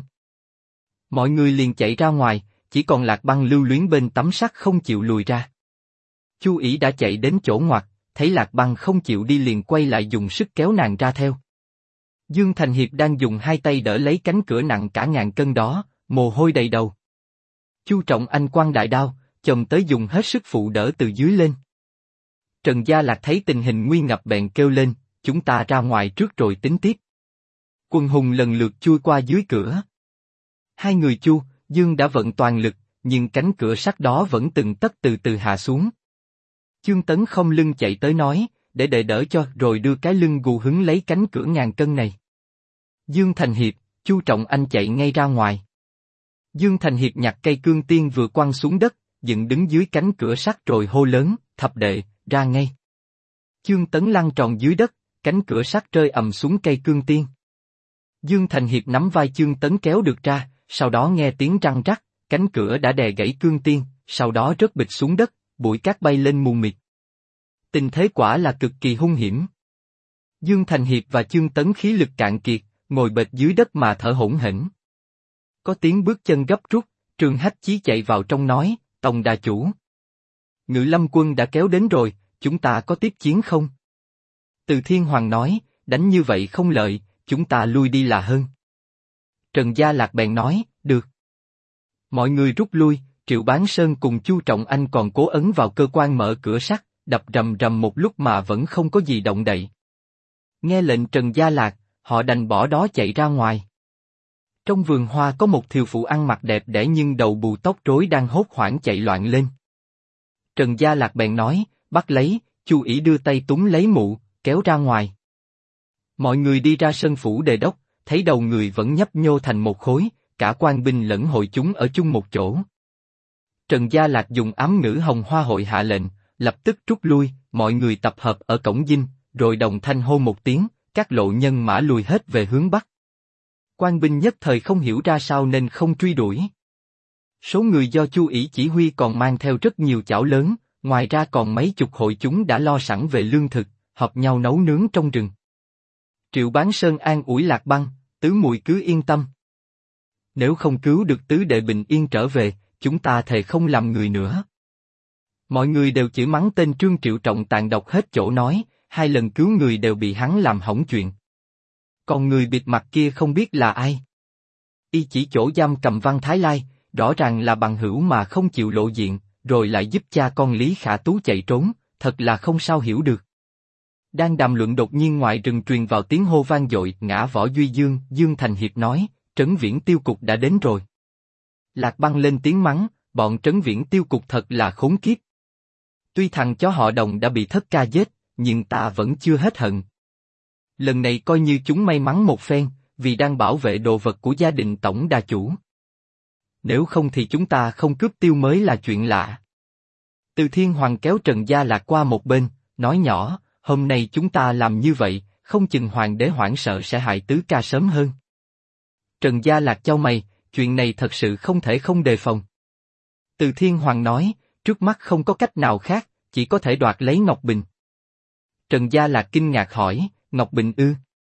Mọi người liền chạy ra ngoài, chỉ còn Lạc Băng lưu luyến bên tấm sắt không chịu lùi ra. Chu ỷ đã chạy đến chỗ ngoặt, thấy Lạc Băng không chịu đi liền quay lại dùng sức kéo nàng ra theo. Dương Thành Hiệp đang dùng hai tay đỡ lấy cánh cửa nặng cả ngàn cân đó, mồ hôi đầy đầu. Chu Trọng Anh quăng đại đao, chồm tới dùng hết sức phụ đỡ từ dưới lên. Trần Gia Lạc thấy tình hình nguy ngập bèn kêu lên, chúng ta ra ngoài trước rồi tính tiếp. Quần hùng lần lượt chui qua dưới cửa. Hai người Chu, Dương đã vận toàn lực, nhưng cánh cửa sắt đó vẫn từng tấc từ từ hạ xuống. Chương Tấn không lưng chạy tới nói, để đệ đỡ cho rồi đưa cái lưng gù hứng lấy cánh cửa ngàn cân này. Dương Thành Hiệp, Chu Trọng Anh chạy ngay ra ngoài. Dương Thành Hiệp nhặt cây cương tiên vừa quăng xuống đất, dựng đứng dưới cánh cửa sắt rồi hô lớn, thập đệ, ra ngay. Chương Tấn lăn tròn dưới đất, cánh cửa sắt rơi ầm xuống cây cương tiên. Dương Thành Hiệp nắm vai Chương Tấn kéo được ra, sau đó nghe tiếng răng rắc, cánh cửa đã đè gãy cương tiên, sau đó rớt bịch xuống đất, bụi cát bay lên mù mịt. Tình thế quả là cực kỳ hung hiểm. Dương Thành Hiệp và Chương Tấn khí lực cạn kiệt, ngồi bệt dưới đất mà thở hổn hển. Có tiếng bước chân gấp rút, Trương Hách Chí chạy vào trong nói, Tông đà chủ. Ngự Lâm quân đã kéo đến rồi, chúng ta có tiếp chiến không? Từ Thiên Hoàng nói, đánh như vậy không lợi, chúng ta lui đi là hơn. Trần Gia Lạc bèn nói, được. Mọi người rút lui, Triệu Bán Sơn cùng Chu Trọng Anh còn cố ấn vào cơ quan mở cửa sắt, đập rầm rầm một lúc mà vẫn không có gì động đậy. Nghe lệnh Trần Gia Lạc, họ đành bỏ đó chạy ra ngoài. Trong vườn hoa có một thiều phụ ăn mặc đẹp đẽ nhưng đầu bù tóc rối đang hốt hoảng chạy loạn lên. Trần Gia Lạc bèn nói, bắt lấy, Chu ỷ đưa tay túm lấy mụ, kéo ra ngoài. Mọi người đi ra sân phủ đề đốc, thấy đầu người vẫn nhấp nhô thành một khối, cả quan binh lẫn hội chúng ở chung một chỗ. Trần Gia Lạc dùng ám ngữ Hồng Hoa hội hạ lệnh, lập tức rút lui, mọi người tập hợp ở cổng dinh, rồi đồng thanh hô một tiếng, các lộ nhân mã lùi hết về hướng bắc. Quan binh nhất thời không hiểu ra sao nên không truy đuổi. Số người do Chu Ỷ chỉ huy còn mang theo rất nhiều chảo lớn, ngoài ra còn mấy chục hội chúng đã lo sẵn về lương thực, họp nhau nấu nướng trong rừng. Triệu Bán Sơn an ủi Lạc Băng, tứ muội cứ yên tâm. Nếu không cứu được tứ đệ bình yên trở về, chúng ta thề không làm người nữa. Mọi người đều chửi mắng tên Trương Triệu Trọng tàn độc hết chỗ nói, 2 lần cứu người đều bị hắn làm hỏng chuyện. Còn người bịt mặt kia không biết là ai. Y chỉ chỗ giam cầm Văn Thái Lai, rõ ràng là bằng hữu mà không chịu lộ diện, rồi lại giúp cha con Lý Khả Tú chạy trốn, thật là không sao hiểu được. Đang đàm luận đột nhiên ngoài rừng truyền vào tiếng hô vang dội, ngã Võ Duy Dương, Dương Thành Hiệp nói, Trấn Viễn Tiêu Cục đã đến rồi. Lạc Băng lên tiếng mắng, bọn Trấn Viễn Tiêu Cục thật là khốn kiếp. Tuy thằng chó họ Đồng đã bị thất ca giết, nhưng ta vẫn chưa hết hận. Lần này coi như chúng may mắn một phen, vì đang bảo vệ đồ vật của gia đình tổng đà chủ. Nếu không thì chúng ta không cướp tiêu mới là chuyện lạ. Từ Thiên Hoàng kéo Trần Gia Lạc qua một bên, nói nhỏ, hôm nay chúng ta làm như vậy, không chừng hoàng đế hoảng sợ sẽ hại tứ ca sớm hơn. Trần Gia Lạc chau mày, chuyện này thật sự không thể không đề phòng. Từ Thiên Hoàng nói, trước mắt không có cách nào khác, chỉ có thể đoạt lấy Ngọc Bình. Trần Gia Lạc kinh ngạc hỏi, Ngọc Bình ư?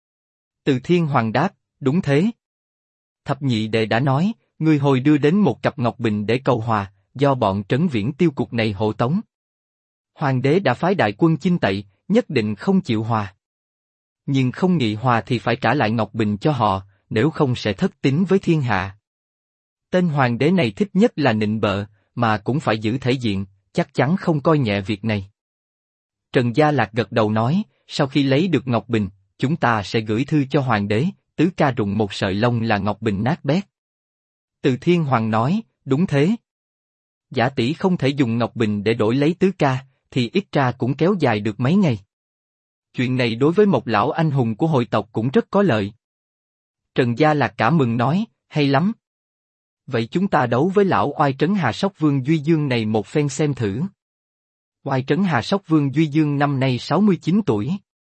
Từ Thiên Hoàng đáp, đúng thế. Thập nhị đệ đã nói, người hồi đưa đến một cặp Ngọc Bình để cầu hòa, do bọn Trấn Viễn Tiêu Cục này hộ tống. Hoàng đế đã phái đại quân chinh tẩy, nhất định không chịu hòa. Nhưng không nghị hòa thì phải trả lại Ngọc Bình cho họ, nếu không sẽ thất tín với thiên hạ. Tên hoàng đế này thích nhất là nịnh bợ, mà cũng phải giữ thể diện, chắc chắn không coi nhẹ việc này. Trần Gia Lạc gật đầu nói, sau khi lấy được Ngọc Bình, chúng ta sẽ gửi thư cho hoàng đế, tứ ca rụng một sợi lông là Ngọc Bình nát bét. Từ Thiên Hoàng nói, đúng thế. Giả tỷ không thể dùng Ngọc Bình để đổi lấy tứ ca, thì ít ra cũng kéo dài được mấy ngày. Chuyện này đối với một lão anh hùng của hội tộc cũng rất có lợi. Trần Gia Lạc cả mừng nói, hay lắm. Vậy chúng ta đấu với lão oai trấn Hà Sóc Vương Duy Dương này một phen xem thử. Oai trấn Hà Sóc Vương Duy Dương năm nay 69 tuổi.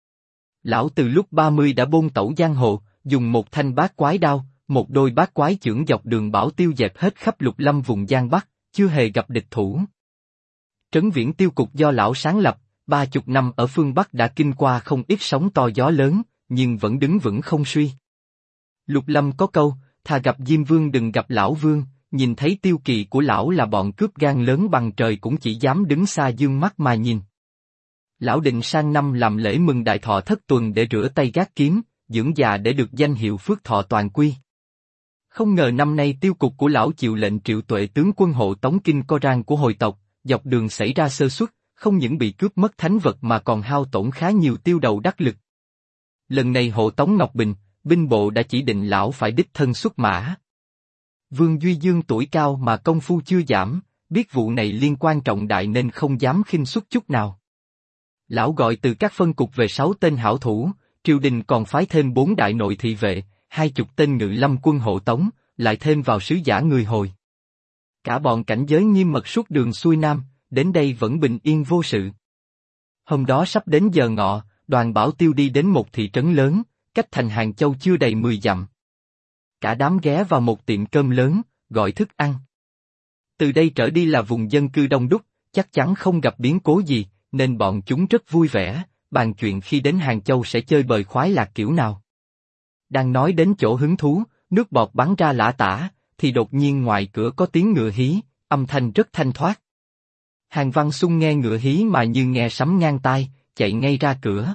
Lão từ lúc 30 đã bôn tẩu giang hồ, dùng một thanh bát quái đao, một đôi bát quái chưởng dọc đường bảo tiêu dẹp hết khắp Lục Lâm vùng Giang Bắc, chưa hề gặp địch thủ. Trấn Viễn Tiêu Cục do lão sáng lập, 30 năm ở phương Bắc đã kinh qua không ít sóng to gió lớn, nhưng vẫn đứng vững không suy. Lục Lâm có câu, thà gặp Diêm Vương đừng gặp lão Vương, nhìn thấy tiêu kỳ của lão là bọn cướp gan lớn bằng trời cũng chỉ dám đứng xa dương mắt mà nhìn. Lão định sang năm làm lễ mừng đại thọ thất tuần để rửa tay gác kiếm, dưỡng già để được danh hiệu phước thọ toàn quy. Không ngờ năm nay tiêu cục của lão chịu lệnh Triệu Tuệ tướng quân hộ tống kinh Coran của hồi tộc, dọc đường xảy ra sơ suất, không những bị cướp mất thánh vật mà còn hao tổn khá nhiều tiêu đầu đắc lực. Lần này hộ tống Ngọc Bình, binh bộ đã chỉ định lão phải đích thân xuất mã. Vương Duy Dương tuổi cao mà công phu chưa giảm, biết vụ này liên quan trọng đại nên không dám khinh suất chút nào. Lão gọi từ các phân cục về 6 tên hảo thủ, triều đình còn phái thêm 4 đại nội thị vệ, 20 tên ngự lâm quân hộ tống, lại thêm vào sứ giả người hồi. Cả bọn cảnh giới nghiêm mật suốt đường xuôi nam, đến đây vẫn bình yên vô sự. Hôm đó sắp đến giờ ngọ, đoàn Bảo Tiêu đi đến một thị trấn lớn, cách thành Hàng Châu chưa đầy 10 dặm. Cả đám ghé vào một tiệm cơm lớn, gọi thức ăn. Từ đây trở đi là vùng dân cư đông đúc, chắc chắn không gặp biến cố gì, nên bọn chúng rất vui vẻ, bàn chuyện khi đến Hàng Châu sẽ chơi bời khoái lạc kiểu nào. Đang nói đến chỗ hứng thú, nước bọt bắn ra lã tả, thì đột nhiên ngoài cửa có tiếng ngựa hí, âm thanh rất thanh thoát. Hàn Văn Sung nghe ngựa hí mà như nghe sấm ngang tai, chạy ngay ra cửa.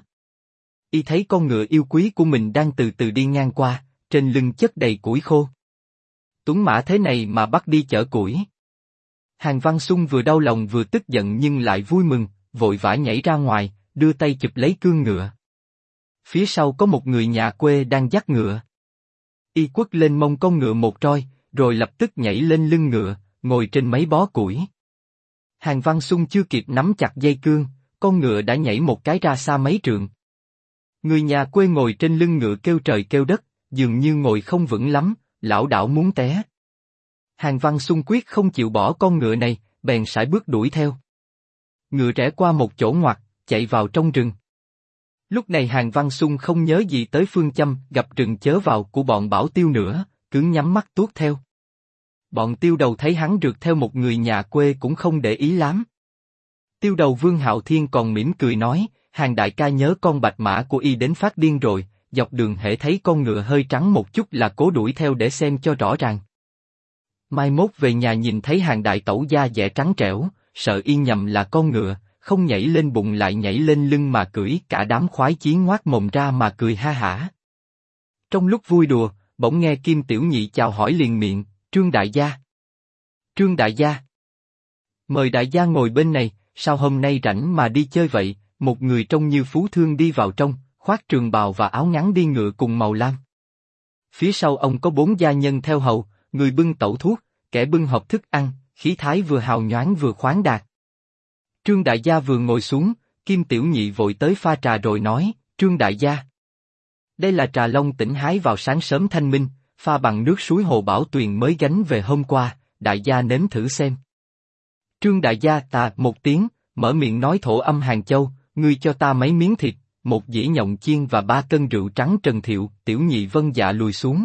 Y thấy con ngựa yêu quý của mình đang từ từ đi ngang qua, trên lưng chất đầy củi khô. Tuấn mã thế này mà bắt đi chở củi. Hàn Văn Sung vừa đau lòng vừa tức giận nhưng lại vui mừng, vội vã nhảy ra ngoài, đưa tay chụp lấy cương ngựa. Phía sau có một người nhà quê đang dắt ngựa. Y quất lên mông con ngựa một roi, rồi lập tức nhảy lên lưng ngựa, ngồi trên mấy bó củi. Hàn Văn Sung chưa kịp nắm chặt dây cương, con ngựa đã nhảy một cái ra xa mấy trượng. Người nhà quê ngồi trên lưng ngựa kêu trời kêu đất, dường như ngồi không vững lắm, lảo đảo muốn té. Hàng Văn Xung quyết không chịu bỏ con ngựa này, bèn sải bước đuổi theo. Ngựa rẽ qua một chỗ ngoặt, chạy vào trong rừng. Lúc này Hàng Văn Xung không nhớ gì tới phương châm gặp rừng chớ vào của bọn Bảo Tiêu nữa, cứ nhắm mắt tuốt theo. Bọn Tiêu Đầu thấy hắn rượt theo một người nhà quê cũng không để ý lắm. Tiêu Đầu Vương Hạo Thiên còn mỉm cười nói, Hàng đại ca nhớ con bạch mã của y đến phát điên rồi, dọc đường hễ thấy con ngựa hơi trắng một chút là cố đuổi theo để xem cho rõ ràng. Mai mốt về nhà nhìn thấy Hàng đại tẩu da dẻ trắng trẻo, sợ y nhầm là con ngựa, không nhảy lên bụng lại nhảy lên lưng mà cưỡi, cả đám khoái chí ngoác mồm ra mà cười ha hả. Trong lúc vui đùa, bỗng nghe Kim Tiểu Nhị chào hỏi liền miệng, Trương đại gia. Trương đại gia. Mời đại gia ngồi bên này, sao hôm nay rảnh mà đi chơi vậy? Một người trông như phú thương đi vào trong, khoác trường bào và áo ngắn đi ngựa cùng màu lam. Phía sau ông có 4 gia nhân theo hầu, người bưng tẩu thuốc, kẻ bưng hộp thức ăn, khí thái vừa hào nhoáng vừa khoáng đạt. Trương đại gia vừa ngồi xuống, Kim Tiểu Nhị vội tới pha trà rồi nói, Trương đại gia. Đây là trà long tỉnh hái vào sáng sớm thanh minh, pha bằng nước suối hồ Bảo Tuyền mới gánh về hôm qua, đại gia nếm thử xem. Trương đại gia tà một tiếng, mở miệng nói thổ âm Hàng Châu, ngươi cho ta mấy miếng thịt, một dĩa nhộng chiên và 3 cân rượu trắng Trần Thiệu. Tiểu Nhị vâng dạ lùi xuống.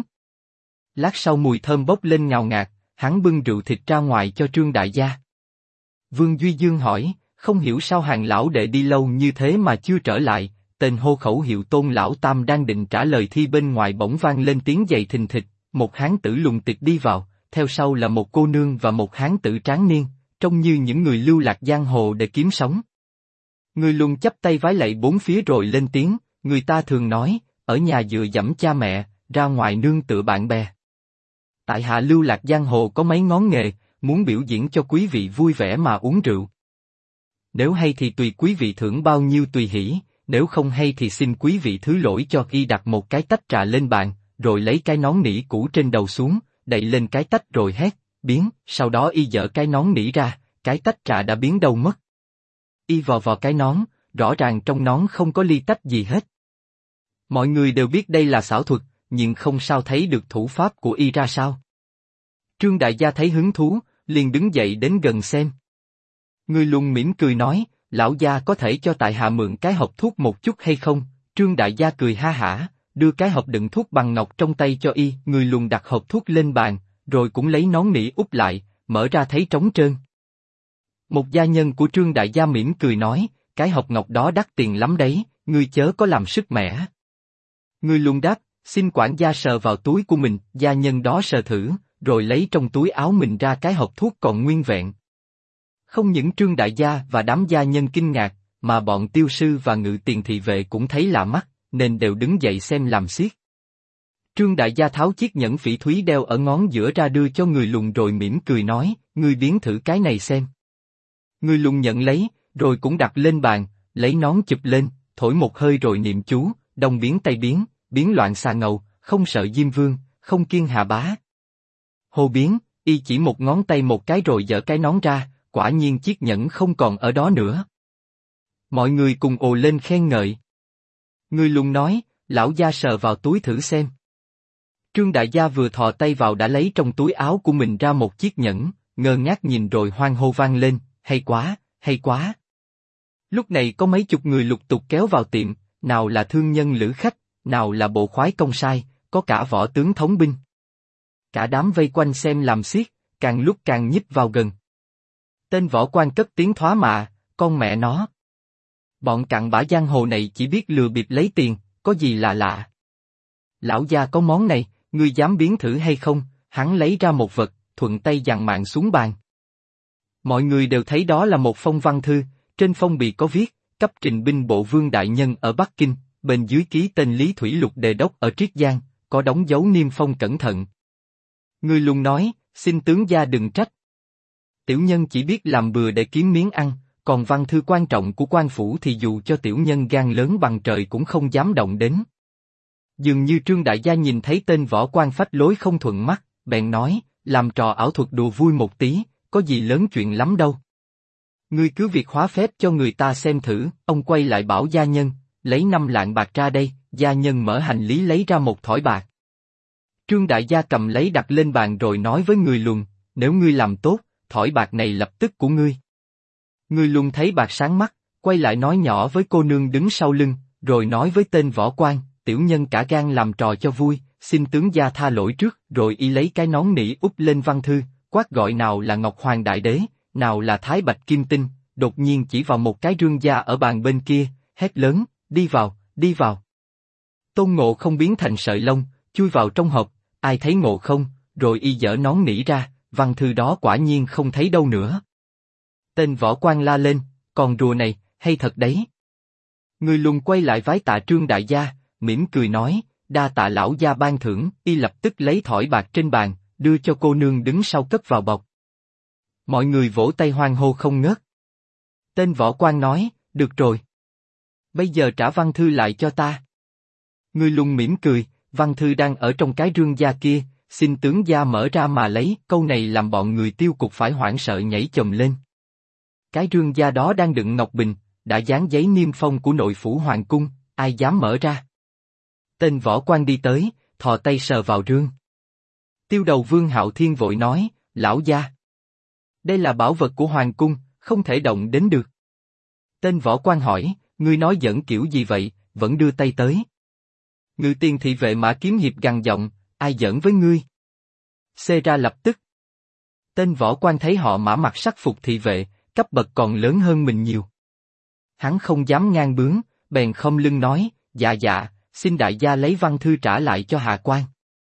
Lát sau mùi thơm bốc lên ngào ngạt, hắn bưng rượu thịt ra ngoài cho Trương đại gia. Vương Duy Dương hỏi, không hiểu sao Hàng lão đệ đi lâu như thế mà chưa trở lại. Tên hô khẩu hiệu Tôn lão tam đang định trả lời thì bên ngoài bỗng vang lên tiếng giày thình thịch, một hán tử lùng tịch đi vào, theo sau là một cô nương và một hán tử tráng niên, trông như những người lưu lạc giang hồ để kiếm sống. Người lùng chắp tay vái lạy 4 phía rồi lên tiếng, người ta thường nói, ở nhà dựa dẫm cha mẹ, ra ngoài nương tựa bạn bè. Tại hạ lưu lạc giang hồ có mấy ngón nghề, muốn biểu diễn cho quý vị vui vẻ mà uống rượu. Nếu hay thì tùy quý vị thưởng bao nhiêu tùy hỷ, nếu không hay thì xin quý vị thứ lỗi cho. Y đặt một cái tách trà lên bàn, rồi lấy cái nón nỉ cũ trên đầu xuống, đậy lên cái tách rồi hét, biến, sau đó y giở cái nón nỉ ra, cái tách trà đã biến đâu mất. Y vò vò cái nón, rõ ràng trong nón không có ly tách gì hết. Mọi người đều biết đây là xảo thuật, nhưng không sao thấy được thủ pháp của y ra sao. Trương đại gia thấy hứng thú, liền đứng dậy đến gần xem. Người lùng mỉm cười nói, lão gia có thể cho tại hạ mượn cái hộp thuốc một chút hay không? Trương đại gia cười ha hả, đưa cái hộp đựng thuốc bằng ngọc trong tay cho y. Người lùng đặt hộp thuốc lên bàn, rồi cũng lấy nón nỉ úp lại, mở ra thấy trống trơn. Một gia nhân của Trương đại gia mỉm cười nói, cái hộp ngọc đó đắt tiền lắm đấy, ngươi chớ có làm sức mẻ. Người lùng đáp, xin quản gia sờ vào túi của mình. Gia nhân đó sờ thử, rồi lấy trong túi áo mình ra cái hộp thuốc còn nguyên vẹn. Không những Trương đại gia và đám gia nhân kinh ngạc, mà bọn tiêu sư và ngự tiền thị vệ cũng thấy lạ mắt, nên đều đứng dậy xem làm xiết. Trương đại gia tháo chiếc nhẫn phỉ thúy đeo ở ngón giữa ra đưa cho người lùng rồi mỉm cười nói, ngươi biến thử cái này xem. Người lùng nhận lấy, rồi cũng đặt lên bàn, lấy nón chụp lên, thổi một hơi rồi niệm chú, đông biến tây biến, biến loạn xà ngầu, không sợ Diêm Vương, không kiêng Hạ Bá. Hô biến, y chỉ một ngón tay một cái rồi giở cái nón ra, quả nhiên chiếc nhẫn không còn ở đó nữa. Mọi người cùng ồ lên khen ngợi. Người lùng nói, lão gia sờ vào túi thử xem. Trương đại gia vừa thò tay vào đã lấy trong túi áo của mình ra một chiếc nhẫn, ngơ ngác nhìn rồi hoan hô vang lên, hay quá, hay quá. Lúc này có mấy chục người lục tục kéo vào tiệm, nào là thương nhân lữ khách, nào là bộ khoái công sai, có cả võ tướng thống binh. Cả đám vây quanh xem làm xiết, càng lúc càng nhích vào gần. Tên võ quan cất tiếng thoá mạ, con mẹ nó. Bọn cặn bã giang hồ này chỉ biết lừa bịp lấy tiền, có gì lạ lạ. Lão gia có món này, ngươi dám biến thử hay không? Hắn lấy ra một vật, thuận tay dàn mạng xuống bàn. Mọi người đều thấy đó là một phong văn thư, trên phong bì có viết, cấp trình binh bộ vương đại nhân ở Bắc Kinh, bên dưới ký tên Lý Thủy Lục đề đốc ở Triết Giang, có đóng dấu niêm phong cẩn thận. Người lùng nói, xin tướng gia đừng trách. Tiểu nhân chỉ biết làm bừa để kiếm miếng ăn, còn văn thư quan trọng của quan phủ thì dù cho tiểu nhân gan lớn bằng trời cũng không dám động đến. Dường như Trương đại gia nhìn thấy tên võ quan phách lối không thuận mắt, bèn nói, làm trò ảo thuật đùa vui một tí, có gì lớn chuyện lắm đâu. Ngươi cứ việc hóa phép cho người ta xem thử. Ông quay lại bảo gia nhân, lấy 5 lạng bạc ra đây, gia nhân mở hành lý lấy ra một thỏi bạc. Trương đại gia cầm lấy đặt lên bàn rồi nói với người Luân, nếu ngươi làm tốt, thỏi bạc này lập tức của ngươi. Người Luân thấy bạc sáng mắt, quay lại nói nhỏ với cô nương đứng sau lưng, rồi nói với tên võ quan, tiểu nhân cả gan làm trò cho vui, xin tướng gia tha lỗi trước, rồi y lấy cái nón nỉ úp lên văn thư, quát gọi nào là Ngọc Hoàng Đại Đế, nào là Thái Bạch Kim Tinh, đột nhiên chỉ vào một cái rương gia ở bàn bên kia, hét lớn, đi vào, đi vào. Tôn Ngộ không biến thành sợi lông, chui vào trong hộp, ai thấy Ngộ không, rồi y giở nón nỉ ra, văn thư đó quả nhiên không thấy đâu nữa. Tên võ quan la lên, còn rùa này, hay thật đấy. Người Luân quay lại vái tạ Trương đại gia, mỉm cười nói, đa tạ lão gia ban thưởng, y lập tức lấy thỏi bạc trên bàn, đưa cho cô nương đứng sau cất vào bọc. Mọi người vỗ tay hoan hô không ngớt. Tên võ quan nói, được rồi. Bây giờ trả văn thư lại cho ta. Người Luân mỉm cười, văn thư đang ở trong cái rương gia kia, xin tướng gia mở ra mà lấy, câu này làm bọn người Tiêu Cục phải hoảng sợ nhảy chồm lên. Cái rương gia đó đang đựng ngọc bình, đã dán giấy niêm phong của nội phủ hoàng cung, ai dám mở ra. Tên võ quan đi tới, thò tay sờ vào rương. Tiêu đầu Vương Hạo Thiên vội nói, lão gia. Đây là bảo vật của hoàng cung, không thể động đến được. Tên võ quan hỏi, ngươi nói giỡn kiểu gì vậy, vẫn đưa tay tới. Ngự tiền thị vệ Mã Kiếm Hiệp gằn giọng, ai giỡn với ngươi? Xê ra lập tức. Tên võ quan thấy họ Mã mặc sắc phục thị vệ, cấp bậc còn lớn hơn mình nhiều. Hắn không dám ngang bướng, bèn khom lưng nói, dạ dạ, xin đại gia lấy văn thư trả lại cho hạ quan.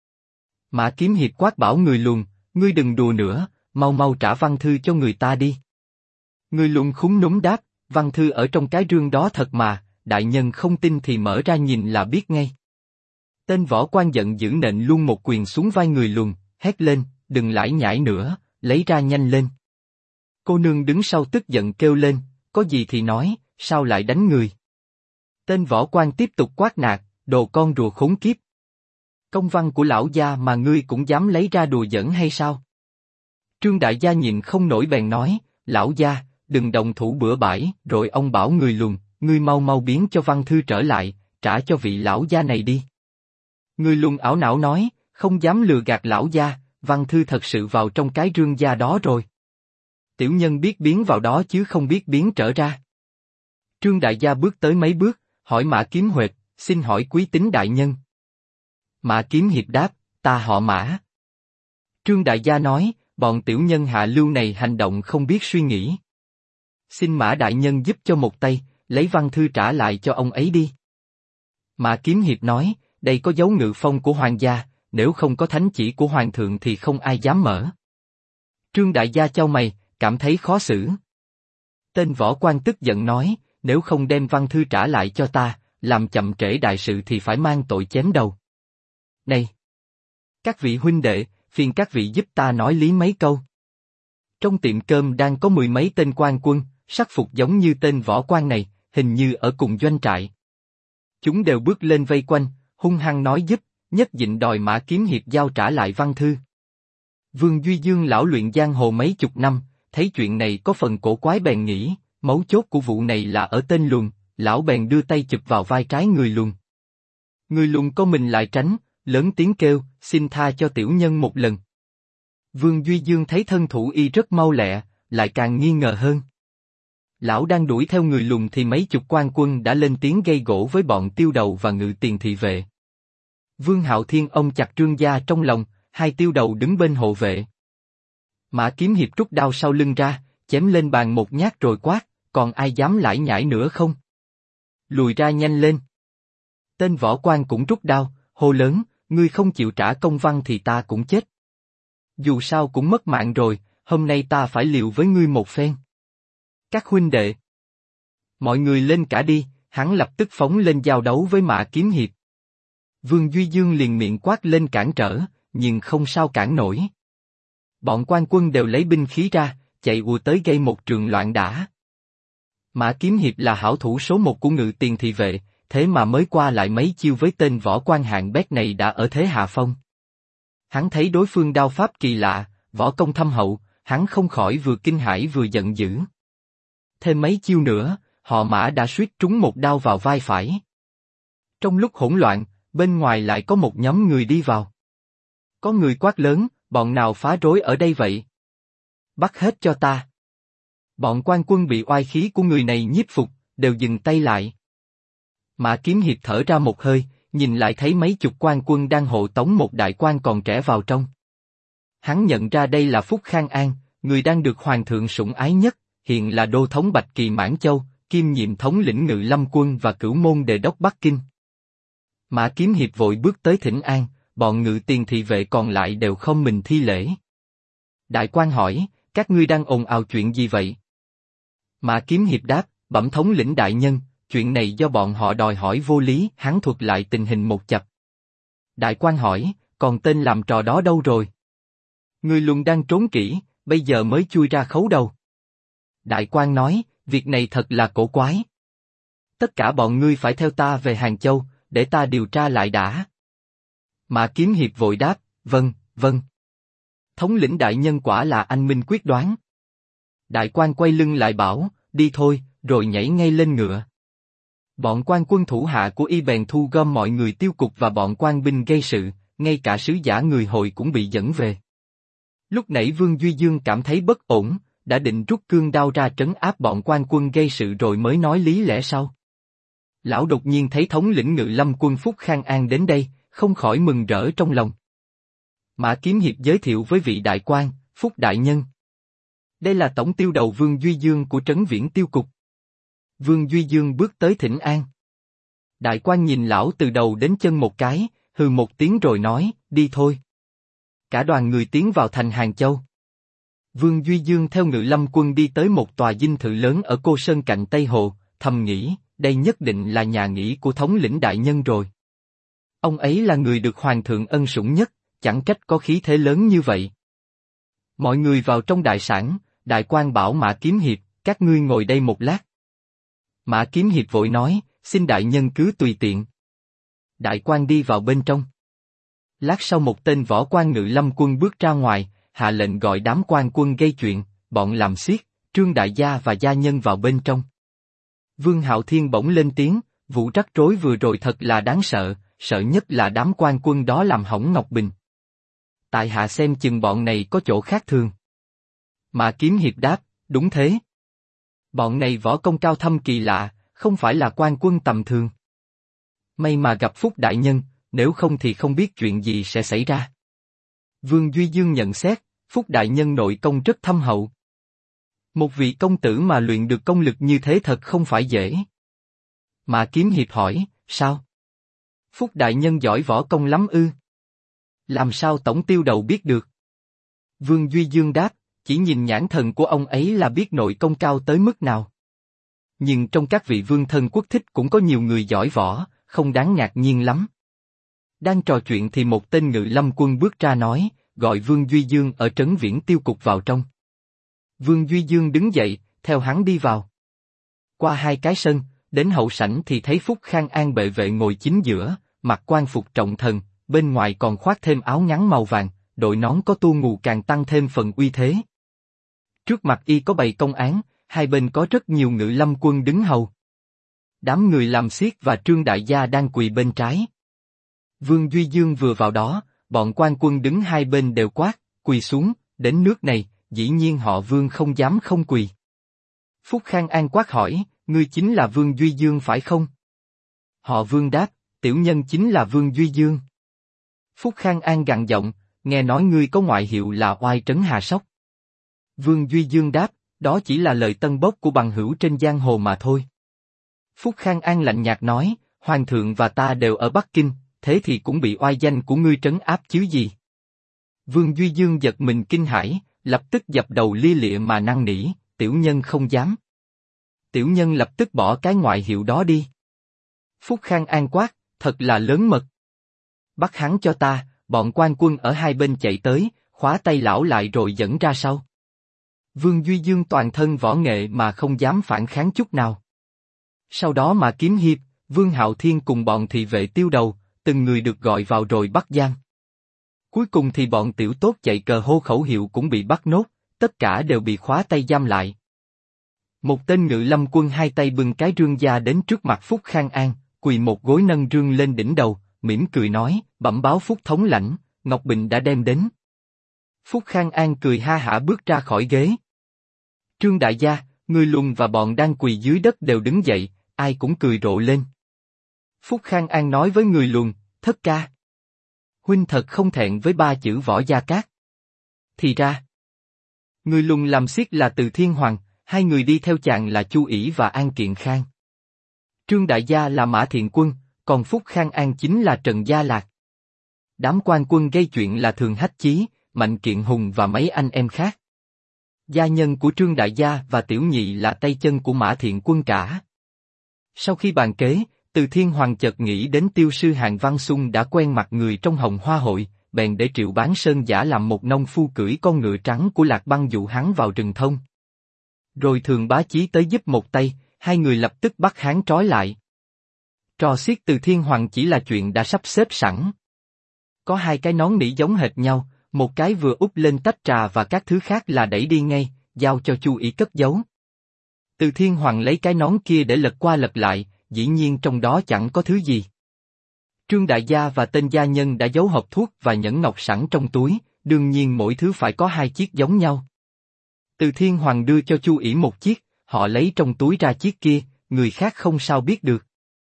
Mã Kiếm Hiệp quát bảo người Luân, ngươi đừng đùa nữa, mau mau trả văn thư cho người ta đi. Người Luân khúm núm đáp, văn thư ở trong cái rương đó thật mà, đại nhân không tin thì mở ra nhìn là biết ngay. Tên võ quan giận dữ nện luôn một quyền xuống vai người Luân, hét lên, đừng lải nhải nữa, lấy ra nhanh lên. Cô nương đứng sau tức giận kêu lên, có gì thì nói, sao lại đánh người? Tên võ quan tiếp tục quát nạt, đồ con rùa khốn kiếp. Công văn của lão gia mà ngươi cũng dám lấy ra đùa giỡn hay sao? Trương đại gia nhịn không nổi bèn nói, lão gia, đừng động thủ bừa bãi, rồi ông bảo người Luân, ngươi mau mau biến cho văn thư trở lại, trả cho vị lão gia này đi. Người Luân ảo não nói, không dám lừa gạt lão gia, văn thư thật sự vào trong cái rương gia đó rồi. Tiểu nhân biết biến vào đó chứ không biết biến trở ra. Trương đại gia bước tới mấy bước, hỏi Mã Kiếm Huệt, xin hỏi quý tính đại nhân. Mã Kiếm Hiệp đáp, ta họ Mã. Trương đại gia nói, bọn tiểu nhân hạ lưu này hành động không biết suy nghĩ. Xin Mã đại nhân giúp cho một tay, lấy văn thư trả lại cho ông ấy đi. Mã Kiếm Hiệp nói, đây có dấu ngự phong của hoàng gia, nếu không có thánh chỉ của hoàng thượng thì không ai dám mở. Trương đại gia chau mày, cảm thấy khó xử. Tên võ quan tức giận nói, nếu không đem văn thư trả lại cho ta, làm chậm trễ đại sự thì phải mang tội chém đầu. Này! Các vị huynh đệ, phiền các vị giúp ta nói lý mấy câu. Trong tiệm cơm đang có mười mấy tên quan quân, sắc phục giống như tên võ quan này, hình như ở cùng doanh trại. Chúng đều bước lên vây quanh, hung hăng nói giúp, nhất định đòi Mã Kiếm Hiệp giao trả lại văn thư. Vương Duy Dương lão luyện giang hồ mấy chục năm, thấy chuyện này có phần cổ quái bèn nghĩ, mấu chốt của vụ này là ở tên Luân, lão bèn đưa tay chụp vào vai trái người Luân. Người Luân có mình lại tránh, lớn tiếng kêu, xin tha cho tiểu nhân một lần. Vương Duy Dương thấy thân thủ y rất mau lẹ, lại càng nghi ngờ hơn. Lão đang đuổi theo người Luân thì mấy chục quan quân đã lên tiếng gây gổ với bọn Tiêu Đầu và Ngự Tiền thị vệ. Vương Hạo Thiên ôm chặt Trương gia trong lòng, hai Tiêu Đầu đứng bên hộ vệ. Mã Kiếm Hiệp rút đao sau lưng ra, chém lên bàn một nhát rồi quát, còn ai dám lải nhải nữa không? Lùi ra nhanh lên. Tên võ quan cũng rút đao, hô lớn, ngươi không chịu trả công văn thì ta cũng chết. Dù sao cũng mất mạng rồi, hôm nay ta phải liều với ngươi một phen. Các huynh đệ. Mọi người lên cả đi, hắn lập tức phóng lên giao đấu với Mã Kiếm Hiệp. Vương Duy Dương liền miệng quát lên cản trở, nhưng không sao cản nổi. Bọn quan quân đều lấy binh khí ra, chạy ùa tới gây một trường loạn đả. Mã Kiếm Hiệp là hảo thủ số một của Ngự Tiền thị vệ, thế mà mới qua lại mấy chiêu với tên võ quan hạng bét này đã ở thế hạ phong. Hắn thấy đối phương đao pháp kỳ lạ, võ công thâm hậu, hắn không khỏi vừa kinh hãi vừa giận dữ. Thêm mấy chiêu nữa, họ Mã đã suýt trúng một đao vào vai phải. Trong lúc hỗn loạn, bên ngoài lại có một nhóm người đi vào. Có người quát lớn, bọn nào phá rối ở đây vậy? Bắt hết cho ta. Bọn quan quân bị oai khí của người này nhiếp phục, đều dừng tay lại. Mã Kiếm Hiệp thở ra một hơi, nhìn lại thấy mấy chục quan quân đang hộ tống một đại quan còn trẻ vào trong. Hắn nhận ra đây là Phúc Khang An, người đang được hoàng thượng sủng ái nhất, hiện là đô thống Bạch Kỳ Mãn Châu, kiêm nhiệm thống lĩnh Ngự Lâm quân và Cửu môn đề đốc Bắc Kinh. Mã Kiếm Hiệp vội bước tới thỉnh an, bọn ngự tiền thị vệ còn lại đều không mình thi lễ. Đại quan hỏi, các ngươi đang ồn ào chuyện gì vậy? Mã Kiếm Hiệp đáp, bẩm thống lĩnh đại nhân, chuyện này do bọn họ đòi hỏi vô lý, hắn thuật lại tình hình một chập. Đại quan hỏi, còn tên làm trò đó đâu rồi? Người luôn đang trốn kỹ, bây giờ mới chui ra khấu đầu. Đại quan nói, việc này thật là cổ quái. Tất cả bọn ngươi phải theo ta về Hàng Châu, để ta điều tra lại đã. Mã Kiếm Hiệp vội đáp, vâng, vâng. Thống lĩnh đại nhân quả là anh minh quyết đoán. Đại quan quay lưng lại bảo, đi thôi, rồi nhảy ngay lên ngựa. Bọn quan quân thủ hạ của y bèn thu gom mọi người tiêu cục và bọn quan binh gây sự, ngay cả sứ giả người Hồi cũng bị dẫn về. Lúc nãy Vương Duy Dương cảm thấy bất ổn, đã định rút cương đao ra trấn áp bọn quan quân gây sự rồi mới nói lý lẽ sau. Lão đột nhiên thấy thống lĩnh Ngự Lâm quân Phúc Khang An đến đây, không khỏi mừng rỡ trong lòng. Mã Kiếm Hiệp giới thiệu với vị đại quan, Phúc đại nhân. Đây là tổng tiêu đầu Vương Duy Dương của trấn Viễn Tiêu cục. Vương Duy Dương bước tới thỉnh an. Đại quan nhìn lão từ đầu đến chân một cái, hừ một tiếng rồi nói, đi thôi. Cả đoàn người tiến vào thành Hàng Châu. Vương Duy Dương theo Ngự Lâm quân đi tới một tòa dinh thự lớn ở Cô Sơn cạnh Tây Hồ, thầm nghĩ, đây nhất định là nhà nghỉ của thống lĩnh đại nhân rồi. Ông ấy là người được hoàng thượng ân sủng nhất, chẳng trách có khí thế lớn như vậy. Mọi người vào trong đại sảnh, đại quan bảo Mã Kiếm Hiệp, các ngươi ngồi đây một lát. Mã Kiếm Hiệp vội nói, xin đại nhân cứ tùy tiện. Đại quan đi vào bên trong. Lát sau một tên võ quan Ngự Lâm quân bước ra ngoài, hạ lệnh gọi đám quan quân gây chuyện, bọn làm xiết, Trương đại gia và gia nhân vào bên trong. Vương Hạo Thiên bỗng lên tiếng, vụ rắc rối vừa rồi thật là đáng sợ, sợ nhất là đám quan quân đó làm hỏng Ngọc Bình. Tại hạ xem chừng bọn này có chỗ khác thường. Mã Kiếm Hiệp đáp, đúng thế. Bọn này võ công cao thâm kỳ lạ, không phải là quan quân tầm thường. May mà gặp Phúc đại nhân, nếu không thì không biết chuyện gì sẽ xảy ra. Vương Duy Dương nhận xét, Phúc đại nhân nội công rất thâm hậu. Một vị công tử mà luyện được công lực như thế thật không phải dễ. Mã Kiếm Hiệp hỏi, sao? Phúc đại nhân giỏi võ công lắm ư? Làm sao tổng tiêu đầu biết được? Vương Duy Dương đáp, chỉ nhìn nhãn thần của ông ấy là biết nội công cao tới mức nào. Nhưng trong các vị vương thân quốc thích cũng có nhiều người giỏi võ, không đáng ngạc nhiên lắm. Đang trò chuyện thì một tên Ngự Lâm quân bước ra nói, gọi Vương Duy Dương ở trấn Viễn Tiêu cục vào trong. Vương Duy Dương đứng dậy, theo hắn đi vào. Qua hai cái sân, đến hậu sảnh thì thấy Phúc Khang An bệ vệ ngồi chính giữa, mặc quan phục trọng thần, bên ngoài còn khoác thêm áo ngắn màu vàng, đội nón có tua ngù càng tăng thêm phần uy thế. Trước mặt y có bày công án, hai bên có rất nhiều Ngự Lâm quân đứng hầu. Đám người làm xiết và Trương đại gia đang quỳ bên trái. Vương Duy Dương vừa vào đó, bọn quan quân đứng hai bên đều quát, quỳ xuống, đến nước này, dĩ nhiên họ Vương không dám không quỳ. Phúc Khang An quát hỏi, ngươi chính là Vương Duy Dương phải không? Họ Vương đáp, tiểu nhân chính là Vương Duy Dương. Phúc Khang An gằn giọng, nghe nói ngươi có ngoại hiệu là Oai Trấn Hà Sóc. Vương Duy Dương đáp, đó chỉ là lời tân bốc của bằng hữu trên giang hồ mà thôi. Phúc Khang An lạnh nhạt nói, Hoàng thượng và ta đều ở Bắc Kinh, thế thì cũng bị oai danh của ngươi trấn áp chứ gì. Vương Duy Dương giật mình kinh hãi, lập tức dập đầu lia lịa mà năn nỉ, tiểu nhân không dám. Tiểu nhân lập tức bỏ cái ngoại hiệu đó đi. Phúc Khang An quát, thật là lớn mật. Bắt hắn cho ta, bọn quan quân ở hai bên chạy tới, khóa tay lão lại rồi dẫn ra sau. Vương Duy Dương toàn thân võ nghệ mà không dám phản kháng chút nào. Sau đó mà Kiếm Hiệp, Vương Hạo Thiên cùng bọn thị vệ tiêu đầu, từng người được gọi vào rồi bắt giam. Cuối cùng thì bọn tiểu tốt chạy cờ hô khẩu hiệu cũng bị bắt nốt, tất cả đều bị khóa tay giam lại. Một tên Ngự Lâm quân hai tay bưng cái rương da đến trước mặt Phúc Khang An, quỳ một gối nâng rương lên đỉnh đầu, mỉm cười nói, bẩm báo Phúc thống lãnh, Ngọc Bình đã đem đến. Phúc Khang An cười ha hả bước ra khỏi ghế. Trương đại gia, người Luân và bọn đang quỳ dưới đất đều đứng dậy, ai cũng cười rộ lên. Phúc Khang An nói với người Luân, thất ca. Huynh thật không thẹn với ba chữ Võ Gia Cát. Thì ra, người Luân làm xiết là Từ Thiên Hoàng, hai người đi theo chàng là Chu Ỷ và An Kiện Khang. Trương đại gia là Mã Thiện Quân, còn Phúc Khang An chính là Trần Gia Lạc. Đám quan quân gây chuyện là Thường Hách Chí, Mạnh Kiện Hùng và mấy anh em khác. Gia nhân của Trương đại gia và Tiểu Nhị là tay chân của Mã Thiện Quân cả. Sau khi bàn kế, Từ Thiên Hoàng chợt nghĩ đến tiêu sư Hàn Văn Xung đã quen mặt người trong Hồng Hoa Hội, bèn để Triệu Bán Sơn giả làm một nông phu cưỡi con ngựa trắng của Lạc Băng dụ hắn vào rừng thông. Rồi Thường Bá Chí tới giúp một tay, hai người lập tức bắt hắn trói lại. Trò xiết Từ Thiên Hoàng chỉ là chuyện đã sắp xếp sẵn. Có hai cái nón nỉ giống hệt nhau, một cái vừa úp lên tách trà và các thứ khác là đẩy đi ngay, giao cho Chu Ỷ cất giấu. Từ Thiên Hoàng lấy cái nón kia để lật qua lật lại, dĩ nhiên trong đó chẳng có thứ gì. Trương đại gia và tên gia nhân đã giấu hộp thuốc và nhẫn ngọc sẵn trong túi, đương nhiên mỗi thứ phải có hai chiếc giống nhau. Từ Thiên Hoàng đưa cho Chu Ỷ một chiếc, họ lấy trong túi ra chiếc kia, người khác không sao biết được.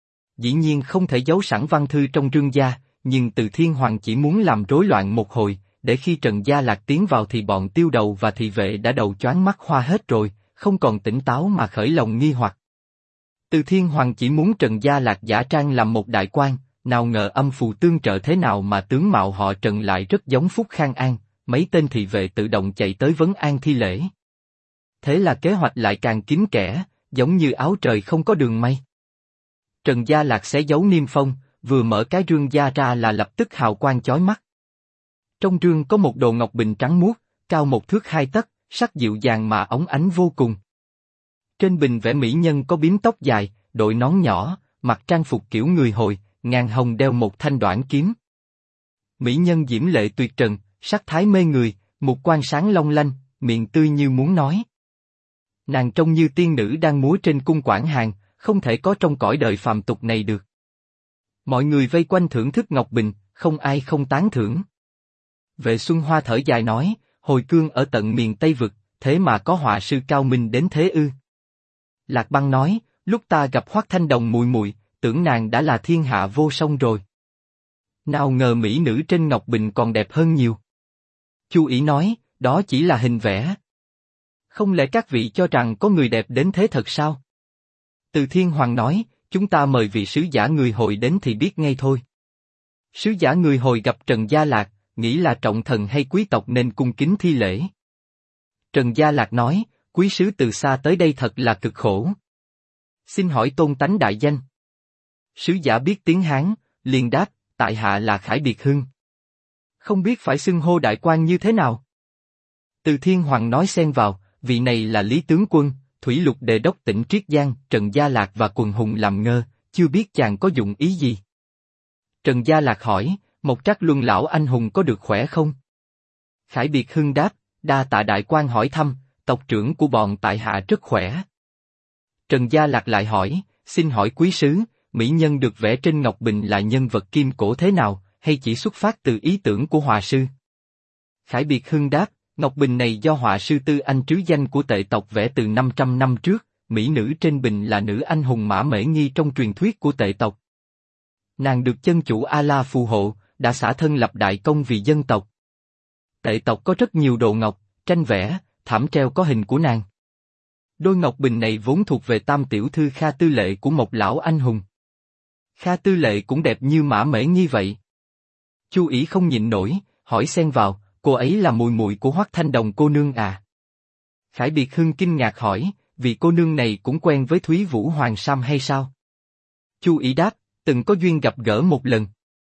Dĩ nhiên không thể giấu sẵn văn thư trong Trương gia, nhưng Từ Thiên Hoàng chỉ muốn làm rối loạn một hồi, để khi Trần Gia Lạc tiến vào thì bọn tiêu đầu và thị vệ đã đầu choáng mắt hoa hết rồi, không còn tỉnh táo mà khởi lòng nghi hoặc. Từ Thiên Hoàng chỉ muốn Trần Gia Lạc giả trang làm một đại quan, nào ngờ âm phù tương trợ thế nào mà tướng mạo họ Trần lại rất giống Phúc Khang An, mấy tên thị vệ tự động chạy tới vấn an thi lễ. Thế là kế hoạch lại càng kín kẽ, giống như áo trời không có đường may. Trần Gia Lạc xé giấu niêm phong, vừa mở cái rương da ra là lập tức hào quang chói mắt. Trong rương có một đồ ngọc bình trắng muốt, cao 1 thước 2 tấc, sắc dịu dàng mà óng ánh vô cùng. Trên bình vẽ mỹ nhân có bím tóc dài, đội nón nhỏ, mặc trang phục kiểu người Hồi, ngàn hồng đeo một thanh đoản kiếm. Mỹ nhân diễm lệ tuyệt trần, sắc thái mê người, mục quan sáng long lanh, miệng tươi như muốn nói. Nàng trông như tiên nữ đang múa trên cung Quảng Hàn, không thể có trong cõi đời phàm tục này được. Mọi người vây quanh thưởng thức ngọc bình, không ai không tán thưởng. Vệ Xuân Hoa thở dài nói, hồi cương ở tận miền Tây Vực, thế mà có họa sư cao minh đến thế ư? Lạc Băng nói, lúc ta gặp Hoắc Thanh Đồng mùi mùi, tưởng nàng đã là thiên hạ vô song rồi. Nào ngờ mỹ nữ trên ngọc bình còn đẹp hơn nhiều. Chu Ỷ nói, đó chỉ là hình vẽ. Không lẽ các vị cho rằng có người đẹp đến thế thật sao? Từ Thiên Hoàng nói, chúng ta mời vị sứ giả người Hồi đến thì biết ngay thôi. Sứ giả người Hồi gặp Trần Gia Lạc, nghĩ là trọng thần hay quý tộc nên cung kính thi lễ. Trần Gia Lạc nói, quý sứ từ xa tới đây thật là cực khổ. Xin hỏi tôn tánh đại danh. Sứ giả biết tiếng Hán, liền đáp, tại hạ là Khải Biệt Hưng. Không biết phải xưng hô đại quan như thế nào. Từ Thiên Hoàng nói xen vào, vị này là Lý Tướng Quân, Thủy Lục Đề Đốc tỉnh Triết Giang. Trần Gia Lạc và quần hùng làm ngơ, chưa biết chàng có dụng ý gì. Trần Gia Lạc hỏi, Mộc Trác Luân lão anh hùng có được khỏe không? Khải Biệt Hưng đáp, đa tạ đại quan hỏi thăm, tộc trưởng của bọn tại hạ rất khỏe. Trần Gia Lạc lại hỏi, xin hỏi quý sứ, mỹ nhân được vẽ trên ngọc bình là nhân vật kim cổ thế nào, hay chỉ xuất phát từ ý tưởng của họa sư? Khải Biệt Hưng đáp, ngọc bình này do họa sư Tư Anh trứ danh của Tệ tộc vẽ từ 500 năm trước, mỹ nữ trên bình là nữ anh hùng Mã Mễ Nghi trong truyền thuyết của Tệ tộc. Nàng được chân chủ A-la phù hộ, đã xả thân lập đại công vì dân tộc. Tệ tộc có rất nhiều đồ ngọc, tranh vẽ, thảm treo có hình của nàng. Đôi ngọc bình này vốn thuộc về tam tiểu thư Kha Tư Lệ của một lão anh hùng. Kha Tư Lệ cũng đẹp như Mã Mễ Nghi vậy. Chu Ỷ không nhịn nổi, hỏi xen vào, cô ấy là mùi mùi của Hoắc Thanh Đồng cô nương à? Khải Biệt Hưng kinh ngạc hỏi, vì cô nương này cũng quen với Thúy Vũ Hoàng Sam hay sao? Chu Ỷ đáp, từng có duyên gặp gỡ một lần.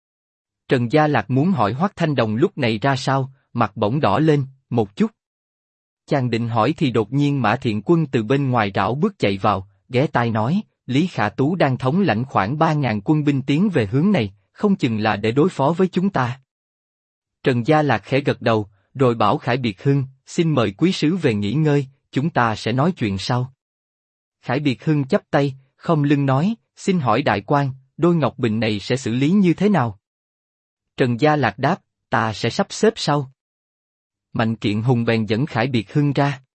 Trần Gia Lạc muốn hỏi Hoắc Thanh Đồng lúc này ra sao, mặt bỗng đỏ lên, một chút. Chàng định hỏi thì đột nhiên Mã Thiện Quân từ bên ngoài rảo bước chạy vào, ghé tai nói, Lý Khả Tú đang thống lãnh khoảng 3.000 quân binh tiến về hướng này, không chừng là để đối phó với chúng ta. Trần Gia Lạc khẽ gật đầu, rồi bảo Khải Biệt Hưng, xin mời quý sứ về nghỉ ngơi, chúng ta sẽ nói chuyện sau. Khải Biệt Hưng chắp tay, khom lưng nói, xin hỏi đại quan, đôi ngọc bình này sẽ xử lý như thế nào? Trần Gia Lạc đáp, ta sẽ sắp xếp sau. Mạnh Kiện Hùng bèn dẫn Khải Biệt Hưng ra.